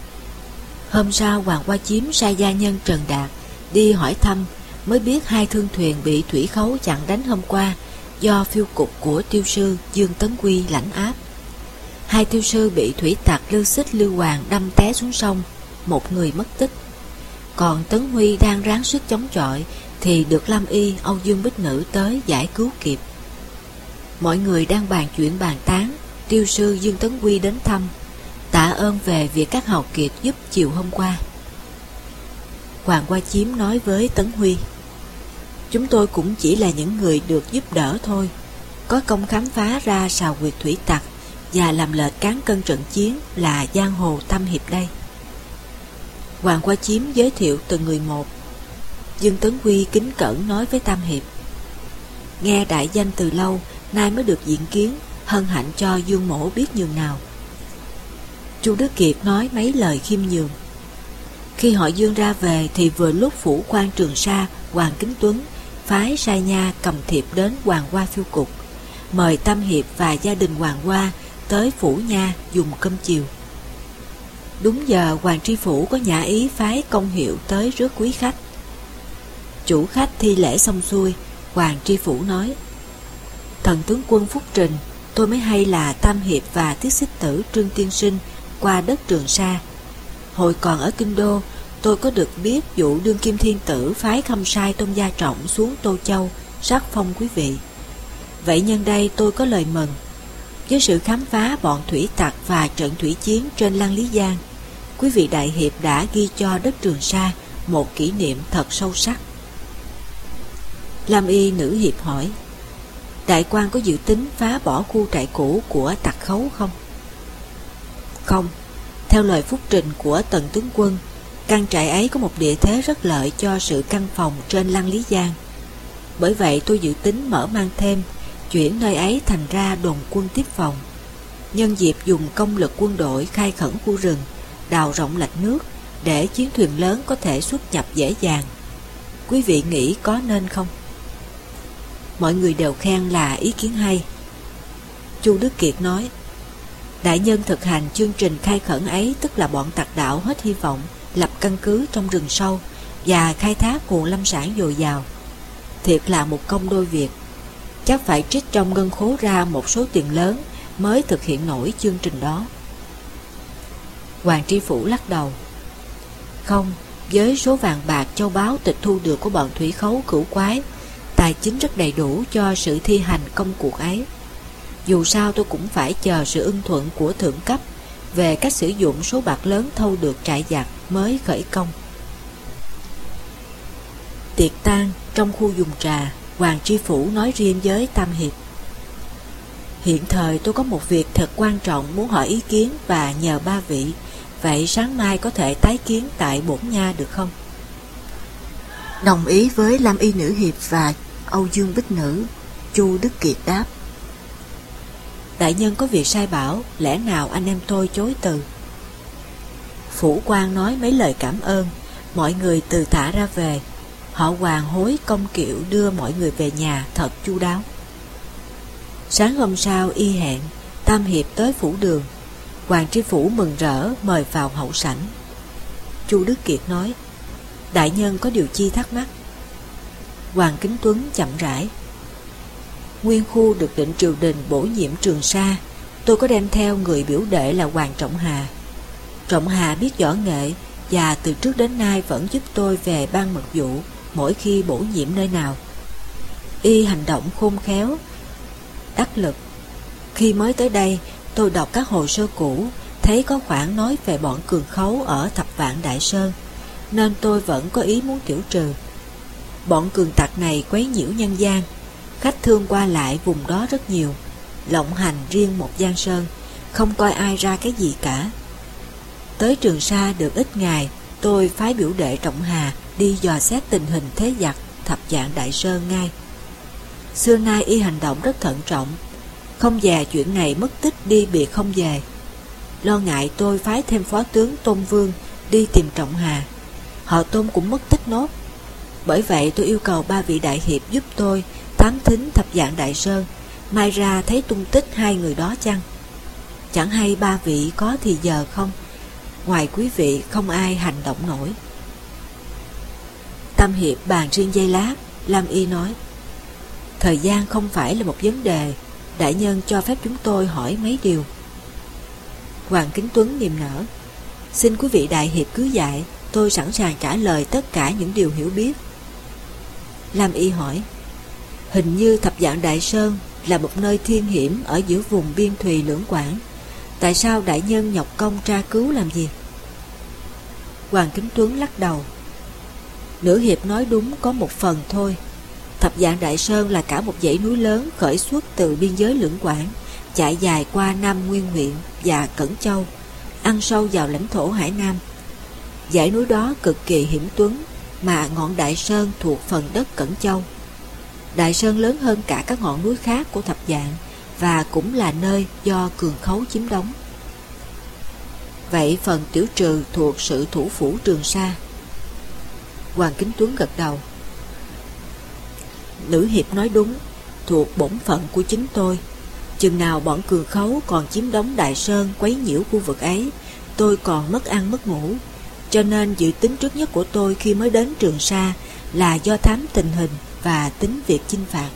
Hôm sau Hoàng Qua Chiếm sai gia nhân Trần Đạt đi hỏi thăm, mới biết 2 thương thuyền bị thủy khấu chặn đánh hôm qua do phiêu cục của tiêu sư Dương Tấn Quy lãnh áp. 2 tiêu sư bị thủy tặc Lưu Xích Lưu Hoàng đâm té xuống sông, 1 người mất tích. Còn Tấn Huy đang ráng sức chống chọi thì được Lam Y, Âu Dương Bích Nữ tới giải cứu kịp. Mọi người đang bàn chuyện bàn tán, tiêu sư Dương Tấn Quy đến thăm, tạ ơn về việc các hào kiệt giúp chiều hôm qua. Hoàng Qua Chiếm nói với Tấn Huy, chúng tôi cũng chỉ là những người được giúp đỡ thôi, có công khám phá ra sào quyệt thủy tặc và làm lệch cán cân trận chiến là giang hồ Tam Hiệp đây. Hoàng Qua Chiếm giới thiệu từng người một. Dương Tấn Quy kính cẩn nói với Tam Hiệp, nghe đại danh từ lâu, nay mới được diện kiến, hân hạnh cho Dương Mỗ biết nhường nào. Chu Đức Kiệt nói mấy lời khiêm nhường. Khi họ Dương ra về thì vừa lúc phủ quan Trường Sa Hoàng Kính Tuấn phái sai nha cầm thiệp đến Hoàng Hoa phiêu cục, mời Tam Hiệp và gia đình Hoàng Hoa tới phủ nha dùng cơm chiều. Đúng giờ Hoàng tri phủ có nhã ý phái công hiệu tới rước quý khách. Chủ khách thi lễ xong xuôi, Hoàng tri phủ nói, thần tướng quân Phúc Trình, tôi mới hay là Tam Hiệp và Thiết Xích Tử Trương Tiên Sinh qua đất Trường Sa. Hồi còn ở Kinh Đô, tôi có được biết vụ đương kim thiên tử phái Khâm Sai Tôn Gia Trọng xuống Tô Châu sắc phong quý vị. Vậy nhân đây tôi có lời mừng. Với sự khám phá bọn thủy tặc và trận thủy chiến trên Lăng Lý Giang, quý vị đại hiệp đã ghi cho đất Trường Sa một kỷ niệm thật sâu sắc. Lam Y nữ hiệp hỏi, đại quan có dự tính phá bỏ khu trại cũ của tặc khấu không? Không. Theo lời Phúc Trình của Tần tướng quân, căn trại ấy có một địa thế rất lợi cho sự căn phòng trên Lăng Lý Giang. Bởi vậy tôi dự tính mở mang thêm, chuyển nơi ấy thành ra đồn quân tiếp phòng. nhân dịp dùng công lực quân đội khai khẩn khu rừng, đào rộng lạch nước để chiến thuyền lớn có thể xuất nhập dễ dàng. Quý vị nghĩ có nên không? Mọi người đều khen là ý kiến hay. Chu Đức Kiệt nói, đại nhân thực hành chương trình khai khẩn ấy, tức là bọn tặc đạo hết hy vọng lập căn cứ trong rừng sâu và khai thác nguồn lâm sản dồi dào. Thiệt là một công đôi việc. Chắc phải trích trong ngân khố ra một số tiền lớn mới thực hiện nổi chương trình đó. Hoàng Tri Phủ lắc đầu. Không, với số vàng bạc châu báu tịch thu được của bọn thủy khấu cửu quái, tài chính rất đầy đủ cho sự thi hành công cuộc ấy. Dù sao tôi cũng phải chờ sự ưng thuận của thượng cấp về cách sử dụng số bạc lớn thâu được trại giặc mới khởi công. Tiệc tang trong khu dùng trà, Hoàng Tri Phủ nói riêng với Tam Hiệp. Hiện thời tôi có một việc thật quan trọng muốn hỏi ý kiến và nhờ ba vị. Vậy sáng mai có thể tái kiến tại Bổn Nha được không? Đồng ý với Lam Y Nữ Hiệp và Âu Dương Bích Nữ, Chu Đức Kiệt đáp. Đại nhân có việc sai bảo, lẽ nào anh em tôi chối từ? Phủ quan nói mấy lời cảm ơn, mọi người từ thả ra về. Họ Hoàng hối công kiệu đưa mọi người về nhà thật chu đáo. Sáng hôm sau y hẹn, Tam Hiệp tới phủ đường. Hoàng Tri Phủ mừng rỡ mời vào hậu sảnh. Chu Đức Kiệt nói, đại nhân có điều chi thắc mắc? Hoàng Kính Tuấn chậm rãi. Nguyên Khu được định triều đình bổ nhiệm Trường Sa, tôi có đem theo người biểu đệ là Hoàng Trọng Hà. Trọng Hà biết võ nghệ và từ trước đến nay vẫn giúp tôi về ban mật vụ mỗi khi bổ nhiệm nơi nào. Y hành động khôn khéo, đắc lực. Khi mới tới đây, tôi đọc các hồ sơ cũ, thấy có khoản nói về bọn cường khấu ở Thập Vạn Đại Sơn, nên tôi vẫn có ý muốn tiểu trừ. Bọn cường tặc này quấy nhiễu nhân gian, khách thương qua lại vùng đó rất nhiều, lộng hành riêng một Giang Sơn, không coi ai ra cái gì cả. Tới Trường Sa được ít ngày, tôi phái biểu đệ Trọng Hà đi dò xét tình hình thế giặc Thập Vạn Đại Sơn ngay. Xưa nay y hành động rất thận trọng, không dè chuyện này mất tích đi biệt không về. Lo ngại tôi phái thêm phó tướng Tôn Vương đi tìm Trọng Hà, họ Tôn cũng mất tích nốt. Bởi vậy tôi yêu cầu ba vị đại hiệp giúp tôi thám thính Thập Vạn Đại Sơn, mai ra thấy tung tích hai người đó chăng? Chẳng hay ba vị có thì giờ không? Ngoài quý vị không ai hành động nổi. Tam Hiệp bàn riêng giây lát, Lam Y nói, thời gian không phải là một vấn đề, đại nhân cho phép chúng tôi hỏi mấy điều. Hoàng Kính Tuấn niềm nở, xin quý vị đại hiệp cứ dạy, tôi sẵn sàng trả lời tất cả những điều hiểu biết. Lam Y hỏi, hình như Thập Vạn Đại Sơn là một nơi thiên hiểm ở giữa vùng biên thùy Lưỡng Quảng, tại sao đại nhân nhọc công tra cứu làm gì? Hoàng Kính Tuấn lắc đầu, Nữ hiệp nói đúng có một phần thôi. Thập Vạn Đại Sơn là cả một dãy núi lớn khởi xuất từ biên giới Lưỡng Quảng, chạy dài qua Nam Nguyên huyện và Cẩn Châu, ăn sâu vào lãnh thổ Hải Nam. Dãy núi đó cực kỳ hiểm tuấn, mà ngọn Đại Sơn thuộc phần đất Cẩn Châu. Đại Sơn lớn hơn cả các ngọn núi khác của Thập Vạn và cũng là nơi do cường khấu chiếm đóng. Vậy phần tiểu trừ thuộc sự thủ phủ Trường Sa. Hoàng Kính Tuấn gật đầu. Nữ hiệp nói đúng, thuộc bổn phận của chính tôi. Chừng nào bọn cường khấu còn chiếm đóng Đại Sơn quấy nhiễu khu vực ấy, tôi còn mất ăn mất ngủ. Cho nên dự tính trước nhất của tôi khi mới đến Trường Sa là do thám tình hình và tính việc chinh phạt.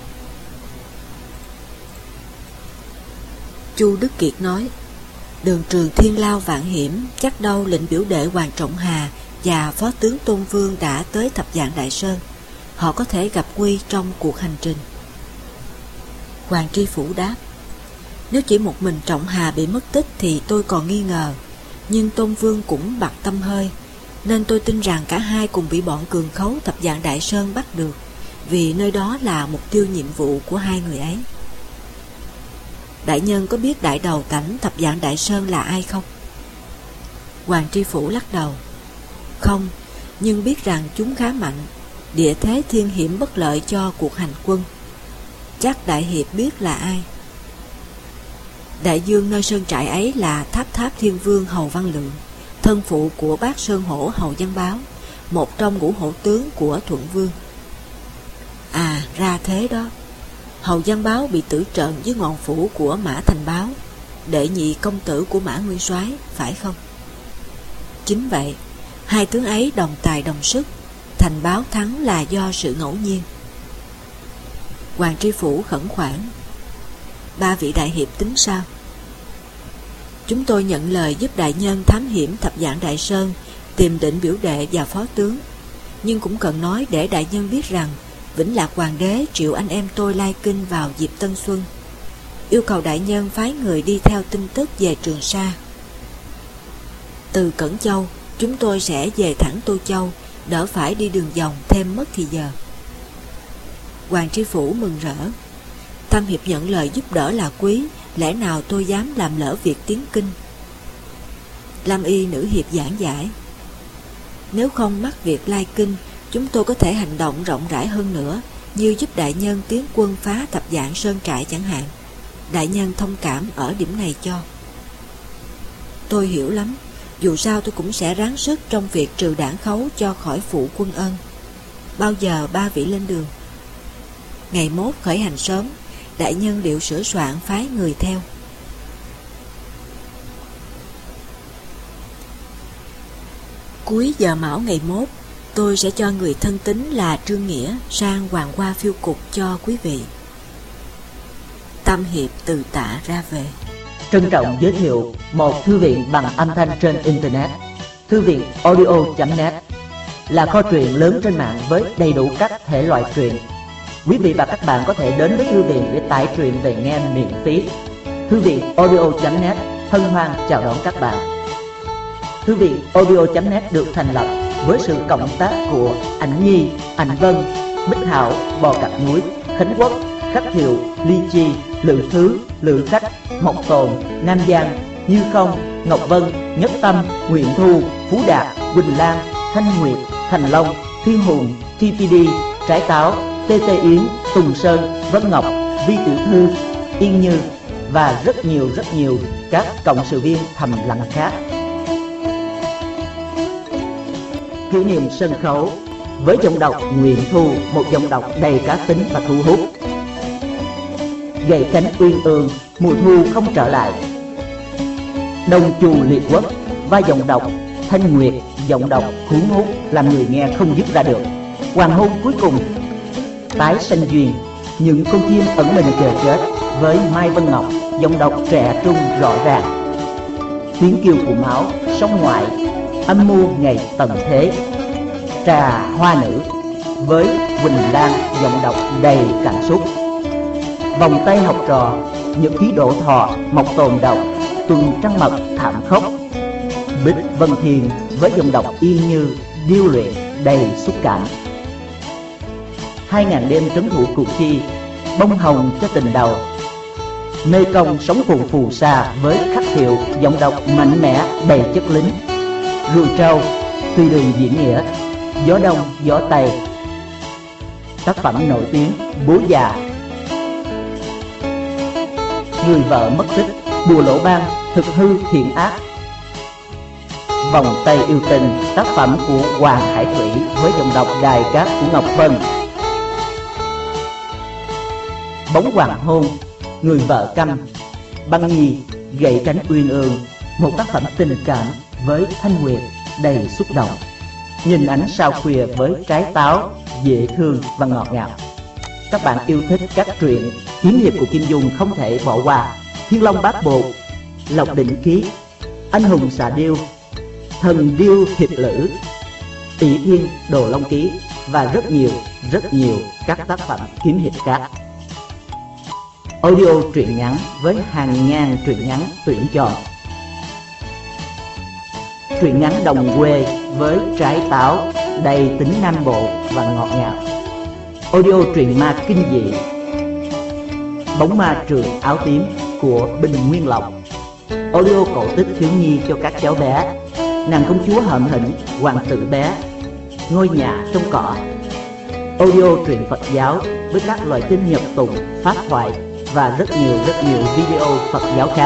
Chu Đức Kiệt nói, đường trường thiên lao vạn hiểm, chắc đâu lệnh biểu đệ Hoàng Trọng Hà và phó tướng Tôn Vương đã tới Thập Vạn Đại Sơn. Họ có thể gặp nguy trong cuộc hành trình. Hoàng Tri Phủ đáp, nếu chỉ một mình Trọng Hà bị mất tích thì tôi còn nghi ngờ, nhưng Tôn Vương cũng bặt tâm hơi, nên tôi tin rằng cả hai cùng bị bọn cường khấu Thập Vạn Đại Sơn bắt được, vì nơi đó là mục tiêu nhiệm vụ của hai người ấy. Đại nhân có biết đại đầu tảnh Thập Vạn Đại Sơn là ai không? Hoàng Tri Phủ lắc đầu. Không, nhưng biết rằng chúng khá mạnh, địa thế thiên hiểm bất lợi cho cuộc hành quân. Chắc đại hiệp biết là ai? Đại dương nơi sơn trại ấy là Tháp Thiên Vương Hầu Văn Lượng, thân phụ của bác Sơn Hổ Hầu Văn Báo, một trong ngũ hổ tướng của Thuận Vương. À, ra thế đó. Hầu Văn Báo bị tử trận với ngọn phủ của Mã Thành Báo, đệ nhị công tử của Mã Nguyên Soái, phải không? Chính vậy, hai tướng ấy đồng tài đồng sức, Thành Báo thắng là do sự ngẫu nhiên. Hoàng Tri Phủ khẩn khoản: ba vị đại hiệp tính sao? Chúng tôi nhận lời giúp đại nhân thám hiểm Thập Vạn Đại Sơn, tìm Định Biểu Đệ và phó tướng. Nhưng cũng cần nói để đại nhân biết rằng Vĩnh Lạc Hoàng đế triệu anh em tôi lai kinh vào dịp Tân Xuân, yêu cầu đại nhân phái người đi theo tin tức về Trường Sa. Từ Cẩn Châu chúng tôi sẽ về thẳng Tô Châu, đỡ phải đi đường vòng thêm mất thì giờ. Hoàng Tri Phủ mừng rỡ: Tam hiệp nhận lời giúp đỡ là quý, lẽ nào tôi dám làm lỡ việc tiến kinh? Lam Y nữ hiệp giảng giải: nếu không mắc việc lai kinh, chúng tôi có thể hành động rộng rãi hơn nữa, như giúp đại nhân tiến quân phá Thập Vạn Sơn trại chẳng hạn. Đại nhân thông cảm ở điểm này cho. Tôi hiểu lắm, dù sao tôi cũng sẽ ráng sức trong việc trừ đảng khấu cho khỏi phụ quân ân. Bao giờ ba vị lên đường? Ngày mốt khởi hành sớm, đại nhân điệu sửa soạn phái người theo. Cuối giờ mão ngày mốt, tôi sẽ cho người thân tín là Trương Nghĩa sang Hoàng Hoa phiêu cục cho quý vị. Tam hiệp từ tạ ra về. Trân trọng giới thiệu một thư viện bằng âm thanh trên Internet. Thư viện audio.net là kho truyện lớn trên mạng với đầy đủ các thể loại truyện. Quý vị và các bạn có thể đến với thư viện để tải truyện về nghe miễn phí. Thư viện audio.net hân hoan chào đón các bạn. Thư viện audio.net được thành lập với sự cộng tác của Ảnh Nhi, Ảnh Vân, Bích Hảo, Bò Cạp Núi, Khánh Quốc, Khách Thiệu, Ly Chi, Lữ Thứ, Lữ Khách, Mộc Tồn, Nam Giang, Như Không, Ngọc Vân, Nhất Tâm, Nguyễn Thu, Phú Đạt, Quỳnh Lan, Thanh Nguyệt, Thành Long, Thiên Hùng, TPD, Trái Táo, TT Yến, Tùng Sơn, Vân Ngọc, Vi Tiểu Thư, Yên Như và rất nhiều các cộng sự viên thầm lặng khác. Kỷ niệm sân khấu với giọng đọc Nguyễn Thu, một giọng đọc đầy cá tính và thu hút. Gậy cánh uyên ương, mùa thu không trở lại. Đông Trù Liệt Quốc và giọng đọc Thanh Nguyệt, giọng đọc cuốn hút làm người nghe không dứt ra được. Hoàng hôn cuối cùng, tái sanh duyên, những con chim ẩn mình chờ chết với Mai Vân Ngọc, giọng đọc trẻ trung rõ ràng. Tiếng kêu của máu, sông ngoại, âm mưu ngày tận thế. Trà hoa nữ với Quỳnh Lan, giọng đọc đầy cảm xúc. Vòng tay học trò, nhật ký Đỗ Thọ, Mộc Tồn đọc, Tuần Trăng Mật thảm khốc. Bích Vân Thiền với giọng đọc Yên Như, điêu luyện đầy xúc cảm. 2000 đêm trấn thủ Củ Chi, bông hồng cho tình đầu. Mê Công sống phù phù sa với Khách Thiệu, giọng đọc mạnh mẽ đầy chất lính. Rùi Trâu, Tùy Đường diễn nghĩa, Gió Đông Gió Tây. Tác phẩm nổi tiếng Bố Già, Người vợ mất tích, Bùa Lỗ Ban, Thực hư thiện ác. Vòng tay yêu tình, tác phẩm của Hoàng Hải Thủy với giọng đọc Đài Cát của Ngọc Vân. Bóng hoàng hôn, Người vợ câm, Băng Nhi, Gậy cánh uyên ương, một tác phẩm tình cảm với Thanh Nguyệt đầy xúc động. Nhìn ánh sao khuya với Trái Táo, dễ thương và ngọt ngào. Các bạn yêu thích các truyện kiếm hiệp của Kim Dung không thể bỏ qua Thiên Long Bát Bộ, Lộc Đỉnh Ký, Anh Hùng Xà Điêu, Thần Điêu Hiệp Lữ, Ỷ Thiên Đồ Long Ký và rất nhiều các tác phẩm kiếm hiệp khác. Audio truyện ngắn với hàng ngàn truyện ngắn tuyển chọn. Truyện ngắn đồng quê với Trái Táo đầy tính Nam Bộ và ngọt ngào. Audio truyện ma kinh dị Bóng ma trường áo tím của Bình Nguyên Lộc. Audio cổ tích thiếu nhi cho các cháu bé, Nàng công chúa hợm hĩnh, Hoàng tử bé, Ngôi nhà trong cỏ. Audio truyện Phật giáo với các loại kinh nhập tụng, pháp thoại và rất nhiều video Phật giáo khác.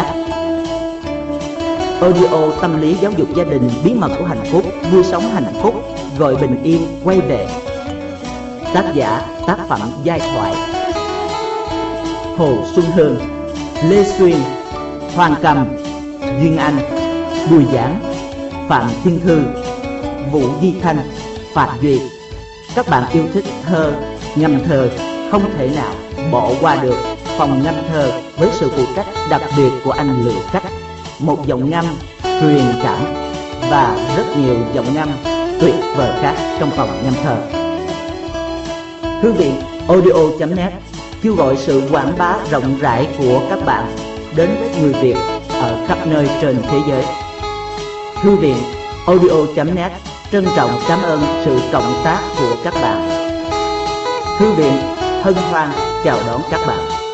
Audio tâm lý giáo dục gia đình, bí mật của hạnh phúc, nuôi sống hạnh phúc, gọi bình yên quay về. Tác giả tác phẩm giai thoại Hồ Xuân Hương, Lê Xuyên, Hoàng Cầm, Duyên Anh, Bùi Giảng, Phạm Thiên Thư, Vũ Di Thanh, Phạm Duyệt. Các bạn yêu thích thơ, ngâm thơ không thể nào bỏ qua được phòng ngâm thơ với sự phụ trách đặc biệt của anh Lữ Cách, một giọng ngâm truyền cảm và rất nhiều giọng ngâm tuyệt vời khác trong phòng ngâm thơ. Thư viện audio.net kêu gọi sự quảng bá rộng rãi của các bạn đến với người Việt ở khắp nơi trên thế giới. Thư viện audio.net trân trọng cảm ơn sự cộng tác của các bạn. Thư viện hân hoan chào đón các bạn.